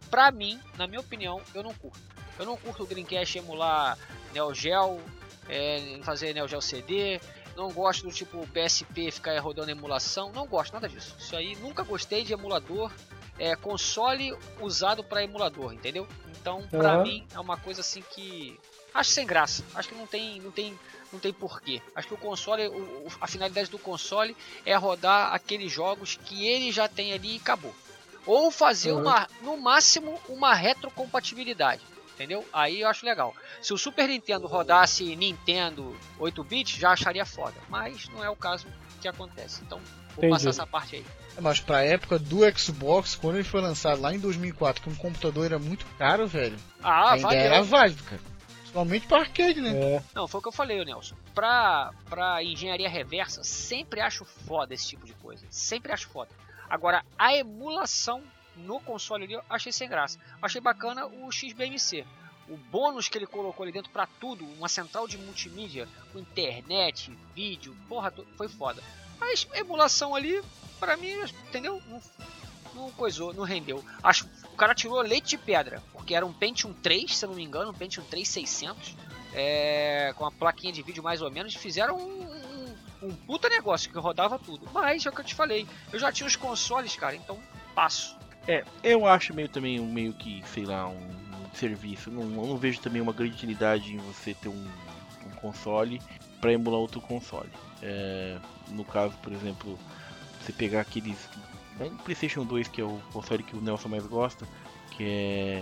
pra mim, na minha opinião, eu não curto. Eu não curto o Dreamcast emular Neo Geo, é, fazer Neo Geo C D, não gosto do tipo P S P ficar rodando emulação, não gosto nada disso. Isso aí, nunca gostei de emulador, é, console usado pra emulador, entendeu? Então, pra Uhum. mim, é uma coisa assim que acho sem graça, acho que não tem, não tem, não tem porquê. Acho que o console, o, a finalidade do console é rodar aqueles jogos que ele já tem ali e acabou. Ou fazer Uhum. uma, no máximo, uma retrocompatibilidade. Entendeu? Aí eu acho legal. Se o Super Nintendo rodasse Nintendo oito bits, já acharia foda. Mas não é o caso que acontece. Então, vou Entendi. passar essa parte aí. Mas pra época do Xbox, quando ele foi lançado lá em dois mil e quatro, que um computador era muito caro, velho, Ah, ainda valeu. era válido, cara. Principalmente pra arcade, né? É. Não, foi o que eu falei, Nelson. Pra, pra engenharia reversa, sempre acho foda esse tipo de coisa. Sempre acho foda. Agora, a emulação no console ali, eu achei sem graça. Achei bacana o X B M C. O bônus que ele colocou ali dentro pra tudo, uma central de multimídia, com internet, vídeo, porra, foi foda. Mas emulação ali, pra mim, entendeu? Não, não coisou, não rendeu. Acho o cara tirou leite de pedra, porque era um Pentium três, se eu não me engano, um Pentium três seiscentos, é, com uma plaquinha de vídeo mais ou menos, fizeram um, um, um puta negócio que rodava tudo. Mas é o que eu te falei, eu já tinha os consoles, cara, então passo. É, eu acho meio também, meio que, sei lá, um, um serviço. Não, eu não vejo também uma grande utilidade em você ter um, um console para emular outro console. É, no caso, por exemplo, você pegar aqueles... O PlayStation dois, que é o console que o Nelson mais gosta, que é...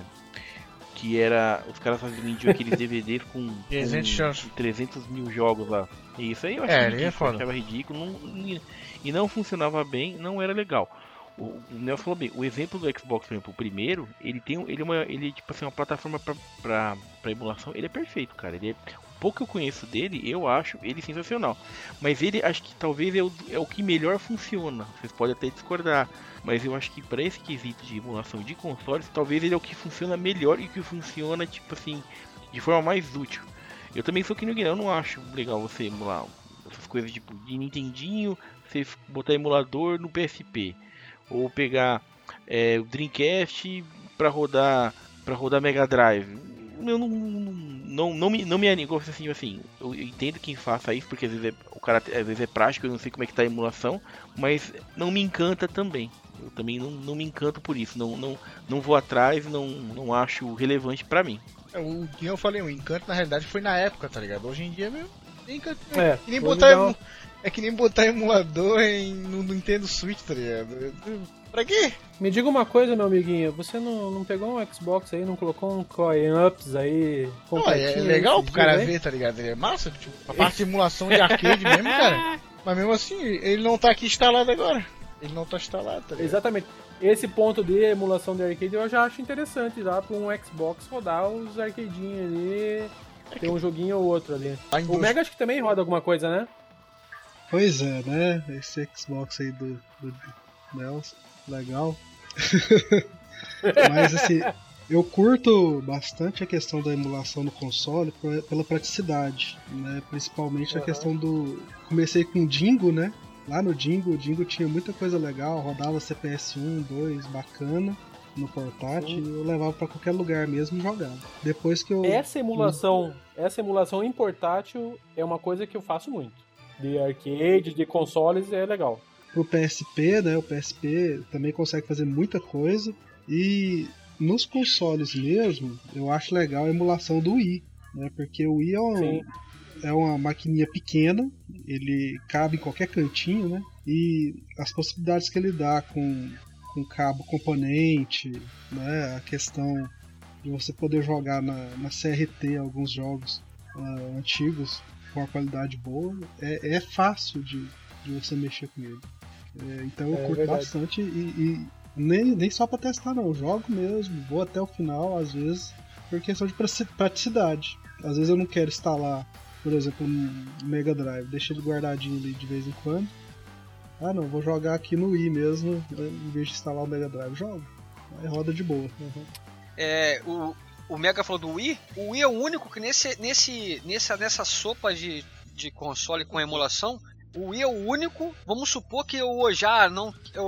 Que era... Os caras vendiam aqueles D V Ds com, com trezentos mil jogos lá. E isso aí eu achava É, ridículo, é foda. eu achava ridículo não, e não funcionava bem, não era legal. O, o Nelson falou bem, o exemplo do Xbox, por exemplo, o primeiro, ele tem ele é uma, ele, tipo assim, uma plataforma pra, pra, pra emulação, ele é perfeito, cara. Ele é, o pouco que eu conheço dele, eu acho ele sensacional. Mas ele, acho que talvez é o, é o que melhor funciona. Vocês podem até discordar, mas eu acho que para esse quesito de emulação de consoles, talvez ele é o que funciona melhor e que funciona, tipo assim, de forma mais útil. Eu também sou que no Guilherme, eu não acho legal você emular essas coisas tipo de Nintendinho, você botar emulador no P S P. Ou pegar é, o Dreamcast para rodar para rodar Mega Drive. Eu não, não, não, não me, não me animo assim, assim. Eu entendo quem faça isso, porque às vezes é, o cara às vezes é prático, eu não sei como é que tá a emulação, mas não me encanta também. Eu também não, não me encanto por isso. Não, não, não vou atrás, não, não acho relevante para mim. O que eu falei, o encanto na realidade foi na época, tá ligado? Hoje em dia, meu, encanto, É, é, que nem hoje botar dá uma- emu- é que nem botar emulador em, no Nintendo Switch, tá ligado? Pra quê? Me diga uma coisa, meu amiguinho, você não, não pegou um Xbox aí, não colocou um Coin Ups aí Não, é, completinho? é legal esses pro cara dias aí? ver, tá ligado? Ele é massa, tipo, a parte de emulação de arcade mesmo, cara. Mas mesmo assim, ele não tá aqui instalado agora. Ele não tá instalado, tá ligado? Exatamente. Esse ponto de emulação de arcade eu já acho interessante, já para um Xbox rodar os arcadinhos ali, tem um joguinho ou outro ali. Lá em O dois- Mega acho que também roda alguma coisa, né? Pois é, né? Esse Xbox aí do, do Nelson, legal. Mas assim, eu curto bastante a questão da emulação no console por- pela praticidade, né? Principalmente a Uhum. questão do... Comecei com o Dingo, né? Lá no Dingo, o Dingo tinha muita coisa legal, rodava C P S um, dois, bacana no portátil, e eu levava pra qualquer lugar mesmo e jogava. Depois que eu... Essa emulação, essa emulação em portátil é uma coisa que eu faço muito. De arcade, de consoles é legal. Pro P S P, né? O P S P também consegue fazer muita coisa. E nos consoles mesmo, eu acho legal a emulação do Wii, né? Porque o Wii é, um, Sim. é uma maquininha pequena, ele cabe em qualquer cantinho, né? E as possibilidades que ele dá com, com cabo componente, né? A questão de você poder jogar na, na C R T alguns jogos uh, antigos com uma qualidade boa, é, é fácil de, de você mexer com ele. É, então eu É curto verdade. bastante e, e nem, nem só pra testar não, eu jogo mesmo, vou até o final às vezes, por questão de praci- praticidade. Às vezes eu não quero instalar, por exemplo, um Mega Drive, deixa ele guardadinho ali de vez em quando. Ah não, vou jogar aqui no Wii mesmo, em vez de instalar o Mega Drive, jogo. Aí roda de boa. Uhum. É, o, o Mega falou do Wii. O Wii é o único que nesse, nesse, nessa, nessa sopa de, de console com emulação, o Wii é o único. Vamos supor que eu já não. Eu,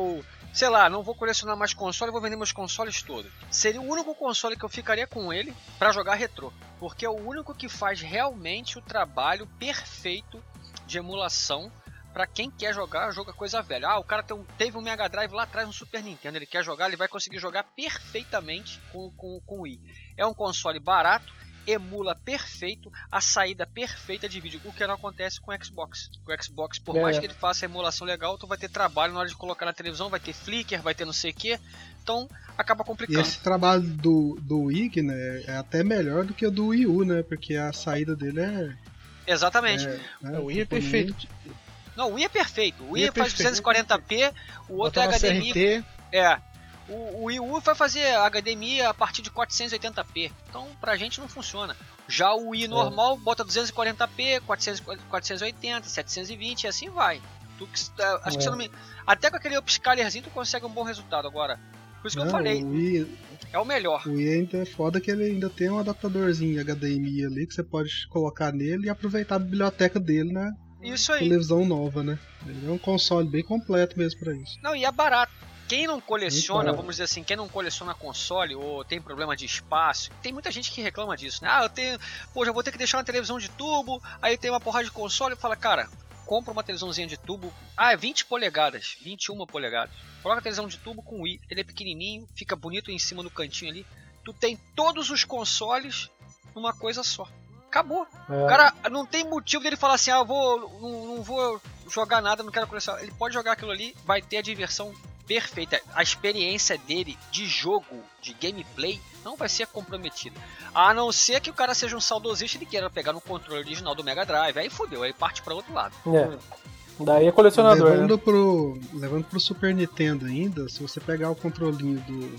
sei lá, não vou colecionar mais console, vou vender meus consoles todos. Seria o único console que eu ficaria com ele pra jogar retrô, porque é o único que faz realmente o trabalho perfeito de emulação pra quem quer jogar, joga coisa velha. Ah, o cara tem um, teve um Mega Drive lá atrás no Super Nintendo, ele quer jogar, ele vai conseguir jogar perfeitamente com, com, com o Wii. É um console barato, emula perfeito, a saída perfeita de vídeo, o que não acontece com o Xbox. O Xbox, por é. mais que ele faça a emulação legal, tu vai ter trabalho na hora de colocar na televisão, vai ter flicker, vai ter não sei o que, então acaba complicando. E esse trabalho do, do Wii, né, é até melhor do que o do Wii U, né, porque a saída dele é... Exatamente. É, né, o Wii é perfeito. Não, o Wii é perfeito. O Wii, Wii é faz duzentos e quarenta p, o outro é H D M I. É. O, o Wii U vai fazer H D M I a partir de quatrocentos e oitenta p. Então, pra gente não funciona. Já o Wii normal, é. bota duzentos e quarenta p, quatrocentos, quatrocentos e oitenta, setecentos e vinte e assim vai. Tu, acho é. que você não me... Até com aquele upscalerzinho tu consegue um bom resultado agora. Por isso que não, eu falei. O Wii... É o melhor. O Wii ainda é foda que ele ainda tem um adaptadorzinho H D M I ali que você pode colocar nele e aproveitar a biblioteca dele na isso aí. televisão nova, né? Ele é um console bem completo mesmo pra isso. Não, e é barato. Quem não coleciona, vamos dizer assim, quem não coleciona console ou tem problema de espaço, tem muita gente que reclama disso, né? Ah, eu tenho, pô, já vou ter que deixar uma televisão de tubo, aí tem uma porrada de console e fala, cara, compra uma televisãozinha de tubo, ah, é vinte polegadas, vinte e uma polegadas. Coloca a televisão de tubo com Wii, ele é pequenininho, fica bonito em cima do cantinho ali, tu tem todos os consoles numa coisa só. Acabou. É. O cara não tem motivo dele falar assim, ah, eu vou, não, não vou jogar nada, não quero colecionar. Ele pode jogar aquilo ali, vai ter a diversão perfeita. A experiência dele de jogo, de gameplay, não vai ser comprometida. A não ser que o cara seja um saudosista e queira pegar no controle original do Mega Drive. Aí fodeu, aí parte para outro lado. É. Daí é colecionador, levando né? pro Levando pro Super Nintendo ainda, se você pegar o controlinho do,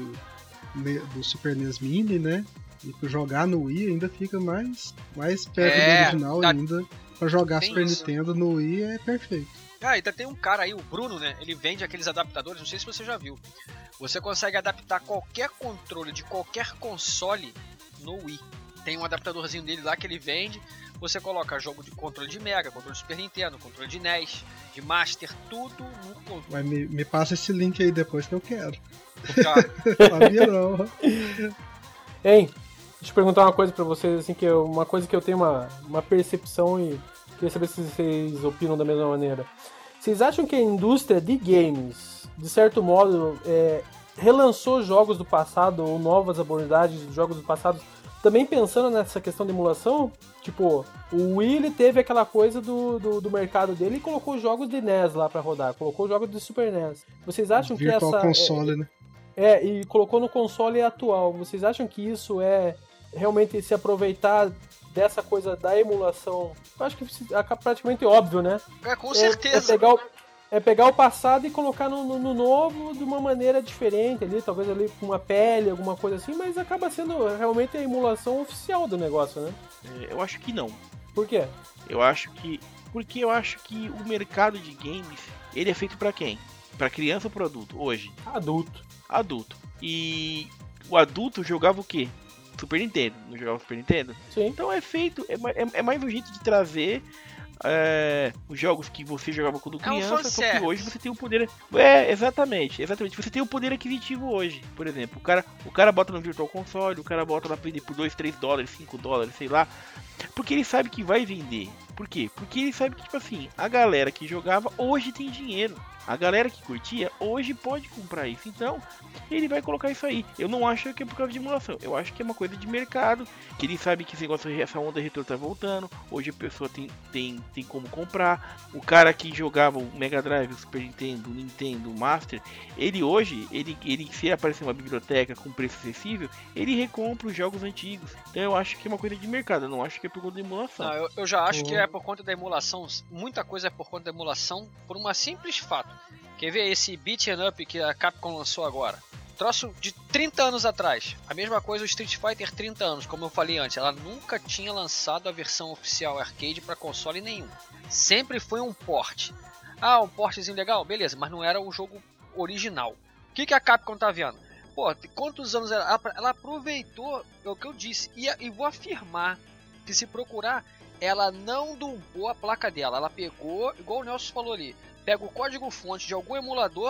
do, do Super N E S Mini, né? E jogar no Wii ainda fica mais, mais perto é, do original tá... ainda. Pra jogar Super isso. Nintendo no Wii é perfeito. Ah, ainda tem um cara aí, o Bruno, né? Ele vende aqueles adaptadores, não sei se você já viu. Você consegue adaptar qualquer controle de qualquer console no Wii. Tem um adaptadorzinho dele lá que ele vende. Você coloca jogo de controle de Mega, controle de Super Nintendo, controle de N E S, de Master, tudo no controle. Mas me, me passa esse link aí depois que eu quero. Tá. Sabia não. Hein, deixa eu perguntar uma coisa pra vocês, assim, que é uma coisa que eu tenho uma, uma percepção e queria saber se vocês opinam da mesma maneira. Vocês acham que a indústria de games, de certo modo, é, relançou jogos do passado ou novas abordagens de jogos do passado, também pensando nessa questão de emulação? Tipo, o Wii ele teve aquela coisa do, do, do mercado dele e colocou jogos de N E S lá pra rodar, colocou jogos de Super N E S. Vocês acham Virtual que essa... console, é, né? É, e colocou no console atual. Vocês acham que isso é realmente se aproveitar dessa coisa da emulação? Eu acho que é praticamente óbvio, né? É, com certeza. É, é, pegar, o, é pegar o passado e colocar no, no, no novo de uma maneira diferente ali, talvez ali com uma pele, alguma coisa assim, mas acaba sendo realmente a emulação oficial do negócio, né? É, eu acho que não. Por quê? Eu acho que... Porque eu acho que o mercado de games, ele é feito pra quem? Pra criança ou pro adulto? Hoje? Adulto. Adulto. E o adulto jogava o quê? Super Nintendo. Não jogava Super Nintendo? Sim. Então é feito, é, é, é mais um jeito de trazer é, os jogos que você jogava quando criança, é um só que hoje você tem o poder... É, exatamente, exatamente. Você tem o poder aquisitivo hoje, por exemplo. O cara, o cara bota no Virtual Console, o cara bota lá pra vender por dois, três dólares, cinco dólares, sei lá. Porque ele sabe que vai vender. Por quê? Porque ele sabe que, tipo assim, a galera que jogava hoje tem dinheiro. A galera que curtia hoje pode comprar isso, então ele vai colocar isso aí. Eu não acho que é por causa de emulação, eu acho que é uma coisa de mercado, que ele sabe que esse negócio, essa onda retrô tá voltando, hoje a pessoa tem, tem, tem como comprar. O cara que jogava o Mega Drive, o Super Nintendo, o Nintendo, o Master, ele hoje, ele, ele se aparecer uma biblioteca com preço acessível, ele recompra os jogos antigos. Então eu acho que é uma coisa de mercado, eu não acho que é por conta da emulação. Não, eu, eu já acho uhum. que é por conta da emulação, muita coisa é por conta da emulação, por uma simples fato. Quer ver esse beat 'em up que a Capcom lançou agora? Troço de trinta anos atrás. A mesma coisa o Street Fighter trinta anos, como eu falei antes. Ela nunca tinha lançado a versão oficial arcade para console nenhum. Sempre foi um port. Ah, um portzinho legal? Beleza, mas não era o jogo original. O que, que a Capcom tá vendo? Pô, quantos anos ela... Ela aproveitou, é o que eu disse. E, e vou afirmar que se procurar, ela não dumpou a placa dela. Ela pegou, igual o Nelson falou ali, pega o código fonte de algum emulador,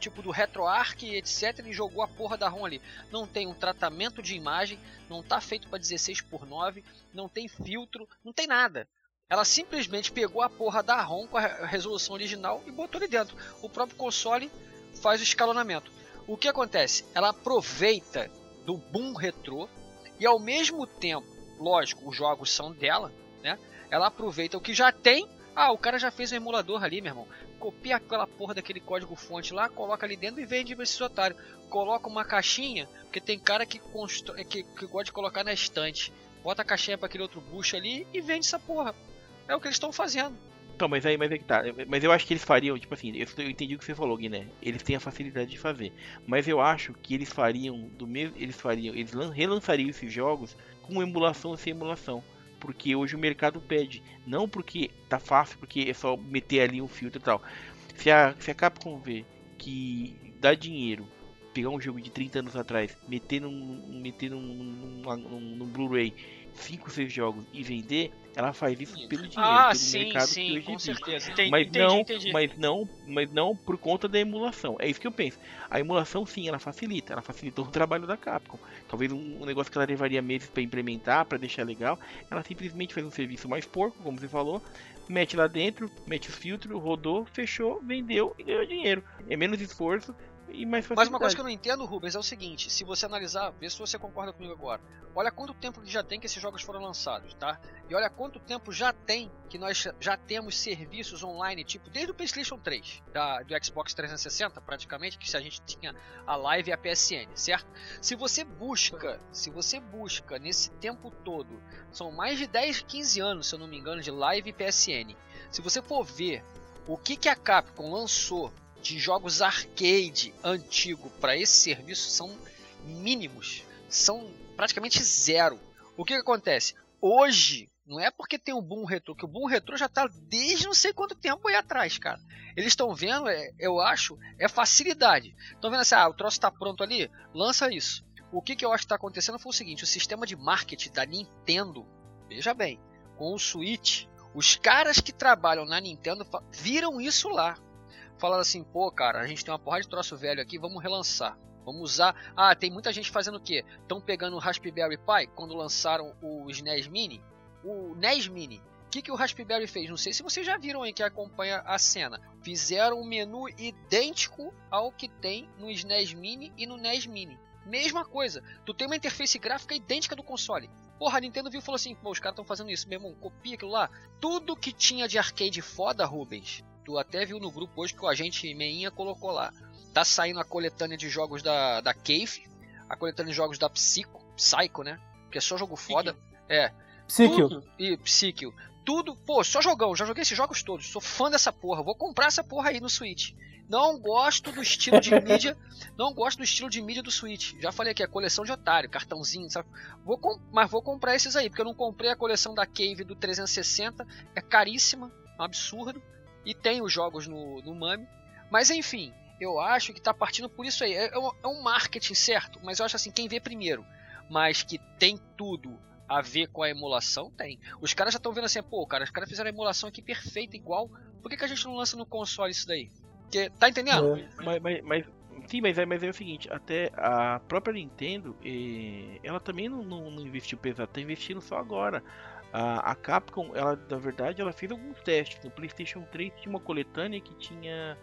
tipo do RetroArch, etcétera, e jogou a porra da ROM ali. Não tem um tratamento de imagem, não tá feito para dezesseis por nove, não tem filtro, não tem nada. Ela simplesmente pegou a porra da ROM com a resolução original e botou ali dentro. O próprio console faz o escalonamento. O que acontece? Ela aproveita do boom retrô e ao mesmo tempo, lógico, os jogos são dela, né? Ela aproveita o que já tem. Ah, o cara já fez um emulador ali, meu irmão. Copia aquela porra daquele código fonte lá, coloca ali dentro e vende pra esses otários. Coloca uma caixinha, porque tem cara que, constro... que, que gosta de colocar na estante. Bota a caixinha pra aquele outro bucho ali e vende essa porra. É o que eles estão fazendo. Então, mas aí, mas é que tá. Mas eu acho que eles fariam, tipo assim, eu, eu entendi o que você falou, Guiné. Eles têm a facilidade de fazer. Mas eu acho que eles fariam do mesmo. Eles fariam. Eles relançariam esses jogos com emulação ou sem emulação. Porque hoje o mercado pede. Não porque tá fácil, porque é só meter ali um filtro e tal. Se a, se a Capcom vê que dá dinheiro, pegar um jogo de trinta anos atrás, meter num, meter num, num, num, num Blu-ray cinco, seis jogos e vender, ela faz isso pelo dinheiro, ah, pelo sim, mercado sim, que hoje com existe. certeza. Entendi, mas entendi, não, entendi. mas não, mas não por conta da emulação. É isso que eu penso. A emulação, sim, ela facilita, ela facilitou o trabalho da Capcom. Talvez um, um negócio que ela levaria meses para implementar, para deixar legal, ela simplesmente faz um serviço mais porco, como você falou, mete lá dentro, mete os filtros, rodou, fechou, vendeu e ganhou dinheiro. É menos esforço e mais facilidade. Mas uma coisa que eu não entendo, Rubens, é o seguinte: se você analisar, vê se você concorda comigo agora. Olha quanto tempo que já tem que esses jogos foram lançados, tá? E olha quanto tempo já tem que nós já temos serviços online, tipo desde o PlayStation três, da, do Xbox trezentos e sessenta, praticamente, que se a gente tinha a Live e a P S N, certo? Se você busca, se você busca nesse tempo todo, são mais de dez, quinze anos, se eu não me engano, de Live e P S N. Se você for ver o que, que a Capcom lançou de jogos arcade antigo para esse serviço, são mínimos, são praticamente zero. O que, que acontece? Hoje, não é porque tem um boom retrô, que o boom retrô já está desde não sei quanto tempo aí atrás, cara. Eles estão vendo, é, eu acho, é facilidade. Estão vendo assim, ah, o troço está pronto ali, lança isso. O que, que eu acho que está acontecendo foi o seguinte: o sistema de marketing da Nintendo, veja bem, com o Switch, os caras que trabalham na Nintendo viram isso lá. Falaram assim, pô, cara, a gente tem uma porrada de troço velho aqui, vamos relançar. Vamos usar... Ah, tem muita gente fazendo o quê? Estão pegando o Raspberry Pi, quando lançaram o S N E S Mini. O N E S Mini. O que, que o Raspberry fez? Não sei se vocês já viram aí que acompanha a cena. Fizeram um menu idêntico ao que tem no S N E S Mini e no N E S Mini. Mesma coisa. Tu tem uma interface gráfica idêntica do console. Porra, a Nintendo viu e falou assim, pô, os caras estão fazendo isso, meu irmão, copia aquilo lá. Tudo que tinha de arcade foda, Rubens, tu até viu no grupo hoje que o agente Meinha colocou lá. Tá saindo a coletânea de jogos da, da Cave, a coletânea de jogos da Psycho, Psycho, né? Que é só jogo foda. É. Psycho. E Psycho. Tudo, pô, só jogão. Já joguei esses jogos todos. Sou fã dessa porra. Vou comprar essa porra aí no Switch. Não gosto do estilo de mídia. Não gosto do estilo de mídia do Switch. Já falei aqui, a coleção de otário, cartãozinho, sabe? Vou mas vou comprar esses aí, porque eu não comprei a coleção da Cave do trezentos e sessenta. É caríssima, um absurdo. E tem os jogos no, no Mami. Mas enfim, eu acho que tá partindo por isso aí. É, é, um, é um marketing, certo? Mas eu acho assim, quem vê primeiro. Mas que tem tudo a ver com a emulação, tem. Os caras já estão vendo assim, pô, cara, os caras fizeram a emulação aqui perfeita, igual. Por que, que a gente não lança no console isso daí? Porque, tá entendendo? É. Mas, mas, mas, sim, mas é, mas é o seguinte, até a própria Nintendo, eh, ela também não, não, não investiu pesado, tá investindo só agora. A, a Capcom, ela, na verdade, ela fez alguns testes. No PlayStation três tinha uma coletânea que tinha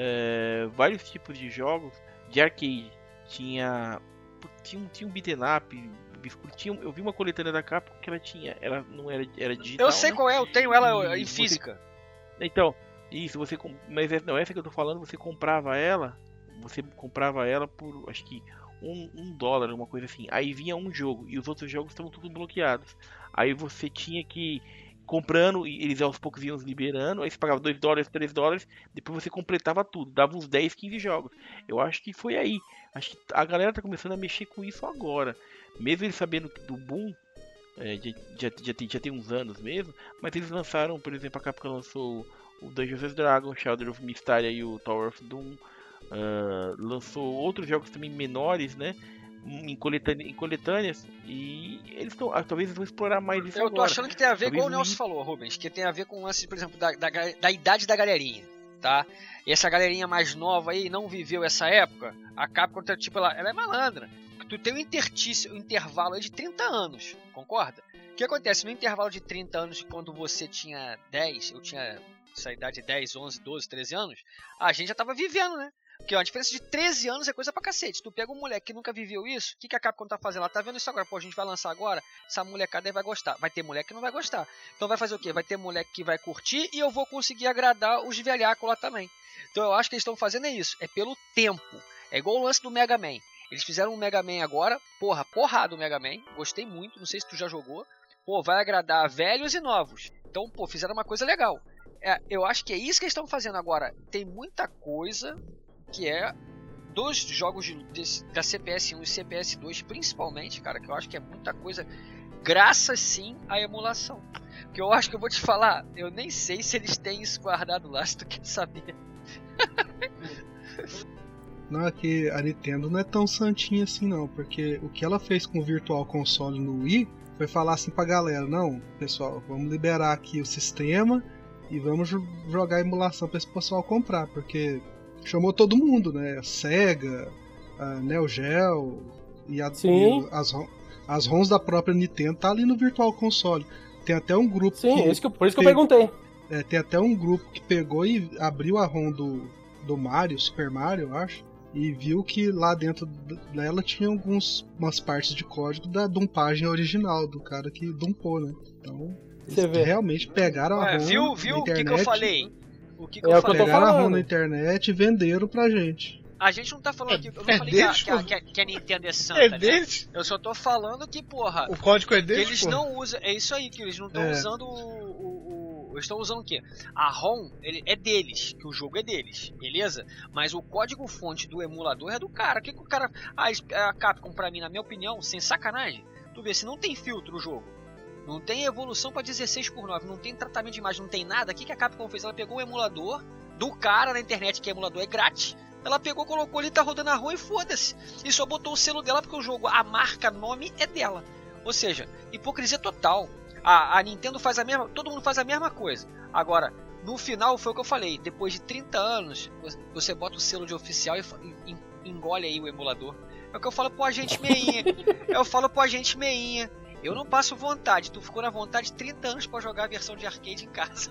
é, vários tipos de jogos de arcade. Tinha, tinha, tinha um beat'em up, tinha, eu vi uma coletânea da Capcom que ela tinha, ela não era, era digital. Eu sei, né? Qual é, eu tenho ela e em física. Você, então, isso, você, mas não, essa que eu tô falando, você comprava ela, você comprava ela por, acho que um, um dólar, uma coisa assim. Aí vinha um jogo e os outros jogos estavam tudo bloqueados. Aí você tinha que ir comprando, e eles aos poucos iam liberando, aí você pagava dois dólares, três dólares, depois você completava tudo, dava uns dez, quinze jogos. Eu acho que foi aí. Acho que a galera tá começando a mexer com isso agora. Mesmo eles sabendo do boom, é, já, já, já, tem, já tem uns anos mesmo, mas eles lançaram, por exemplo, a Capcom lançou o Dungeons and Dragons, Shadow of Mysteria e o Tower of Doom. Uh, lançou outros jogos também menores, né? Em, coletânea, em coletâneas, e eles estão, ah, talvez eles vão explorar mais isso. Eu agora. tô achando que tem a ver, talvez igual o Nelson falou, Rubens, que tem a ver com o lance, por exemplo, da, da, da idade da galerinha. tá? E essa galerinha mais nova aí não viveu essa época, a Capcom, tipo, ela, ela é malandra. Tu tem um, intertício, um intervalo aí de trinta anos, concorda? O que acontece? No intervalo de trinta anos, quando você tinha dez, eu tinha essa idade de dez, onze, doze, treze anos, a gente já tava vivendo, né? Porque ó, a diferença de treze anos é coisa pra cacete. Tu pega um moleque que nunca viveu isso, o que, que a Capcom tá fazendo? Ela tá vendo isso agora, pô, a gente vai lançar agora, essa molecada aí vai gostar. Vai ter moleque que não vai gostar. Então vai fazer o quê? Vai ter moleque que vai curtir e eu vou conseguir agradar os velhacos lá também. Então eu acho que eles estão fazendo é isso, é pelo tempo. É igual o lance do Mega Man. Eles fizeram um Mega Man agora, porra, porrada o Mega Man, gostei muito, não sei se tu já jogou. Pô, vai agradar velhos e novos. Então, pô, fizeram uma coisa legal. É, eu acho que é isso que eles estão fazendo agora. Tem muita coisa que é dos jogos de, de, da C P S um e C P S dois, principalmente, cara, que eu acho que é muita coisa, graças sim à emulação. Que eu acho que eu vou te falar, eu nem sei se eles têm isso guardado lá, se tu quer saber. Não, é que a Nintendo não é tão santinha assim não, porque o que ela fez com o Virtual Console no Wii foi falar assim pra galera, não, pessoal, vamos liberar aqui o sistema e vamos jogar a emulação pra esse pessoal comprar, porque chamou todo mundo, né, a Sega, a Neo Geo e, a, e as, as ROMs da própria Nintendo tá ali no Virtual Console. Tem até um grupo Sim, que isso que, por isso que eu perguntei. É, tem até um grupo que pegou e abriu a ROM do, do Mario, Super Mario, eu acho, e viu que lá dentro dela tinha algumas umas partes de código da dumpagem original, do cara que dumpou, né? Então, eles realmente pegaram a Ué, ROM viu, viu na internet. O que, que eu falei? O que, que é eu o falei? Que eu tô pegaram falando. a ROM na internet e venderam pra gente. A gente não tá falando aqui, eu não é falei deles, que, a, pô. que, a, que a Nintendo é santa, É né? deles? Eu só tô falando que, porra, O código é que deles, eles pô. não usam, é isso aí, que eles não estão É. usando o, o, o- eles estão usando o quê? A ROM ele, é deles, que o jogo é deles, beleza? Mas o código fonte do emulador é do cara. O que, que o cara, a, a Capcom, pra mim, na minha opinião, sem sacanagem, tu vê, se não tem filtro o jogo, não tem evolução pra dezesseis por nove, não tem tratamento de imagem, não tem nada, o que, que a Capcom fez? Ela pegou o emulador do cara na internet, que emulador é grátis. Ela pegou, colocou ali, tá rodando a rua e foda-se. E só botou o selo dela porque o jogo, a marca, nome é dela. Ou seja, hipocrisia total. A, a Nintendo faz a mesma, todo mundo faz a mesma coisa. Agora, no final foi o que eu falei, depois de trinta anos, você bota o selo de oficial e, e, e engole aí o emulador. É o que eu falo pro agente meinha. Eu falo pro agente meinha. Eu não passo vontade, tu ficou na vontade trinta anos pra jogar a versão de arcade em casa.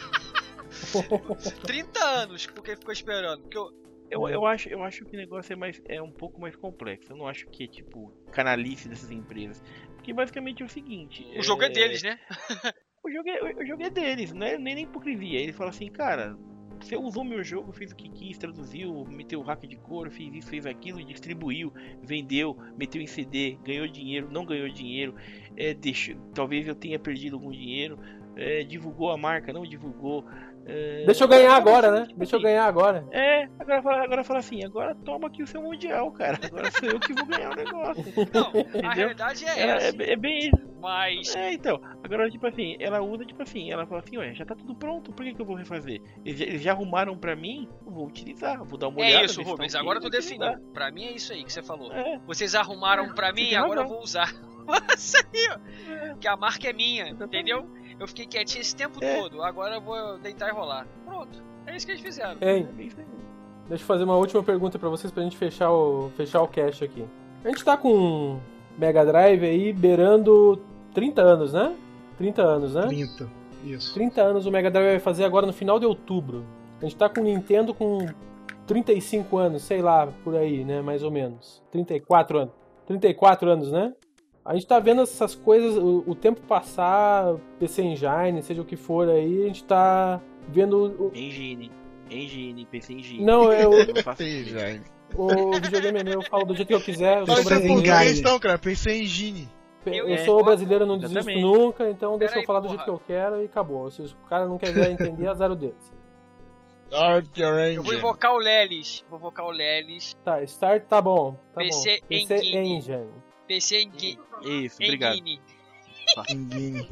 trinta anos, porque ficou esperando. Porque eu, Eu, eu, acho, eu acho que o negócio é, mais, é um pouco mais complexo. Eu não acho que é tipo canalice dessas empresas. Porque basicamente é o seguinte. o jogo é deles, né? O jogo é, o jogo é deles, não é nem, nem hipocrisia. Ele fala assim, cara, você usou meu jogo, fez o que quis, traduziu, meteu hack de couro, fez isso, fez aquilo, distribuiu, vendeu, meteu em C D, ganhou dinheiro, não ganhou dinheiro, é, deixou, talvez eu tenha perdido algum dinheiro, é, divulgou a marca, não divulgou. É, Deixa eu ganhar agora, né? Deixa eu ganhar agora. É, agora fala, agora fala assim, agora toma aqui o seu mundial, cara. Agora sou eu que vou ganhar o negócio. Não, a Entendeu? realidade é Ela, essa. é, é bem isso. Mas É, então, agora tipo assim, ela usa tipo assim, ela fala assim, ué, já tá tudo pronto, por que, que eu vou refazer? Eles já, eles já arrumaram pra mim, eu vou utilizar, vou dar uma olhada. é isso, ver se tá Rubens. ok, Agora tu vou utilizar. definiu. Pra mim é isso aí que você falou. É, Vocês arrumaram pra mim, tem agora eu razão. vou usar. Isso aí, ó. é, Que a marca é minha, Exatamente. entendeu? Eu fiquei quietinho esse tempo É. todo. Agora eu vou deitar e rolar. Pronto. É isso que eles fizeram. Hein, é bem isso aí. deixa eu fazer uma última pergunta pra vocês pra gente fechar o, fechar o cast aqui. A gente tá com um Mega Drive aí beirando trinta anos, né? trinta anos, né? trinta, isso. trinta anos o Mega Drive vai fazer agora no final de outubro. A gente tá com o Nintendo com trinta e cinco anos, sei lá, por aí, né? Mais ou menos. trinta e quatro anos. trinta e quatro anos, né? A gente tá vendo essas coisas, o, o tempo passar, P C Engine, seja o que for aí, a gente tá vendo o, Engine, Engine, P C Engine. Não, eu- Eu não faço Sim, ideia. já. o videogame é meu, eu falo do jeito que eu quiser, eu Fala sou isso em brasileiro. português então, cara. Pensei em Gini. Eu, Eu- sou é, brasileiro, eu não desisto exatamente. nunca, então deixa Pera eu aí, falar do porra. jeito que eu quero e acabou. Se os caras não quiserem entender, azar o deles. Start your Eu vou engine. invocar o Lelis. Vou invocar o Lelis. Tá, Start tá bom. Tá P C bom. P C Engine. Engine. P C Engine. Isso, obrigado. Engine. Engine.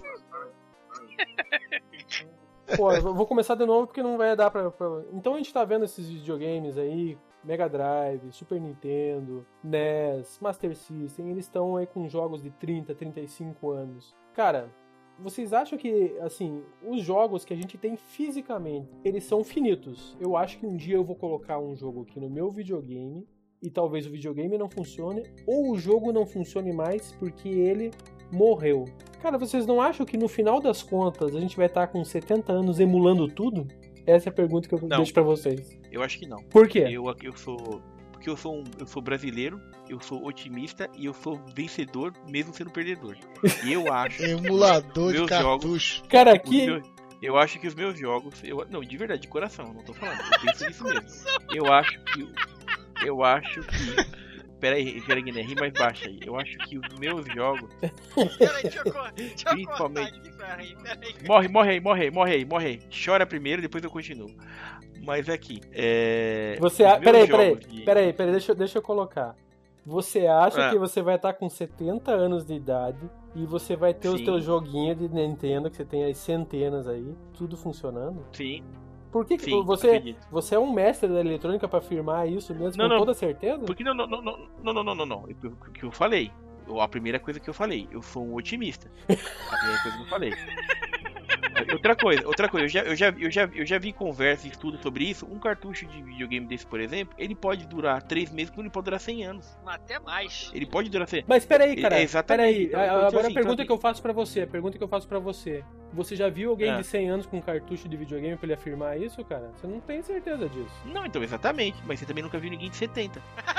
Pô, eu vou começar de novo porque não vai dar pra, pra... Então a gente tá vendo esses videogames aí, Mega Drive, Super Nintendo, N E S, Master System, eles estão aí com jogos de trinta, trinta e cinco anos. Cara, vocês acham que, assim, os jogos que a gente tem fisicamente, eles são finitos? Eu acho que um dia eu vou colocar um jogo aqui no meu videogame e talvez o videogame não funcione, ou o jogo não funcione mais porque ele morreu. Cara, vocês não acham que no final das contas a gente vai estar com setenta anos emulando tudo? Essa é a pergunta que eu não. deixo pra vocês. Eu acho que não. Por quê? Eu, eu sou... Porque eu sou, um, eu sou brasileiro, eu sou otimista e eu sou vencedor mesmo sendo perdedor. E eu acho... Emulador meus de cartucho. Jogos, Cara, aqui... Meus, eu acho que os meus jogos... Eu, não, de verdade, de coração, não tô falando. Eu penso nisso mesmo. Eu acho que... Eu acho que... Pera aí, pera aí, Guiné, ri mais baixo aí. Eu acho que os meus jogos... Peraí, deixa eu cortar, deixa eu principalmente... cortar aqui, peraí, peraí. Morre, morre aí, morre aí, morre aí, morre aí. Chora primeiro, depois eu continuo. Mas aqui, é... Você a... Peraí, peraí, de... peraí, peraí, deixa, eu- deixa eu colocar. Você acha Ah. que você vai estar com setenta anos de idade e você vai ter os Sim. teus joguinhos de Nintendo, que você tem as centenas aí, tudo funcionando? Sim, Por que, que sim, você, acredito. você é um mestre da eletrônica pra afirmar isso mesmo Não, com não. toda certeza? Porque não, não, não, não, não, não, não, não, não. O que eu falei, a primeira coisa que eu falei, eu sou um otimista. A primeira coisa que eu falei. Outra coisa, outra coisa, eu já, eu já, eu já, eu já vi conversa e estudo sobre isso. Um cartucho de videogame desse, por exemplo, ele pode durar três meses, como ele pode durar cem anos. Mas até mais. Ele pode durar cem. Mas peraí, cara, É, exatamente. peraí. Então, A- então, Agora assim, a pergunta então, que eu faço pra você, a pergunta que eu faço pra você. Você já viu alguém Ah. de cem anos com um cartucho de videogame pra ele afirmar isso, cara? Você não tem certeza disso. Não, então, exatamente. Mas você também nunca viu ninguém de setenta.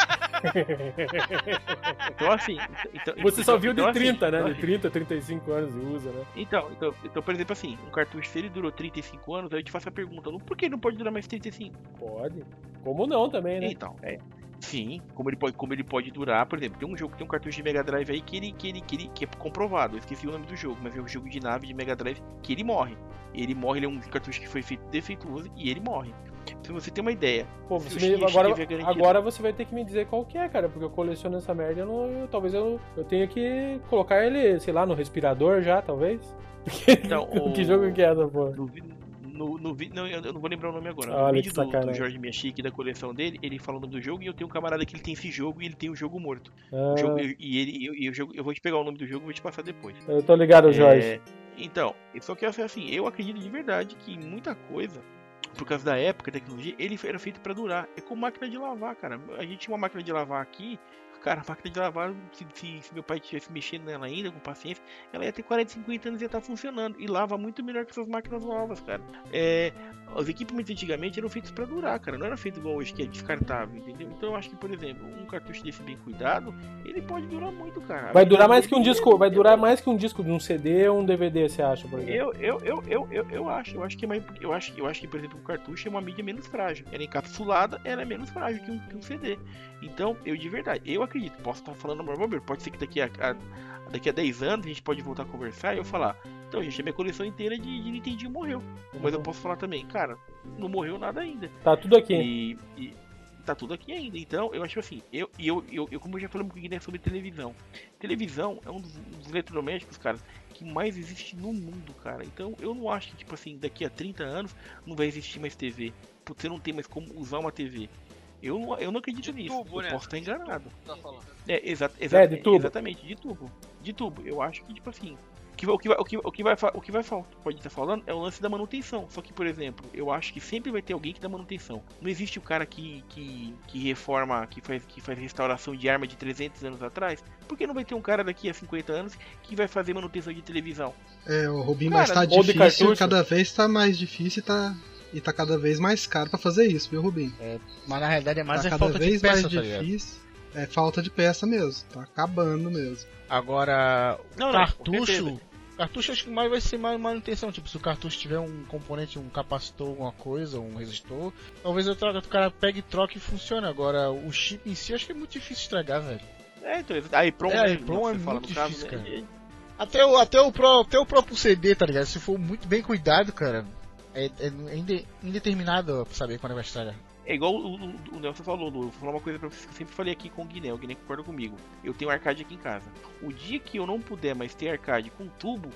Então, assim. Então, Você então, só viu então, de assim, trinta, né? então, De trinta, trinta e cinco anos e usa, né? Então, então, então, por exemplo, assim, um cartucho, se ele durou trinta e cinco anos, aí eu te faço a pergunta, Lu, por que não pode durar mais trinta e cinco? Pode. Como não também, né? Então, é. Sim, como ele pode, como ele pode durar, por exemplo, tem um jogo que tem um cartucho de Mega Drive aí que ele, que ele, que ele que é comprovado, eu esqueci o nome do jogo, mas é um jogo de nave de Mega Drive que ele morre. Ele morre, ele é um cartucho que foi feito defeituoso e ele morre. Se você tem uma ideia, Pô, se você o me- Steam agora, tiver garantido- agora você vai ter que me dizer qual que é, cara, porque eu coleciono essa merda, eu não, eu- talvez eu, eu tenha que colocar ele, sei lá, no respirador já, talvez. Então, que o- jogo que é essa, pô? no, vi- no, no vi- não, eu eu não vou lembrar o nome agora. Olha no que vídeo do, do sacanagem. Jorge Miyashiki, da coleção dele, ele fala o nome do jogo e eu tenho um camarada que ele tem esse jogo e ele tem o jogo morto. Ah, O jogo, e ele, e eu, e o jogo, eu vou te pegar o nome do jogo e vou te passar depois. eu tô ligado, Jorge. É, então, só que assim, eu acredito de verdade que muita coisa, por causa da época, da tecnologia, ele era feito pra durar. É como máquina de lavar, cara. A gente tinha uma máquina de lavar aqui, cara, a máquina de lavar, se, se- se meu pai estivesse mexendo nela ainda, com paciência, ela ia ter quarenta, cinquenta anos e ia estar funcionando. E lava muito melhor que essas máquinas novas, cara. É, os equipamentos antigamente eram feitos pra durar, cara. Não era feito igual hoje, que é descartável, entendeu? Então eu acho que, por exemplo, um cartucho desse bem cuidado, ele pode durar muito, cara. Vai durar mais que um Ele- disco, vai durar mais que um disco de um C D ou um D V D, você acha, por exemplo? Eu, eu, eu, eu, eu, eu acho, eu acho que é mais, eu acho, eu acho que, por exemplo, o cartucho é uma mídia menos frágil. Ela é encapsulada, ela é menos frágil que um, que um C D. Então, eu de verdade, eu acredito, posso estar falando uma bobeira, pode ser que daqui a, a- daqui a dez anos a gente pode voltar a conversar e eu falar, então, gente, a minha coleção inteira de, de Nintendinho morreu. Mas eu posso falar também, cara, não morreu nada ainda. Tá tudo aqui. E, e tá tudo aqui ainda. Então, eu acho assim, eu, e eu, eu, eu, como eu já falei um pouquinho, né, sobre televisão. Televisão é um dos, um dos eletrodomésticos, cara, que mais existe no mundo, cara. Então, eu não acho que, tipo assim, daqui a trinta anos não vai existir mais T V. Porque você não tem mais como usar uma T V. Eu não, eu não acredito De nisso. tubo, eu né? posso estar enganado. Tá falando. É, exa exa É, de tubo. exatamente, de tubo. De tubo. Eu acho que, tipo assim, o que, vai- o que, vai- o que, o que vai, fa- o que vai faltar, pode estar falando, é o lance da manutenção. Só que, por exemplo, eu acho que sempre vai ter alguém que dá manutenção. Não existe o cara que, que, que reforma, que faz, que faz restauração de arma de trezentos anos atrás. Por que não vai ter um cara daqui a cinquenta anos que vai fazer manutenção de televisão? É, o Rubinho, Cara, mas tá ou de difícil, cartucho. cada vez tá mais difícil e tá, e tá cada vez mais caro pra fazer isso, viu, Rubinho? Mas na realidade é mais tá é cada falta de vez peça, mais tá ligado? difícil. É falta de peça mesmo, tá acabando mesmo. Agora, Não, não, com cartucho. certeza. Cartucho acho que mais vai ser mais manutenção. Tipo, se o cartucho tiver um componente, um capacitor, alguma coisa, um resistor, talvez eu troque, o cara pegue e troque e funcione. Agora, o chip em si acho que é muito difícil estragar, velho. É, então, a EPROM, É, a né, EPROM você é fala muito no caso, difícil, né, cara. e- Até o, até o, pró- até o próprio C D, tá ligado? Se for muito bem cuidado, cara, é, é inde- indeterminado saber quando vai estragar. É igual o, o, o Nelson falou, Lu, eu vou falar uma coisa pra vocês que eu sempre falei aqui com o Guiné, o Guiné concorda comigo. Eu tenho arcade aqui em casa. O dia que eu não puder mais ter arcade com tubo,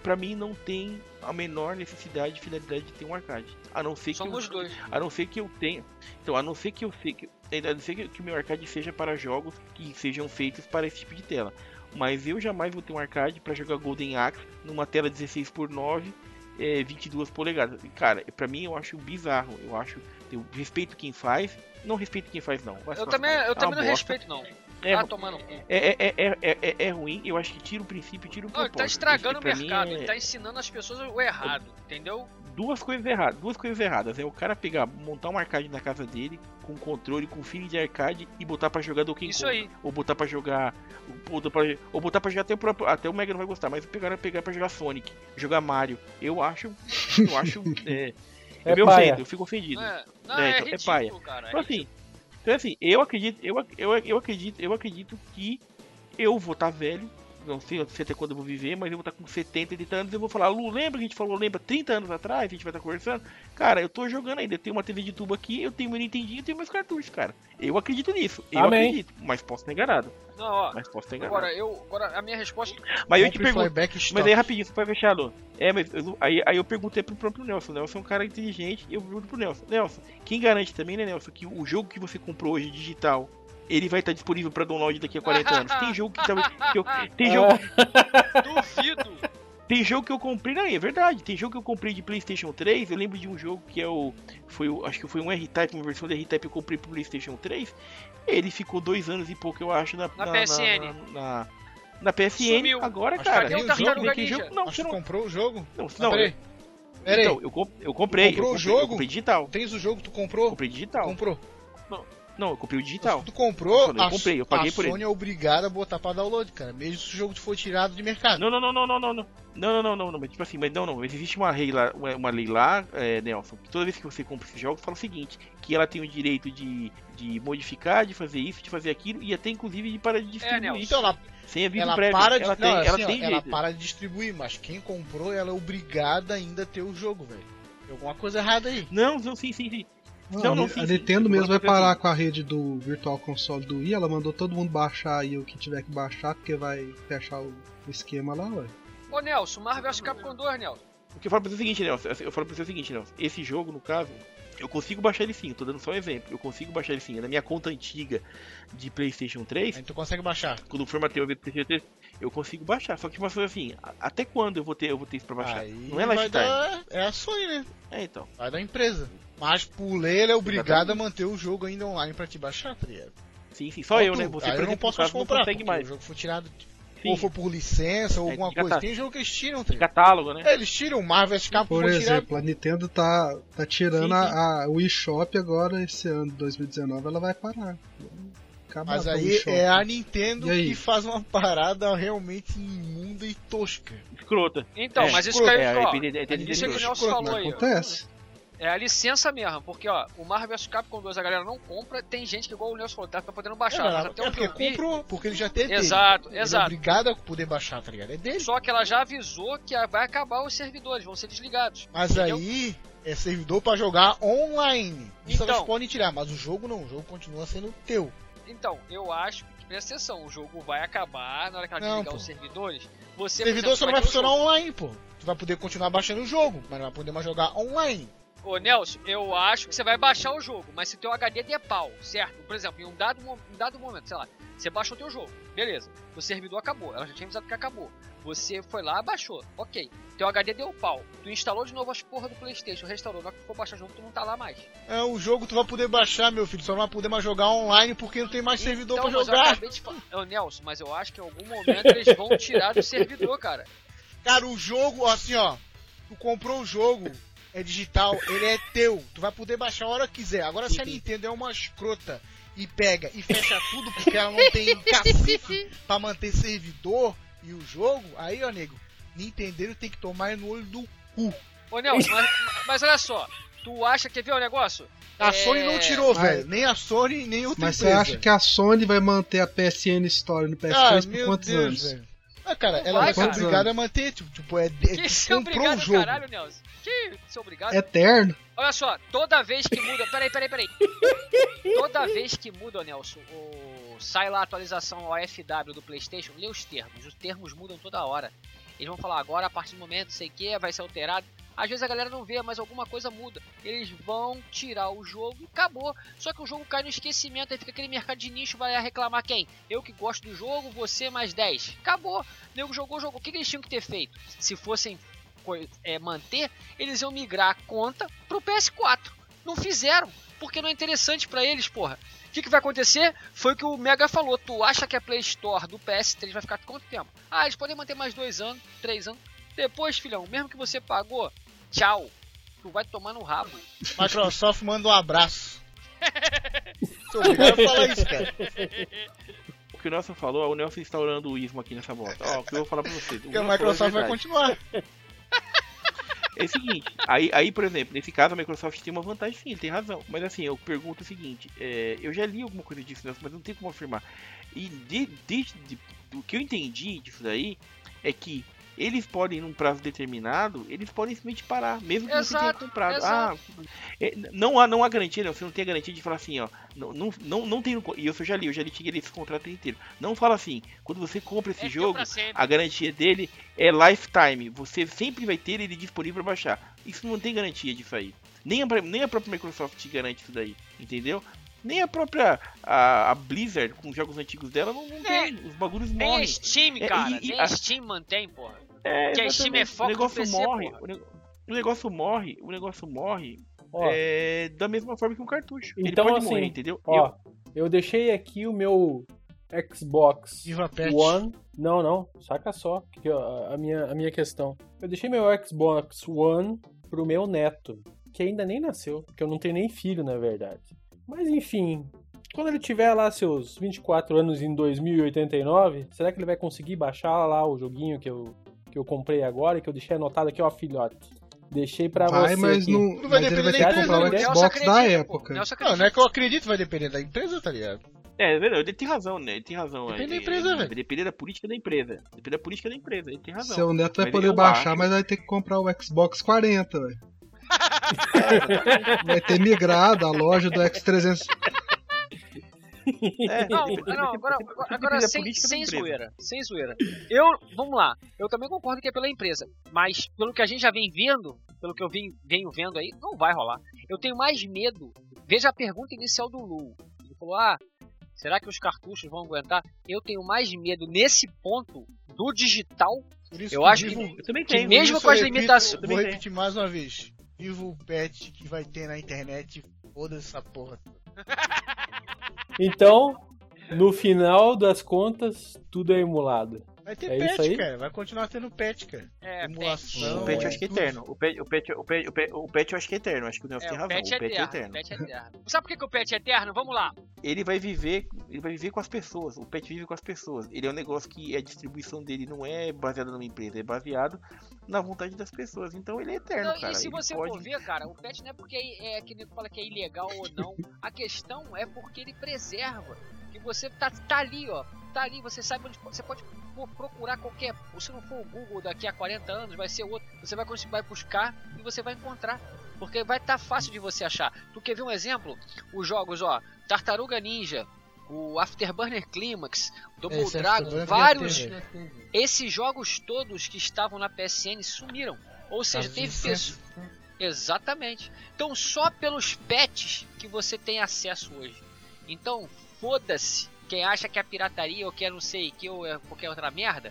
pra mim não tem a menor necessidade e finalidade de ter um arcade. A não ser que Somos eu, dois. A não ser que eu tenha. Então, a não ser que eu sei que. A não ser que o meu arcade seja para jogos que sejam feitos para esse tipo de tela. Mas eu jamais vou ter um arcade para jogar Golden Axe numa tela dezesseis por nove, é, vinte e duas polegadas. Cara, pra mim eu acho bizarro. Eu acho. Eu respeito quem faz. Não respeito quem faz, não. Eu também, eu é também não bosta. respeito, não. É, Tá tomando cu. é, é, é, é, é, é ruim, eu acho que tira o princípio, tira o Não, ele propósito. tá estragando o Pra mim mercado, é ele tá ensinando as pessoas o errado, entendeu? Duas coisas erradas, duas coisas erradas. É o cara pegar, montar um arcade na casa dele, com controle, com feeling de arcade e botar pra jogar Donkey Kong. Isso aí. Ou botar pra jogar. Ou botar pra, ou botar pra jogar até o próprio. Até o Mega não vai gostar, mas pegar pegar pra jogar Sonic, jogar Mario. Eu acho. Eu acho. É, É é meu paia. vento, eu fico ofendido. Não é, não, É, é, então, é ridículo, paia. cara. É Então assim, ridículo. então assim, eu acredito, eu, eu, eu acredito, eu acredito que eu vou estar velho, não sei, não sei até quando eu vou viver, mas eu vou estar com setenta, oitenta anos e eu vou falar, Lu, lembra que a gente falou, lembra trinta anos atrás, a gente vai estar conversando? Cara, eu tô jogando ainda, eu tenho uma T V de tubo aqui, eu tenho meu Nintendinho, eu tenho meus cartuchos, cara. Eu acredito nisso, eu Amém. acredito, mas posso estar enganado. Não, ó. Mas posso estar enganado. Agora, eu, agora, a minha resposta. Mas eu te Compre pergunto, Flyback Stock. mas aí rapidinho, você vai fechar, Lu. É, mas eu- aí, aí eu perguntei pro próprio Nelson. O Nelson é um cara inteligente e eu pergunto pro Nelson. Nelson, quem garante também, né, Nelson, que o jogo que você comprou hoje digital, ele vai estar disponível pra download daqui a quarenta anos? Tem jogo que, talvez- que eu, tem jogo, Duvido! tem jogo que eu comprei, não, é verdade. Tem jogo que eu comprei de PlayStation três. Eu lembro de um jogo que é o, foi o, acho que foi um R-Type, uma versão de R-Type que eu comprei pro PlayStation três. Ele ficou dois anos e pouco, eu acho, na, Na P S N. Na, na, na P S N. Sumiu. Agora, Mas cara, cadê o tem Tartaruga tem Ninja? jogo, não, Mas você tu não, comprou o jogo? não, Mas não, peraí. Peraí. Então, eu, comp- eu comprei. Tu comprou eu o comprei, jogo? Eu comprei digital. Tens o jogo, tu Eu comprou? comprei digital. Comprou. Não, eu comprei o digital. Se tu comprou, Eu comprei, eu paguei a por Sony ele. é obrigada a botar pra download, cara. Mesmo se o jogo for tirado de mercado. Não, não, não, não, não, não, não. Não, não, não, não, não, mas tipo assim, mas não, não, mas existe uma lei lá, uma, uma lei lá, é, Nelson, que toda vez que você compra esses jogos, fala o seguinte, que ela tem o direito de, de modificar, de fazer isso, de fazer aquilo, e até inclusive de parar de distribuir. Nelson. Então ela, sem aviso ela prévio. para de, ela não, tem, assim, ela ó, tem ela jeito. para de distribuir, mas quem comprou, ela é obrigada ainda a ter o jogo, velho. Tem alguma coisa errada aí. Não, não, sim, sim, sim. Não, Não, a, não, Ni- sim, a sim. Nintendo Eu mesmo vou vai fazer parar assim. com a rede do Virtual Console do Wii, ela mandou todo mundo baixar aí o que tiver que baixar, porque vai fechar o o esquema lá, ué. Ô Nelson, Marvel versus Capcom dois, Nelson. O que eu falo pra você é o seguinte, Nelson, eu falo pra você o seguinte, Nelson, esse jogo, no caso, eu consigo baixar ele sim, eu tô dando só um exemplo, eu consigo baixar ele sim, na minha conta antiga de PlayStation três, Aí tu consegue baixar. quando formatei o PlayStation três, eu consigo baixar, só que uma coisa assim, a- até quando eu vou ter, eu vou ter isso pra baixar? Aí Não é vai lifetime. dar, é a Sony, né? É, então. Vai da empresa. Mas por lei ela é obrigada Exatamente. a manter o jogo ainda online pra te baixar, tá ligado? Sim, sim, só eu, tu. né? Você, Aí por eu não exemplo, posso no mais caso, não comprar, consegue porque mais. o jogo foi tirado, Sim. ou foi por licença, ou É, alguma de coisa. catar- Tem jogo que eles tiram, tá ligado? Catálogo, né? É, eles tiram, Marvel versus Capcom Por foi tirado. exemplo, a Nintendo tá, tá tirando Sim, sim. a, a Wii Shop agora, esse ano de dois mil e dezenove, ela vai parar. Acabar Mas com a Wii aí Shop. é a Nintendo E aí? que faz uma parada realmente imunda e tosca. Escrota. Então, É, mas isso escroto. que aí, É, ó, é, é, é, é, isso que o é, Nelson escroto, falou Mas aí, ó. acontece. É a licença mesmo, porque ó, o Marvel versus Capcom dois a galera não compra, tem gente que igual o Nelson falou, tá podendo baixar, é, mas ela- até é onde porque eu vi, comprou, porque ele já teve Exato, dele. Ele exato. é obrigado a poder baixar, tá ligado? É dele. só que ela já avisou que vai acabar os servidores, vão ser desligados. Mas entendeu? aí é servidor pra jogar online. Isso Então. elas podem tirar, mas o jogo não, o jogo continua sendo teu. Então, eu acho que, presta atenção, o jogo vai acabar na hora que ela Não, desligar pô. os servidores. Você, O por servidor exemplo, só não vai vai ter o funcionar jogo. online, pô. Tu vai poder continuar baixando o jogo, mas não vai poder mais jogar online. Ô Nelson, eu acho que você vai baixar o jogo, mas se o teu H D der pau, certo? Por exemplo, em um dado, mo- um dado momento, sei lá, você baixou o teu jogo, beleza. O servidor acabou, ela já tinha avisado que acabou. Você foi lá, baixou, ok. Teu H D deu pau, tu instalou de novo as porra do PlayStation, restaurou, na hora que tu for baixar o jogo, tu não tá lá mais. É, o jogo tu vai poder baixar, meu filho, só não vai poder mais jogar online porque não tem mais servidor Então, pra mas eu jogar. acabei de falar. Ô Nelson, mas eu acho que em algum momento eles vão tirar do servidor, cara. Cara, o jogo, assim ó, tu comprou o jogo, é digital, ele é teu, tu vai poder baixar a hora que quiser. Agora se a Nintendo é uma escrota e pega e fecha tudo porque ela não tem cacife pra manter servidor e o jogo, aí ó nego, Nintendo tem que tomar no olho do cu. Ô Nelson, mas, mas olha só, tu acha, quer ver o negócio? A É, Sony não tirou, Mas- velho, nem a Sony, nem outra Mas você empresa. acha que a Sony vai manter a P S N Store no P S três Ah, por meu quantos Deus, anos? velho. Ah, cara, Não ela vai, vai ser cara. obrigada a manter, tipo, tipo é, é Que tu ser comprou o obrigado, jogo. caralho, Nelson. Que ser obrigado. Eterno? Olha só, toda vez que muda. Peraí, peraí, peraí. Toda vez que muda, Nelson, o... sai lá a atualização O F W do PlayStation, lê os termos. Os termos mudam toda hora. Eles vão falar agora, a partir do momento, sei que, vai ser alterado. Às vezes a galera não vê, mas alguma coisa muda. Eles vão tirar o jogo e acabou. Só que o jogo cai no esquecimento, aí fica aquele mercado de nicho, vai reclamar quem? Eu que gosto do jogo, você mais dez. Acabou. O nego jogou, jogou. O que eles tinham que ter feito? Se fossem é, manter, eles iam migrar a conta pro P S quatro. Não fizeram, porque não é interessante pra eles, porra. O que, que vai acontecer? Foi o que o Mega falou. Tu acha que a Play Store do P S três vai ficar quanto tempo? Ah, eles podem manter mais dois anos, três anos. Depois, filhão, mesmo que você pagou, tchau. Tu vai tomar no rabo. Microsoft manda um abraço. Sou obrigado a falar isso, cara. O que o Nelson falou, o Nelson está orando o ismo aqui nessa moto. Ó, o que eu vou falar pra você. Porque a Microsoft vai continuar. É o seguinte, aí, aí, por exemplo, nesse caso a Microsoft tem uma vantagem, sim, ele tem razão. Mas assim, eu pergunto o seguinte, é, eu já li alguma coisa disso, Nelson, mas não tem como afirmar. E de, de, de, do que eu entendi disso daí, é que eles podem, num prazo determinado, eles podem simplesmente parar, mesmo que exato, você tenha comprado. Exato. Ah, é, não, há, não há garantia, não, você não tem a garantia de falar assim, ó, não, não, não, não tem, e eu já li, eu já li esse contrato inteiro. Não fala assim, quando você compra esse é jogo, a garantia dele é lifetime, você sempre vai ter ele disponível para baixar. Isso não tem garantia disso aí. Nem a, nem a própria Microsoft te garante isso daí, entendeu? Nem a própria a, a Blizzard, com os jogos antigos dela, não, não tem. Os bagulhos nem morrem. Nem a Steam, cara. É, e, e, nem a Steam mantém, porra. É, que a Steam é foco o negócio do P C, morre, porra. o, ne o negócio morre, o negócio morre ó, é, da mesma forma que um cartucho. Então, Ele pode assim, morrer, entendeu? Ó, eu... eu deixei aqui o meu Xbox One. Não, não, saca só que a, a, minha, a minha questão. Eu deixei meu Xbox One pro meu neto, que ainda nem nasceu, porque eu não tenho nem filho, na verdade. Mas enfim, quando ele tiver lá seus vinte e quatro anos em dois mil e oitenta e nove, será que ele vai conseguir baixar lá o joguinho que eu, que eu comprei agora e que eu deixei anotado aqui, ó, filhote? Deixei pra vai, você mas aqui. Não, não vai mas ele vai depender ter que da comprar empresa, o né? Xbox acredita, da pô. época. Não, não é que eu acredito, vai depender da empresa, tá ligado? É, é verdade, ele tem razão, né? Ele tem razão. Depende é, da empresa, é, velho. Vai depender da política da empresa. Depende da política da empresa, ele tem razão. Seu neto vai Mas poder eu baixar, acho- mas vai ter que comprar o Xbox quarenta, velho. Vai ter migrado a loja do X trezentos. É, Não, depende- não, agora, depende- agora, depende agora da sem, política da sem empresa. zoeira, sem zoeira. Eu, vamos lá, eu também concordo que é pela empresa, mas pelo que a gente já vem vendo, pelo que eu vim, venho vendo aí, não vai rolar. Eu tenho mais medo, veja a pergunta inicial do Lu, ele falou, ah, será que os cartuchos vão aguentar? Eu tenho mais medo nesse ponto do digital, Por isso eu que acho vivo- que, Eu também que tenho. mesmo isso com as eu repito- limitações... eu Vou também repetir mais uma vez. Viva o patch que vai ter na internet, foda-se essa porra. Então, no final das contas, tudo é emulado. Vai ter É isso patch, aí? cara. Vai continuar tendo patch, cara. É, Emulação. O patch eu é acho que é tudo. eterno. O patch, o, patch, o, patch, o, patch, o patch eu acho que é eterno. Acho que o Nelson É, tem o razão. patch é O patch é eterno, eterno. o patch é eterno. Sabe por que, que o patch é eterno? Vamos lá. Ele vai viver. Ele vai viver com as pessoas. O patch vive com as pessoas. Ele é um negócio que a distribuição dele não é baseada numa empresa, é baseado na vontade das pessoas. Então ele é eterno, Não, cara. e se Ele você pode... for ver, cara, o patch não é porque é, é que nem fala que é ilegal ou não. A questão é porque ele preserva. Que você tá, tá ali, ó. Tá ali, você sabe onde você pode procurar qualquer. Se não for o Google daqui a quarenta anos, vai ser outro. Você vai, vai buscar e você vai encontrar. Porque vai estar tá fácil de você achar. Tu quer ver um exemplo? Os jogos, ó, Tartaruga Ninja, o Afterburner Climax, Double Esse Dragon, Afterburner vários. já teve. Esses jogos todos que estavam na P S N sumiram. Ou seja, Tá teve visto. pessoas. Exatamente. Então, só pelos patches que você tem acesso hoje. Então, foda-se quem acha que é pirataria ou que é não sei que ou é qualquer outra merda.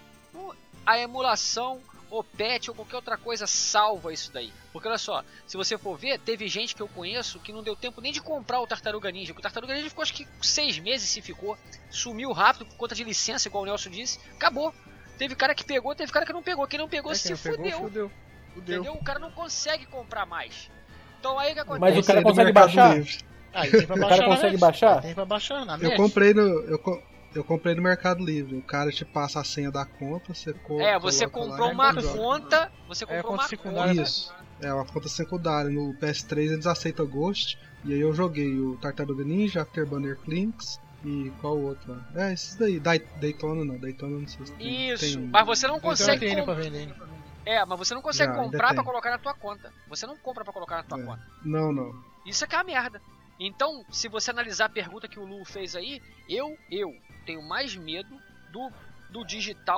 A emulação, o patch ou qualquer outra coisa salva isso daí. Porque olha só, se você for ver, teve gente que eu conheço que não deu tempo nem de comprar o Tartaruga Ninja. O Tartaruga Ninja ficou acho que seis meses se ficou. Sumiu rápido por conta de licença, igual o Nelson disse. Acabou. Teve cara que pegou, teve cara que não pegou. Quem não pegou É, se quem não fudeu. pegou, fudeu. Fudeu. Entendeu? O cara não consegue comprar mais. Então aí o que acontece? Mas o Esse cara aí do consegue Mercado baixar? Livre. Ah, e tem pra O cara baixar na consegue net. baixar? Tem pra baixar na Eu net. comprei no. Eu, co- eu comprei no Mercado Livre. O cara te passa a senha da conta, você co É, você coloca lá comprou e uma joga. conta. Você É, comprou conta uma secundária. conta. Isso. É uma conta secundária. No P S três eles aceitam Ghost. E aí eu joguei o Tartaruga Ninja, Afterburner Clinks e qual outro lá? É, esses daí. Day- Daytona não, Daytona não sei se tem. Isso, tem- mas você não Então consegue tem ainda com- pra vender ainda. É, mas você não consegue Já, ainda comprar pra tem. colocar na tua conta. Você não compra pra colocar na tua É. conta. Não, não. Isso é que é a merda. Então, se você analisar a pergunta que o Lu fez aí, eu, eu tenho mais medo do, do digital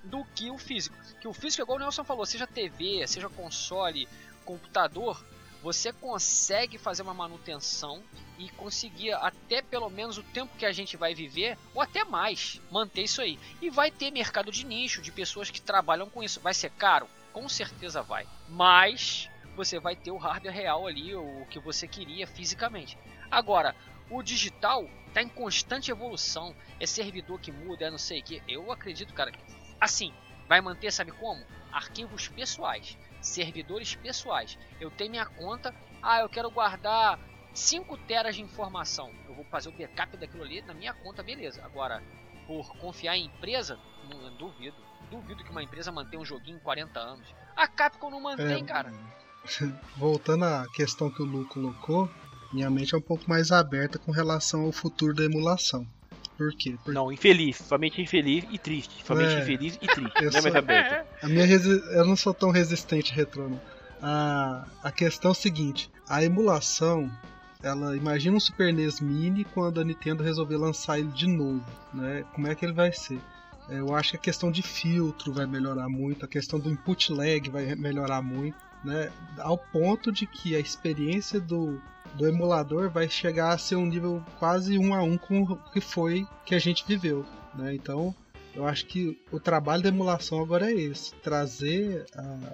do que o físico. Que o físico, igual o Nelson falou, seja T V, seja console, computador, você consegue fazer uma manutenção e conseguir até pelo menos o tempo que a gente vai viver, ou até mais, manter isso aí. E vai ter mercado de nicho, de pessoas que trabalham com isso. Vai ser caro? Com certeza vai. Mas você vai ter o hardware real ali, o que você queria fisicamente. Agora, o digital está em constante evolução. É servidor que muda, é não sei o que. Eu acredito, cara, que assim, vai manter, sabe como? Arquivos pessoais. Servidores pessoais. Eu tenho minha conta, ah, eu quero guardar cinco teras de informação. Eu vou fazer o backup daquilo ali na minha conta, beleza. Agora, por confiar em empresa, não, duvido. Duvido que uma empresa mantenha um joguinho em quarenta anos. A Capcom não mantém, é, cara. Voltando à questão que o Lu colocou, minha mente é um pouco mais aberta com relação ao futuro da emulação. Por quê? Porque... Não, infeliz, somente infeliz e triste. Somente é, infeliz e triste. Não é mais aberto. A minha resi... Eu não sou tão resistente retrô, não. A... a questão é a seguinte: a emulação, ela imagina um Super N E S Mini quando a Nintendo resolver lançar ele de novo, né? Como é que ele vai ser? Eu acho que a questão de filtro vai melhorar muito, a questão do input lag vai melhorar muito, né? Ao ponto de que a experiência do do emulador vai chegar a ser um nível quase um a um com o que foi que a gente viveu, né? Então eu acho que o trabalho da emulação agora é esse, trazer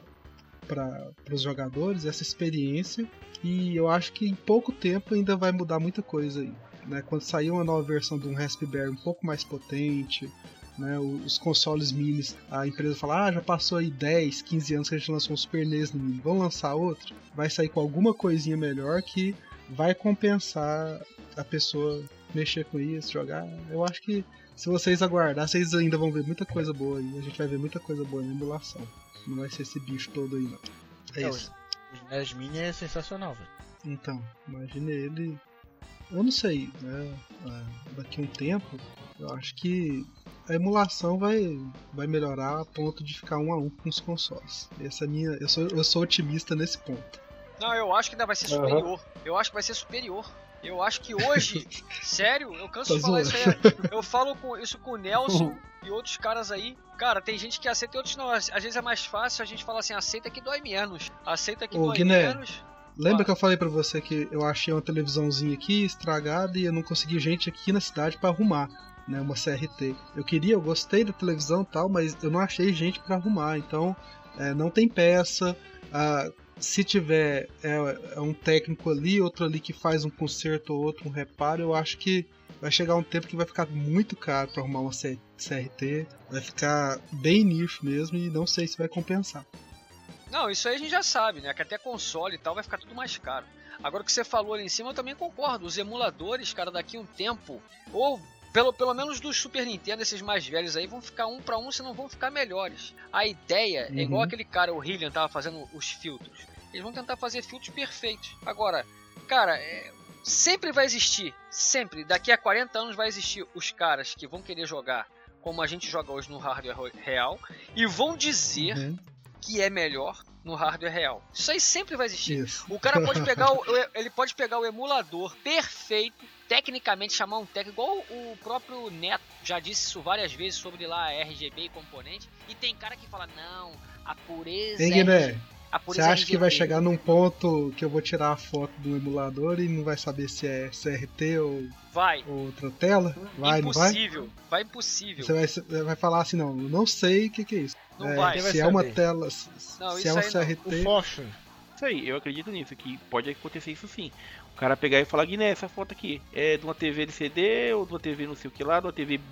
para os jogadores essa experiência, e eu acho que em pouco tempo ainda vai mudar muita coisa aí, né? Quando sair uma nova versão de um Raspberry um pouco mais potente, né, os consoles minis, a empresa fala, ah, já passou aí dez, quinze anos que a gente lançou um Super N E S no mini, vamos lançar outro? Vai sair com alguma coisinha melhor que vai compensar a pessoa mexer com isso, jogar. Eu acho que se vocês aguardar, vocês ainda vão ver muita coisa boa aí. A gente vai ver muita coisa boa na emulação. Não vai ser esse bicho todo aí, não. É, é isso. O N E S Mini é sensacional, velho. Então, imagine ele... Eu não sei, né? Daqui a um tempo, eu acho que a emulação vai, vai melhorar a ponto de ficar um a um com os consoles. Essa é a minha, eu, sou, eu sou otimista nesse ponto. Não, eu acho que ainda vai ser superior. Uhum. Eu acho que vai ser superior. Eu acho que hoje, sério, eu canso tá de falar zoando. Isso aí. Eu falo com, isso com o Nelson uhum. e outros caras aí. Cara, tem gente que aceita e outros não. Às vezes é mais fácil a gente falar assim, aceita que dói menos. Aceita que Ô, dói Guiné, menos. Lembra ah. que eu falei pra você que eu achei uma televisãozinha aqui estragada e eu não consegui gente aqui na cidade pra arrumar, né, uma C R T. Eu queria, eu gostei da televisão e tal, mas eu não achei gente pra arrumar. Então, é, não tem peça. Ah, se tiver é, é um técnico ali, outro ali que faz um conserto ou outro, um reparo, eu acho que vai chegar um tempo que vai ficar muito caro para arrumar uma C R T, vai ficar bem nicho mesmo e não sei se vai compensar. Não, isso aí a gente já sabe, né, que até console e tal vai ficar tudo mais caro. Agora o que você falou ali em cima eu também concordo, os emuladores, cara, daqui a um tempo, ou pelo, pelo menos dos Super Nintendo, esses mais velhos aí, vão ficar um para um, se não vão ficar melhores. A ideia uhum. é igual aquele cara, o Hillian, tava fazendo os filtros. Eles vão tentar fazer filtros perfeitos. Agora, cara, é, sempre vai existir, sempre, daqui a quarenta anos vai existir os caras que vão querer jogar como a gente joga hoje no hardware real e vão dizer uhum. que é melhor no hardware real. Isso aí sempre vai existir. Isso. O cara pode pegar o, ele pode pegar o emulador perfeito, tecnicamente chamar um técnico, igual o próprio Neto já disse isso várias vezes sobre lá R G B e componente, e tem cara que fala, não, a pureza Tem, é né? Você acha que vai chegar num ponto que eu vou tirar a foto do emulador e não vai saber se é C R T ou, vai. ou outra tela? Vai, impossível. Não vai? Vai impossível. Você vai, vai falar assim, não, eu não sei o que, que é isso. Não é, vai. Se é uma tela, se, não, se é um C R T... O Focho. Isso aí, eu acredito nisso, que pode acontecer isso sim. O cara pegar e falar, Guiné, essa foto aqui é de uma T V L C D ou de uma T V não sei o que lá, de uma T V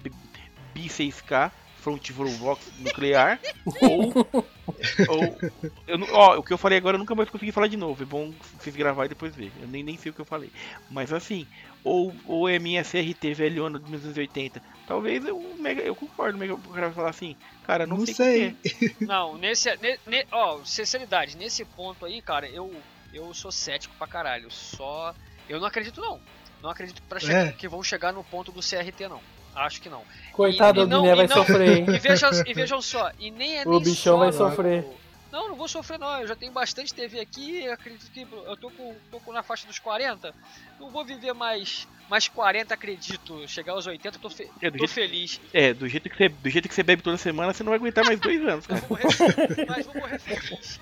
B seis K, Front Box nuclear, ou... ou eu, ó, o que eu falei agora eu nunca mais consegui falar de novo, é bom vocês gravar e depois ver, eu nem, nem sei o que eu falei. Mas assim, ou, ou é minha C R T velhona dos anos oitenta, talvez eu, mega, eu concordo, o cara vai falar assim, cara, não, não sei, sei. Que é. Não, nesse, ne, ne, ó, sinceridade, nesse ponto aí, cara, eu, eu sou cético pra caralho, só, eu não acredito não, não acredito pra chegar, é. que vão chegar no ponto do C R T não. Acho que não. Coitado, e, e o Guiné vai não, sofrer, hein? E vejam, e vejam só, e nem é o nem bichão só vai sofrer. O, Não, não vou sofrer não, eu já tenho bastante T V aqui, acredito que eu tô, com, tô com na faixa dos quarenta, não vou viver mais, mais quarenta, acredito, chegar aos oitenta, tô, fe é, tô jeito, feliz. É, do jeito, que você, do jeito que você bebe toda semana, você não vai aguentar mais dois anos, cara. Vou morrer, mas vou morrer feliz.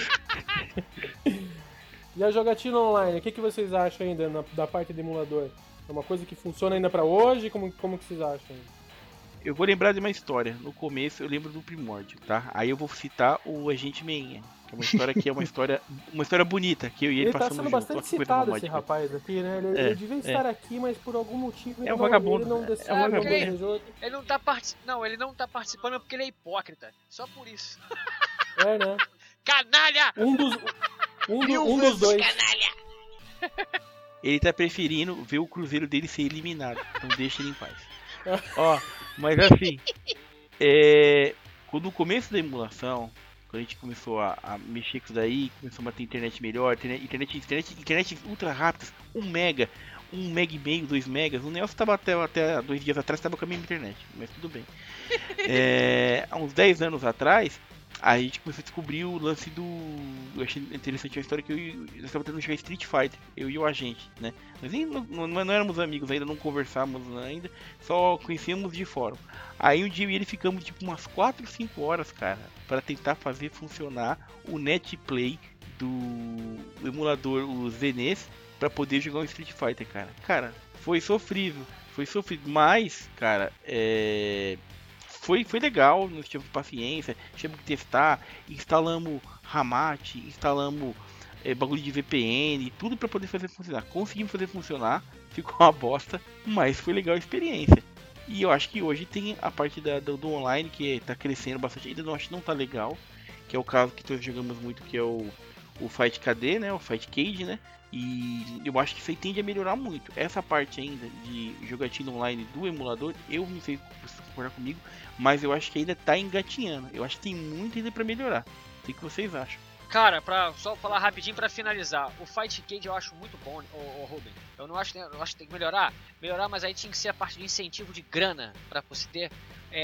E a jogatina online, o que, que vocês acham ainda na, da parte do emulador? É uma coisa que funciona ainda pra hoje? Como, como que vocês acham? Eu vou lembrar de uma história. No começo eu lembro do Primórdio, tá? Aí eu vou citar o Agente Meinha, que é uma história que é uma história, uma história bonita, que eu e ele, ele passamos junto. Ele junto. tá sendo bastante citado, esse rapaz aqui, né? Ele, é, ele devia é. estar aqui, mas por algum motivo ele, é um não, vagabundo, ele não decidiu. É um vagabundo. Ele, ele não tá participando, não, ele não tá participando porque ele é hipócrita. Só por isso. É, né? Canalha! Um dos, um, do, um dos dois. Canalha! Ele tá preferindo ver o Cruzeiro dele ser eliminado. Então deixa ele em paz. Ó, mas assim, é, quando no começo da emulação, quando a gente começou a, a mexer com isso daí, começou a ter internet melhor, internet, internet, internet, internet ultra rápidas, um mega, um mega e meio, dois megas, o Nelson tava até, até dois dias atrás, tava com a minha internet, mas tudo bem. É, há uns dez anos atrás, a gente começou a descobrir o lance do... Eu achei interessante a história que eu, eu estava tentando jogar Street Fighter, eu e o agente, né? Nós nem, não, não, não éramos amigos ainda, não conversávamos ainda, só conhecíamos de fórum. Aí um dia eu e ele ficamos tipo umas quatro, cinco horas, cara, para tentar fazer funcionar o netplay do emulador, o Zenith, para poder jogar o Street Fighter, cara. Cara, foi sofrível, foi sofrível, mas, cara, é... Foi, foi legal, nós tivemos paciência, tivemos que testar, instalamos Ramat, instalamos é, bagulho de V P N, tudo para poder fazer funcionar. Conseguimos fazer funcionar, ficou uma bosta, mas foi legal a experiência. E eu acho que hoje tem a parte da, do, do online que tá crescendo bastante, ainda não acho que não tá legal, que é o caso que nós jogamos muito, que é o, o Fight K D, né, o Fight Cage, né. E eu acho que isso aí tende a melhorar muito. Essa parte ainda de jogatina online do emulador, eu não sei se você concordar comigo, mas eu acho que ainda tá engatinhando. Eu acho que tem muito ainda pra melhorar. O que vocês acham? Cara, pra só falar rapidinho pra finalizar, o Fight Cage eu acho muito bom, ô, ô Ruben. Eu não acho, eu acho que tem que melhorar, melhorar, mas aí tinha que ser a parte de incentivo de grana pra você ter é,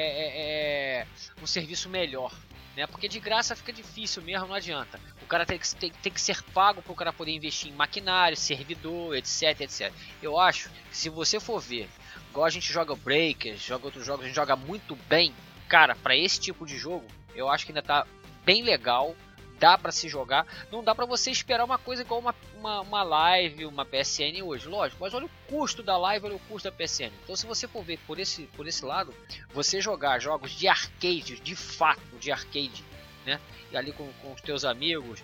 é, é, um serviço melhor. Né? Porque de graça fica difícil mesmo, não adianta. O cara tem que, tem, tem que ser pago para o cara poder investir em maquinário, servidor, etc, etcétera. Eu acho que se você for ver, igual a gente joga Breakers, joga outros jogos, a gente joga muito bem, cara, para esse tipo de jogo, eu acho que ainda tá bem legal, dá para se jogar. Não dá para você esperar uma coisa igual uma, uma, uma live, uma P S N hoje, lógico, mas olha o custo da live, olha o custo da P S N. Então se você for ver por esse, por esse lado, você jogar jogos de arcade, de fato de arcade, né, e ali com, com os teus amigos,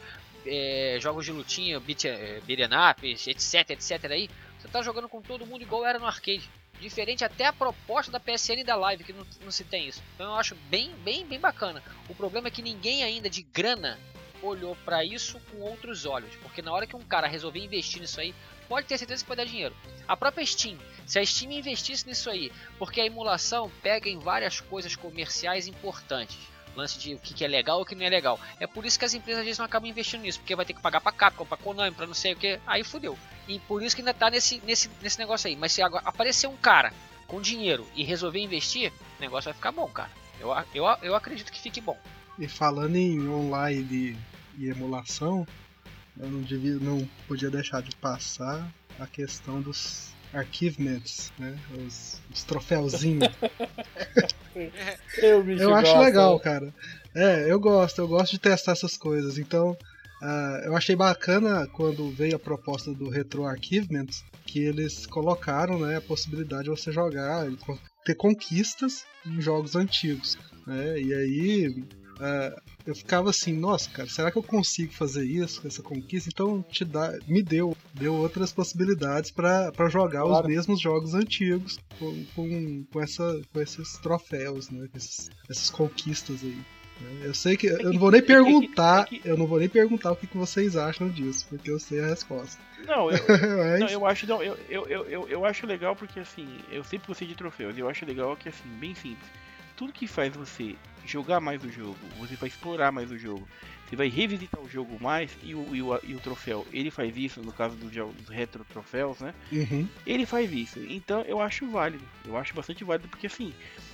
é, jogos de lutinha, beat, é, beat'em ups, etc, etc aí, você tá jogando com todo mundo igual era no arcade. Diferente até a proposta da P S N e da live, que não, não se tem isso. Então eu acho bem, bem, bem bacana. O problema é que ninguém ainda de grana olhou para isso com outros olhos, porque na hora que um cara resolver investir nisso aí, pode ter certeza que vai dar dinheiro. A própria Steam, se a Steam investisse nisso aí, porque a emulação pega em várias coisas comerciais importantes, lance de o que é legal ou o que não é legal, é por isso que as empresas às vezes não acabam investindo nisso, porque vai ter que pagar para Capcom, para Konami, para não sei o que, aí fudeu. E por isso que ainda tá nesse, nesse, nesse negócio aí. Mas se agora aparecer um cara com dinheiro e resolver investir, o negócio vai ficar bom, cara. Eu, eu, eu acredito que fique bom. E falando em online e emulação, eu não, devia, não podia deixar de passar a questão dos achievements, né? Os, os troféuzinhos. eu eu acho gosta. legal, cara. É, eu gosto, eu gosto de testar essas coisas. Então, uh, eu achei bacana quando veio a proposta do Retro Achievements, que eles colocaram, né, a possibilidade de você jogar, ter conquistas em jogos antigos, né? E aí Uh, eu ficava assim, nossa, cara, será que eu consigo fazer isso, essa conquista? Então te dá, me deu, deu outras possibilidades para jogar claro. Os mesmos jogos antigos com, com, com, essa, com esses troféus, né? Esses, essas conquistas aí. Né? Eu sei que eu não vou nem perguntar, eu não vou nem perguntar o que, que vocês acham disso, porque eu sei a resposta. Não, eu, Mas... não, eu acho, não, eu, eu, eu, eu, eu acho legal porque assim, eu sempre gostei de troféus. Eu acho legal que assim, bem simples. Tudo que faz você jogar mais o jogo, você vai explorar mais o jogo, você vai revisitar o jogo mais, e o, e o, e o troféu, ele faz isso, no caso dos, dos retro troféus, né? Uhum. Ele faz isso, então eu acho válido, eu acho bastante válido, porque assim,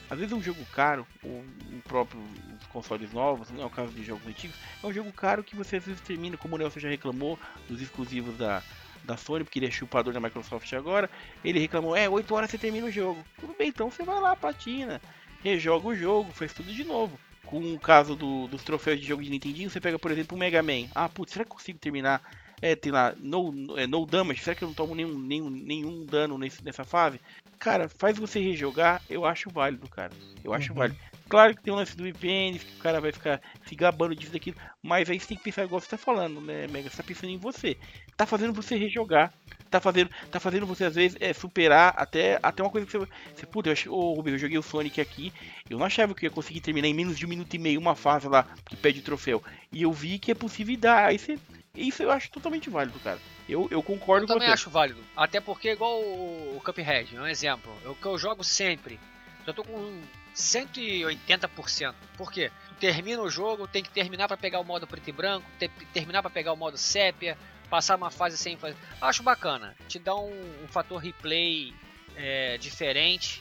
Às vezes é um jogo caro, ou o próprio os consoles novos, não é o caso de jogos antigos, é um jogo caro que você às vezes termina, como o Nelson já reclamou, dos exclusivos da, da Sony, porque ele é chupador da Microsoft agora, ele reclamou, é, oito horas você termina o jogo. Tudo bem, então você vai lá, platina, rejoga o jogo, faz tudo de novo. Com o caso do, dos troféus de jogo de Nintendinho, você pega, por exemplo, o Mega Man. Ah, putz, será que eu consigo terminar? É, tem lá, no, é, no damage, será que eu não tomo nenhum, nenhum, nenhum dano nesse, nessa fase? Cara, faz você rejogar, eu acho válido, cara. Eu acho uhum. válido. Claro que tem o lance do V P N, que o cara vai ficar se gabando disso daquilo, mas aí você tem que pensar igual você tá falando, né, Mega? Você tá pensando em você. Tá fazendo você rejogar. Tá fazendo, tá fazendo você, às vezes, é, superar até, até uma coisa que você... você puta, eu, ach... oh, Rubens, eu joguei o Sonic aqui, eu não achava que eu ia conseguir terminar em menos de um minuto e meio uma fase lá que pede o troféu. E eu vi que é possível dar. Aí você... Isso eu acho totalmente válido, cara. Eu, eu concordo eu com você. Eu também acho válido. Até porque, igual o, o Cuphead, um exemplo. É o que eu jogo sempre. Já tô com cento e oitenta por cento. Por quê? Tu termina o jogo, tem que terminar pra pegar o modo preto e branco, ter, terminar pra pegar o modo sépia, passar uma fase sem fazer. Acho bacana. Te dá um, um fator replay é, diferente.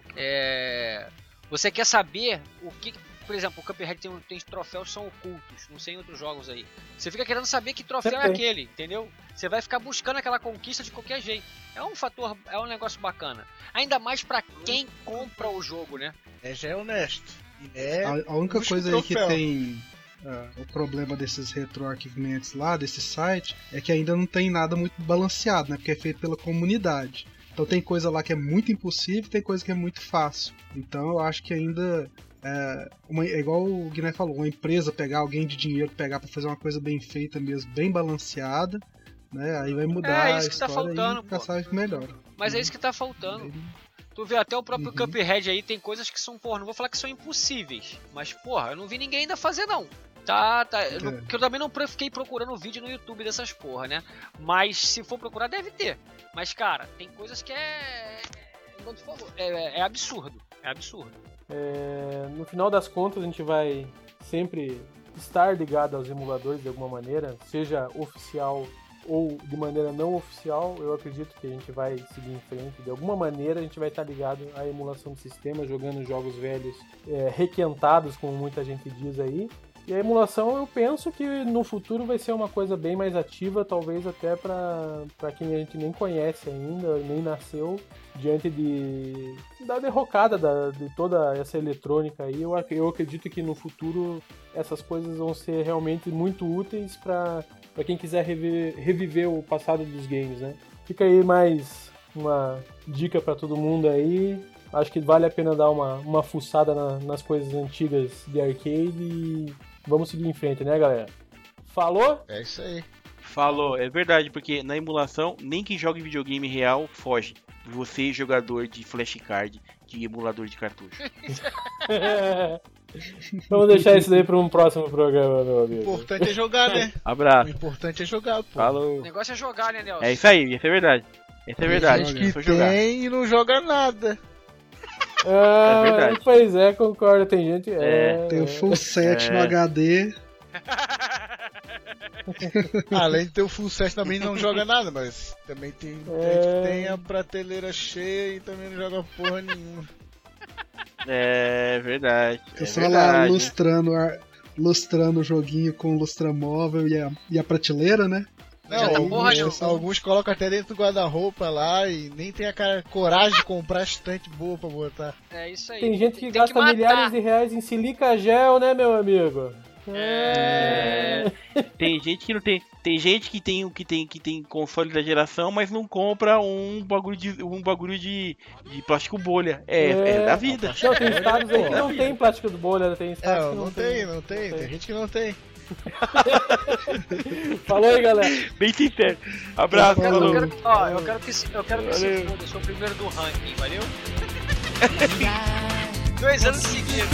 É, você quer saber o que... Por exemplo, o Cuphead tem, tem troféus que são ocultos, não sei em outros jogos aí. Você fica querendo saber que troféu é aquele, entendeu? Você vai ficar buscando aquela conquista de qualquer jeito. É um fator, é um negócio bacana. Ainda mais pra quem compra o jogo, né? É, já é honesto. É, a, a única coisa aí que tem uh, o problema desses retroarquivamentos lá, desse site, é que ainda não tem nada muito balanceado, né? Porque é feito pela comunidade. Então tem coisa lá que é muito impossível, tem coisa que é muito fácil. Então eu acho que ainda... É, uma, é igual o Guiné falou, uma empresa pegar alguém de dinheiro, pegar pra fazer uma coisa bem feita mesmo, bem balanceada, né? Aí vai mudar é, isso a que tá história faltando, e ficar sabe melhor. Mas uhum. é isso que tá faltando. Tu vê até o próprio uhum. Cuphead aí, tem coisas que são, porra, não vou falar que são impossíveis, mas porra, eu não vi ninguém ainda fazer não. Tá, tá, eu, não, que eu também não fiquei procurando vídeo no YouTube dessas porra, né? Mas se for procurar deve ter. Mas cara, tem coisas que é, como tu falou, é, é absurdo, é absurdo. É, no final das contas a gente vai sempre estar ligado aos emuladores de alguma maneira, seja oficial ou de maneira não oficial. Eu acredito que a gente vai seguir em frente, de alguma maneira a gente vai estar ligado à emulação do sistema, jogando jogos velhos é, requentados, como muita gente diz aí. E a emulação, eu penso que no futuro vai ser uma coisa bem mais ativa, talvez até para quem a gente nem conhece ainda, nem nasceu, diante de, da derrocada da, de toda essa eletrônica aí. Eu, eu acredito que no futuro essas coisas vão ser realmente muito úteis para quem quiser reviver, reviver o passado dos games, né? Fica aí mais uma dica para todo mundo aí. Acho que vale a pena dar uma, uma fuçada na, nas coisas antigas de arcade e vamos seguir em frente, né, galera? Falou? É isso aí. Falou, é verdade, porque na emulação, nem quem joga em videogame real foge. Você, jogador de flashcard, de emulador de cartucho. Vamos deixar isso daí para um próximo programa, meu amigo. O importante é jogar, né? Abraço. O importante é jogar, pô. Falou. O negócio é jogar, né, Nelson? É isso aí, isso é verdade. Isso é verdade. Tem gente que tem e não joga nada. Ah, é verdade. Pois é, concordo. Tem gente. É, tem o full set é. no H D. Além de ter o full set também não joga nada, mas também tem é. gente que tem a prateleira cheia e também não joga porra nenhuma. É verdade. Eu é só verdade. lá lustrando, lustrando o joguinho com lustramóvel e a, e a prateleira, né? Não, Já tá alguns, porra nenhuma. alguns colocam até dentro do guarda-roupa lá e nem tem a cara, coragem de comprar estante boa pra botar. É isso aí. Tem gente que tem gasta que milhares de reais em silica gel, né, meu amigo? É... Tem gente que não tem. Tem gente que tem que tem que tem console da geração, mas não compra um bagulho de um bagulho de, de plástico bolha. É, é, é da vida. Não, tem estados aí que não tem plástico de bolha, tem estados É, que não, não tem, tem, não tem, tem gente que não tem. Falou aí, galera. Bem sincero. Abraço, Eu quero, falou. eu quero, ó, eu quero que se, eu quero que se foda, eu sou o primeiro do ranking, valeu? Dois anos seguidos.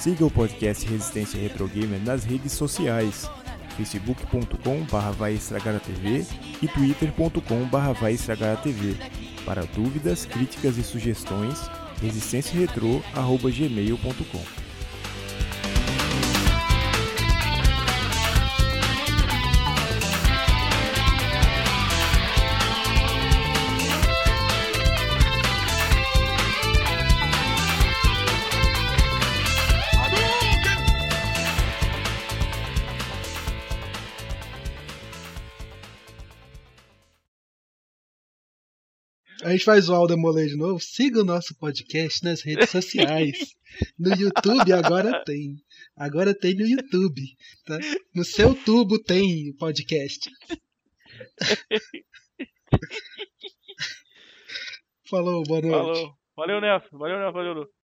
Siga o podcast Resistência Retro Gamer nas redes sociais, facebook ponto com barra vai estragar a tv e twitter ponto com barra vai estragar a tv. Para dúvidas, críticas e sugestões, resistência retro arroba gmail ponto com. A gente vai zoar o Demolay de novo. Siga o nosso podcast nas redes sociais. No YouTube agora tem. Agora tem no YouTube. Tá? No seu tubo tem podcast. Falou, boa noite. Falou. Valeu, Nelson. Valeu, Nelson. Valeu.